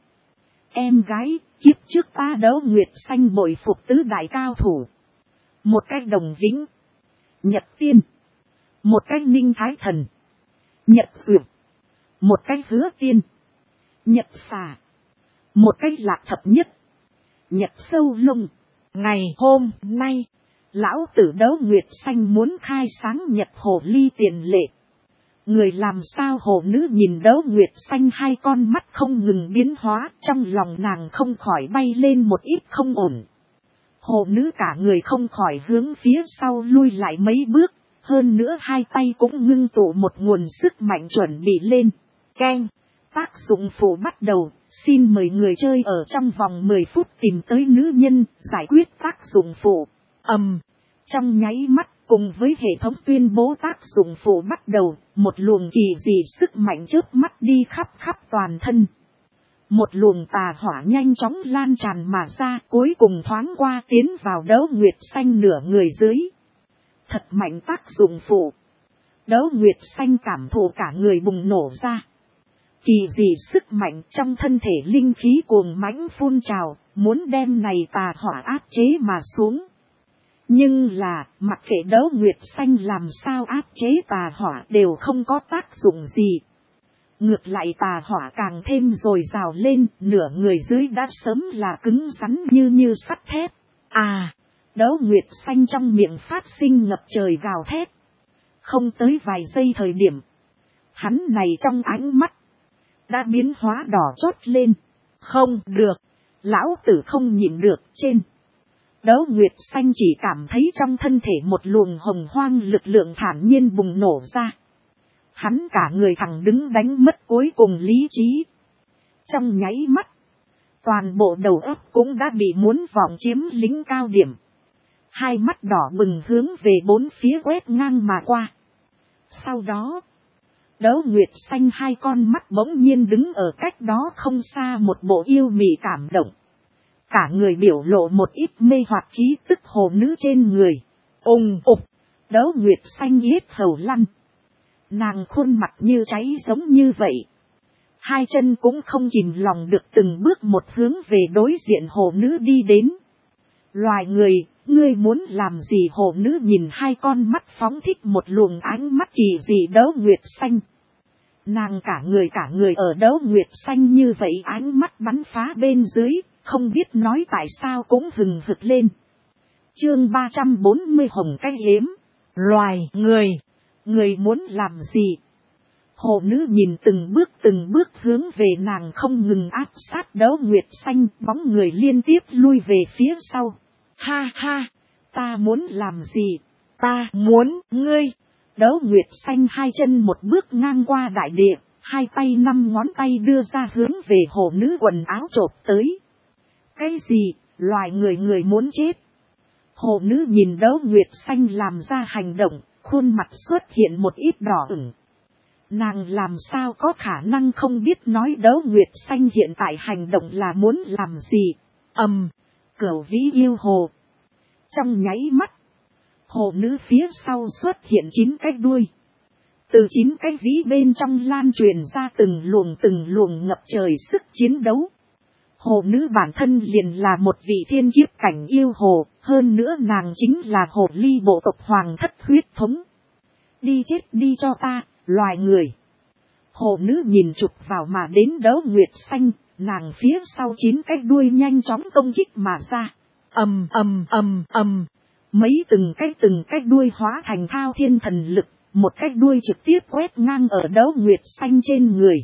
Em gái, kiếp trước ta Đấu Nguyệt Xanh bội phục tứ đại cao thủ. Một cách Đồng Vĩnh, Nhật Tiên, một cách Ninh Thái Thần, Nhật Dược, một cách Hứa Tiên, Nhật Xà, một cách Lạc Thập Nhất, Nhật Sâu Lông. Ngày hôm nay, lão tử Đấu Nguyệt Xanh muốn khai sáng Nhật Hồ Ly tiền lệ. Người làm sao hồ nữ nhìn Đấu Nguyệt Xanh hai con mắt không ngừng biến hóa, trong lòng nàng không khỏi bay lên một ít không ổn. Hồ nữ cả người không khỏi hướng phía sau lui lại mấy bước, hơn nữa hai tay cũng ngưng tụ một nguồn sức mạnh chuẩn bị lên. Keng, tác dụng phụ bắt đầu, xin mời người chơi ở trong vòng mười phút tìm tới nữ nhân, giải quyết tác dụng phụ. Ầm, um, trong nháy mắt, cùng với hệ thống tuyên bố tác dụng phụ bắt đầu, một luồng kỳ dị sức mạnh chớp mắt đi khắp khắp toàn thân. Một luồng tà hỏa nhanh chóng lan tràn mà ra, cuối cùng thoáng qua tiến vào Đấu Nguyệt Xanh nửa người dưới. Thật mạnh tác dụng phụ. Đấu Nguyệt Xanh cảm thụ cả người bùng nổ ra. Kỳ dị sức mạnh trong thân thể, linh khí cuồng mãnh phun trào, muốn đem này tà hỏa áp chế mà xuống. Nhưng là, mặc kệ Đấu Nguyệt Xanh làm sao áp chế tà hỏa đều không có tác dụng gì. Ngược lại tà hỏa càng thêm dồi dào lên, nửa người dưới đã sớm là cứng rắn như như sắt thép. À, Đấu Nguyệt Xanh trong miệng phát sinh ngập trời gào thét. Không tới vài giây thời điểm, hắn này trong ánh mắt đã biến hóa đỏ chót lên. Không được, lão tử không nhịn được. Trên Đấu Nguyệt Xanh chỉ cảm thấy trong thân thể một luồng hồng hoang lực lượng thản nhiên bùng nổ ra. Hắn cả người thẳng đứng đánh mất cuối cùng lý trí. Trong nháy mắt, toàn bộ đầu óc cũng đã bị muốn vòng chiếm lĩnh cao điểm. Hai mắt đỏ bừng hướng về bốn phía quét ngang mà qua. Sau đó, Đấu Nguyệt Xanh hai con mắt bỗng nhiên đứng ở cách đó không xa một bộ yêu mị cảm động. Cả người biểu lộ một ít mê hoặc khí tức hồ nữ trên người. Ùng ục, Đấu Nguyệt Xanh yết hầu lăn. Nàng khuôn mặt như cháy giống như vậy. Hai chân cũng không kìm lòng được từng bước một hướng về đối diện hồ nữ đi đến. Loài người, ngươi muốn làm gì? Hồ nữ nhìn hai con mắt phóng thích một luồng ánh mắt kỳ dị Đấu Nguyệt Xanh. Nàng cả người cả người ở Đấu Nguyệt Xanh như vậy ánh mắt bắn phá bên dưới, không biết nói tại sao cũng hừng hực lên. Chương ba trăm bốn mươi Hồng Cái Hiếm. Loài người, người muốn làm gì? Hồ nữ nhìn từng bước từng bước hướng về nàng không ngừng áp sát Đấu Nguyệt Xanh, bóng người liên tiếp lui về phía sau. Ha ha, ta muốn làm gì? Ta muốn ngươi. Đấu Nguyệt Xanh hai chân một bước ngang qua đại địa, hai tay năm ngón tay đưa ra hướng về hồ nữ quần áo chộp tới. Cái gì? Loài người người muốn chết. Hồ nữ nhìn Đấu Nguyệt Xanh làm ra hành động, khuôn mặt xuất hiện một ít đỏ ửng. Nàng làm sao có khả năng không biết nói Đấu Nguyệt Xanh hiện tại hành động là muốn làm gì? Ầm, um, Cửu Vĩ Yêu Hồ. Trong nháy mắt, hồ nữ phía sau xuất hiện chín cái đuôi. Từ chín cái vĩ bên trong lan truyền ra từng luồng từng luồng ngập trời sức chiến đấu. Hồ nữ bản thân liền là một vị thiên kiếp cảnh yêu hồ, hơn nữa nàng chính là hồ ly bộ tộc hoàng thất huyết thống. Đi chết đi cho ta, loài người. Hồ nữ nhìn chụp vào mà đến Đấu Nguyệt Xanh, nàng phía sau chín cái đuôi nhanh chóng công kích mà ra. Ầm ầm ầm ầm, mấy từng cái từng cái đuôi hóa thành thao thiên thần lực, một cái đuôi trực tiếp quét ngang ở Đấu Nguyệt Xanh trên người.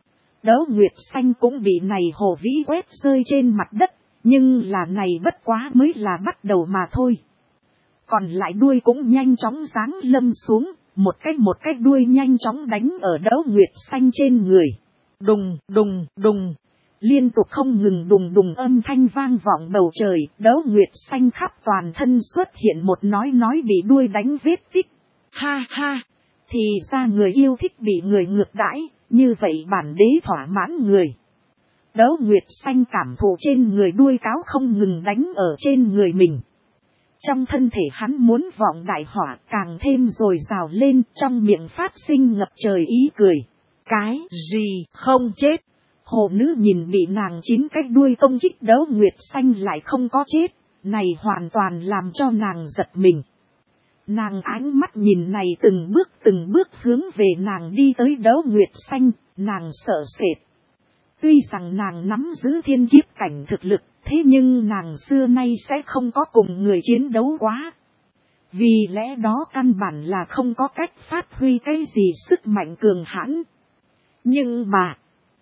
Đấu Nguyệt Xanh cũng bị này hồ vĩ quét rơi trên mặt đất, nhưng là này bất quá mới là bắt đầu mà thôi. Còn lại đuôi cũng nhanh chóng giáng lâm xuống, một cách một cách đuôi nhanh chóng đánh ở Đấu Nguyệt Xanh trên người. Đùng, đùng, đùng. Liên tục không ngừng đùng đùng âm thanh vang vọng bầu trời, Đấu Nguyệt Xanh khắp toàn thân xuất hiện một nói nói bị đuôi đánh vết tích. Ha ha, thì ra người yêu thích bị người ngược đãi, như vậy bản đế thỏa mãn người. Đấu Nguyệt Xanh cảm thụ trên người đuôi cáo không ngừng đánh ở trên người mình. Trong thân thể hắn muốn vọng đại hỏa càng thêm rồi rào lên, trong miệng phát sinh ngập trời ý cười. Cái gì không chết? Hồ nữ nhìn bị nàng chín cái đuôi công kích Đấu Nguyệt Xanh lại không có chết, này hoàn toàn làm cho nàng giật mình. Nàng ánh mắt nhìn này từng bước từng bước hướng về nàng đi tới Đấu Nguyệt Xanh, nàng sợ sệt. Tuy rằng nàng nắm giữ thiên kiếp cảnh thực lực, thế nhưng nàng xưa nay sẽ không có cùng người chiến đấu quá. Vì lẽ đó căn bản là không có cách phát huy cái gì sức mạnh cường hãn. Nhưng mà,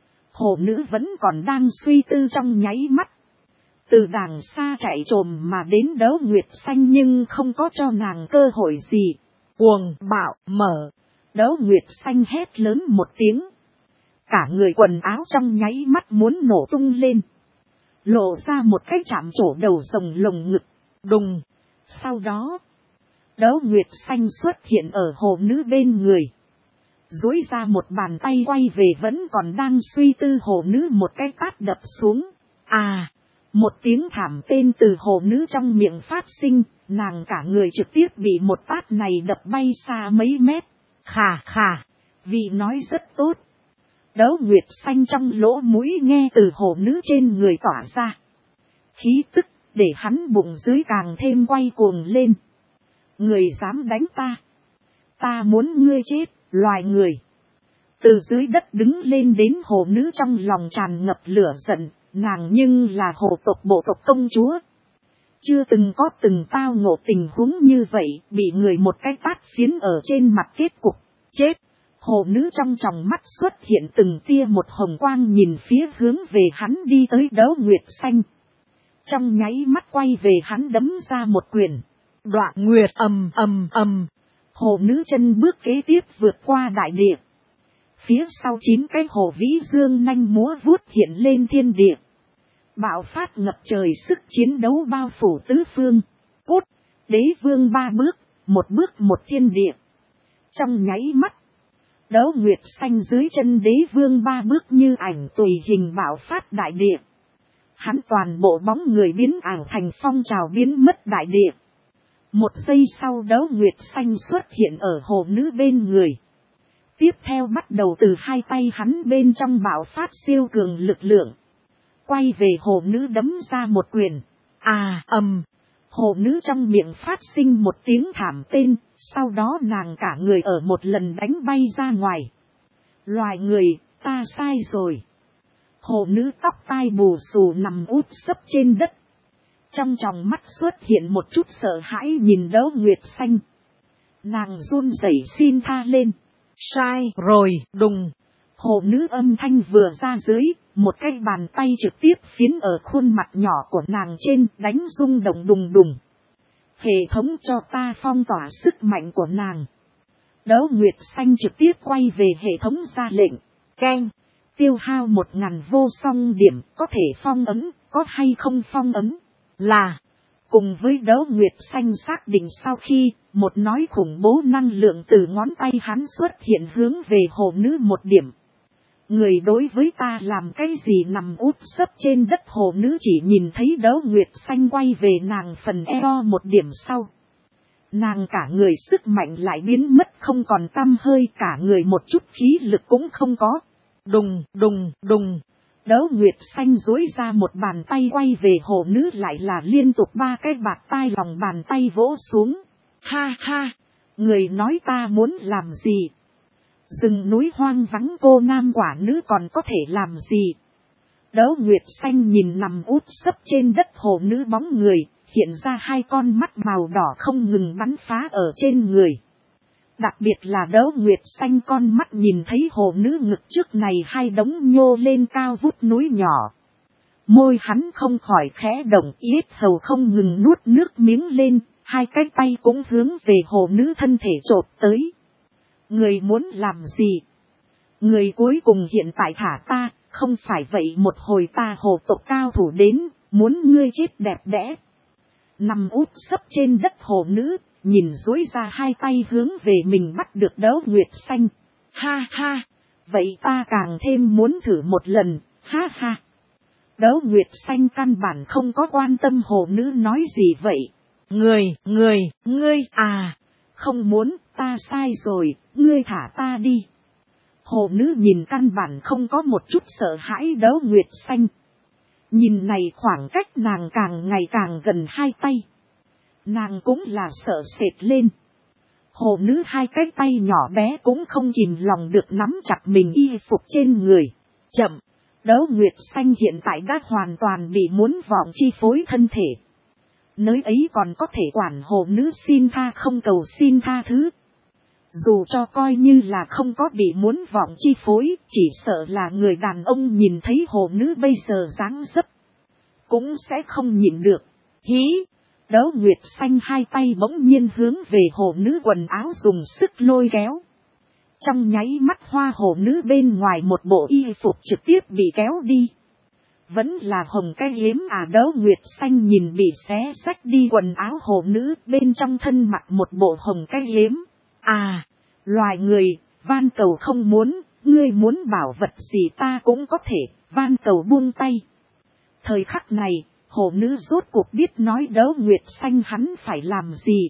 hồ nữ vẫn còn đang suy tư trong nháy mắt. Từ đàng xa chạy trồm mà đến Đấu Nguyệt Xanh nhưng không có cho nàng cơ hội gì. Cuồng bạo mở. Đấu Nguyệt Xanh hét lớn một tiếng. Cả người quần áo trong nháy mắt muốn nổ tung lên. Lộ ra một cái chạm trổ đầu rồng lồng ngực. Đùng. Sau đó, Đấu Nguyệt Xanh xuất hiện ở hồ nữ bên người. Duỗi ra một bàn tay quay về vẫn còn đang suy tư hồ nữ một cái tát đập xuống. À, một tiếng thảm tên từ hồ nữ trong miệng phát sinh, nàng cả người trực tiếp bị một tát này đập bay xa mấy mét. Khà khà, vị nói rất tốt. Đấu Nguyệt Xanh trong lỗ mũi nghe từ hồ nữ trên người tỏa ra. Khí tức để hắn bụng dưới càng thêm quay cuồng lên. Người dám đánh ta. Ta muốn ngươi chết, loài người. Từ dưới đất đứng lên đến hồ nữ trong lòng tràn ngập lửa giận, nàng nhưng là hồ tộc bộ tộc công chúa. Chưa từng có từng tao ngộ tình huống như vậy, bị người một cái tát phiến ở trên mặt kết cục, chết. Hồ nữ trong tròng mắt xuất hiện từng tia một hồng quang nhìn phía hướng về hắn đi tới Đấu Nguyệt Xanh. Trong nháy mắt quay về hắn đấm ra một quyền. Đoạn nguyệt ầm ầm ầm. Hồ nữ chân bước kế tiếp vượt qua đại địa. Phía sau chín cái hồ vĩ dương nanh múa vuốt hiện lên thiên địa. Bạo phát ngập trời sức chiến đấu bao phủ tứ phương. Cốt, đế vương ba bước, một bước một thiên địa. Trong nháy mắt, Đấu Nguyệt Xanh dưới chân đế vương ba bước như ảnh tùy hình bạo phát đại địa. Hắn toàn bộ bóng người biến ảo thành phong trào biến mất đại địa. Một giây sau Đấu Nguyệt Xanh xuất hiện ở hồ nữ bên người. Tiếp theo bắt đầu từ hai tay hắn bên trong bạo phát siêu cường lực lượng. Quay về hồ nữ đấm ra một quyền. À ầm. Hồ nữ trong miệng phát sinh một tiếng thảm tên, sau đó nàng cả người ở một lần đánh bay ra ngoài. Loài người, ta sai rồi. Hồ nữ tóc tai bù xù nằm úp sấp trên đất. Trong tròng mắt xuất hiện một chút sợ hãi nhìn Đấu Nguyệt Xanh. Nàng run rẩy xin tha lên. Sai rồi, đùng. Hồ nữ âm thanh vừa ra dưới, một cái bàn tay trực tiếp phiến ở khuôn mặt nhỏ của nàng trên đánh rung động đùng đùng. Hệ thống cho ta phong tỏa sức mạnh của nàng. Đấu Nguyệt Xanh trực tiếp quay về hệ thống ra lệnh. Keng, tiêu hao một ngàn vô song điểm, có thể phong ấn, có hay không phong ấn? Là, cùng với Đấu Nguyệt Xanh xác định sau khi, một nói khủng bố năng lượng từ ngón tay hắn xuất hiện hướng về hồ nữ một điểm. Người đối với ta làm cái gì nằm úp sấp trên đất hồ nữ chỉ nhìn thấy Đấu Nguyệt Xanh quay về nàng phần eo một điểm sau. Nàng cả người sức mạnh lại biến mất không còn tăm hơi, cả người một chút khí lực cũng không có. Đùng, đùng, đùng. Đấu Nguyệt Xanh duỗi ra một bàn tay quay về hồ nữ lại là liên tục ba cái bạt tai lòng bàn tay vỗ xuống. Ha ha, người nói ta muốn làm gì? Rừng núi hoang vắng cô nam quả nữ còn có thể làm gì? Đấu Nguyệt Xanh nhìn nằm út sấp trên đất hồ nữ bóng người, hiện ra hai con mắt màu đỏ không ngừng bắn phá ở trên người. Đặc biệt là Đấu Nguyệt Xanh con mắt nhìn thấy hồ nữ ngực trước này hai đống nhô lên cao vút núi nhỏ. Môi hắn không khỏi khẽ động, yết hầu không ngừng nuốt nước miếng lên, hai cái tay cũng hướng về hồ nữ thân thể chộp tới. Người muốn làm gì? Người cuối cùng hiện tại thả ta, không phải vậy một hồi ta hồ tộc cao thủ đến, muốn ngươi chết đẹp đẽ. Nằm úp sấp trên đất hồ nữ, nhìn duỗi ra hai tay hướng về mình bắt được Đấu Nguyệt Xanh. Ha ha, vậy ta càng thêm muốn thử một lần, ha ha. Đấu Nguyệt Xanh căn bản không có quan tâm hồ nữ nói gì vậy. Người, người, ngươi à, không muốn, ta sai rồi, ngươi thả ta đi. Hồ nữ nhìn căn bản không có một chút sợ hãi Đấu Nguyệt Xanh. Nhìn này khoảng cách nàng càng ngày càng gần hai tay. Nàng cũng là sợ sệt lên. Hồ nữ hai cái tay nhỏ bé cũng không kìm lòng được nắm chặt mình y phục trên người. Chậm, Đấu Nguyệt Xanh hiện tại đã hoàn toàn bị muốn vọng chi phối thân thể. Nơi ấy còn có thể quản hồ nữ xin tha không cầu xin tha thứ. Dù cho coi như là không có bị muốn vọng chi phối, chỉ sợ là người đàn ông nhìn thấy hồ nữ bây giờ dáng dấp, cũng sẽ không nhịn được. Hí! Đấu Nguyệt Xanh hai tay bỗng nhiên hướng về hồ nữ quần áo dùng sức lôi kéo. Trong nháy mắt hoa hồ nữ bên ngoài một bộ y phục trực tiếp bị kéo đi. Vẫn là hồng cái yếm à. Đấu Nguyệt Xanh nhìn bị xé xách đi quần áo hồ nữ, bên trong thân mặc một bộ hồng cái yếm. À, loài người, van cầu không muốn, ngươi muốn bảo vật gì ta cũng có thể, van cầu buông tay. Thời khắc này, hồ nữ rốt cuộc biết nói Đấu Nguyệt Xanh hắn phải làm gì.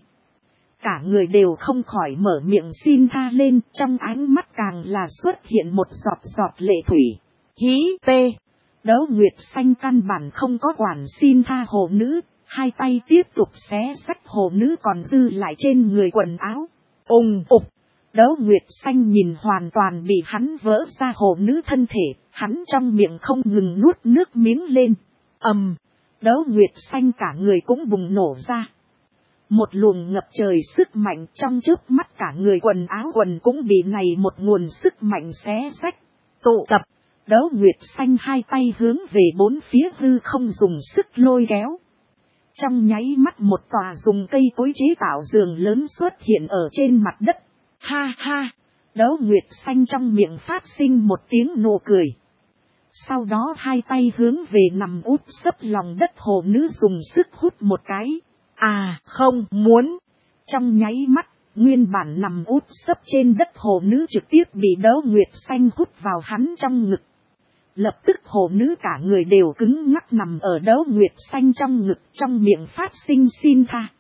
Cả người đều không khỏi mở miệng xin tha lên, trong ánh mắt càng là xuất hiện một giọt giọt lệ thủy. Hí tê! Đấu Nguyệt Xanh căn bản không có quản xin tha hồ nữ, hai tay tiếp tục xé xách hồ nữ còn dư lại trên người quần áo. Ùng ục! Đấu Nguyệt Xanh nhìn hoàn toàn bị hắn vỡ ra hồ nữ thân thể, hắn trong miệng không ngừng nuốt nước miếng lên. Ầm! Đấu Nguyệt Xanh cả người cũng bùng nổ ra. Một luồng ngập trời sức mạnh trong chớp mắt cả người quần áo quần cũng bị này một nguồn sức mạnh xé xách, tụ tập. Đấu Nguyệt Xanh hai tay hướng về bốn phía hư không dùng sức lôi kéo. Trong nháy mắt một tòa dùng cây cối chế tạo giường lớn xuất hiện ở trên mặt đất. Ha ha! Đấu Nguyệt Xanh trong miệng phát sinh một tiếng nụ cười. Sau đó hai tay hướng về nằm úp sấp lòng đất hồ nữ dùng sức hút một cái. À không muốn! Trong nháy mắt, nguyên bản nằm úp sấp trên đất hồ nữ trực tiếp bị Đấu Nguyệt Xanh hút vào hắn trong ngực. Lập tức hồ nữ cả người đều cứng ngắc nằm ở Đấu Nguyệt Xanh trong ngực, trong miệng phát sinh xin tha.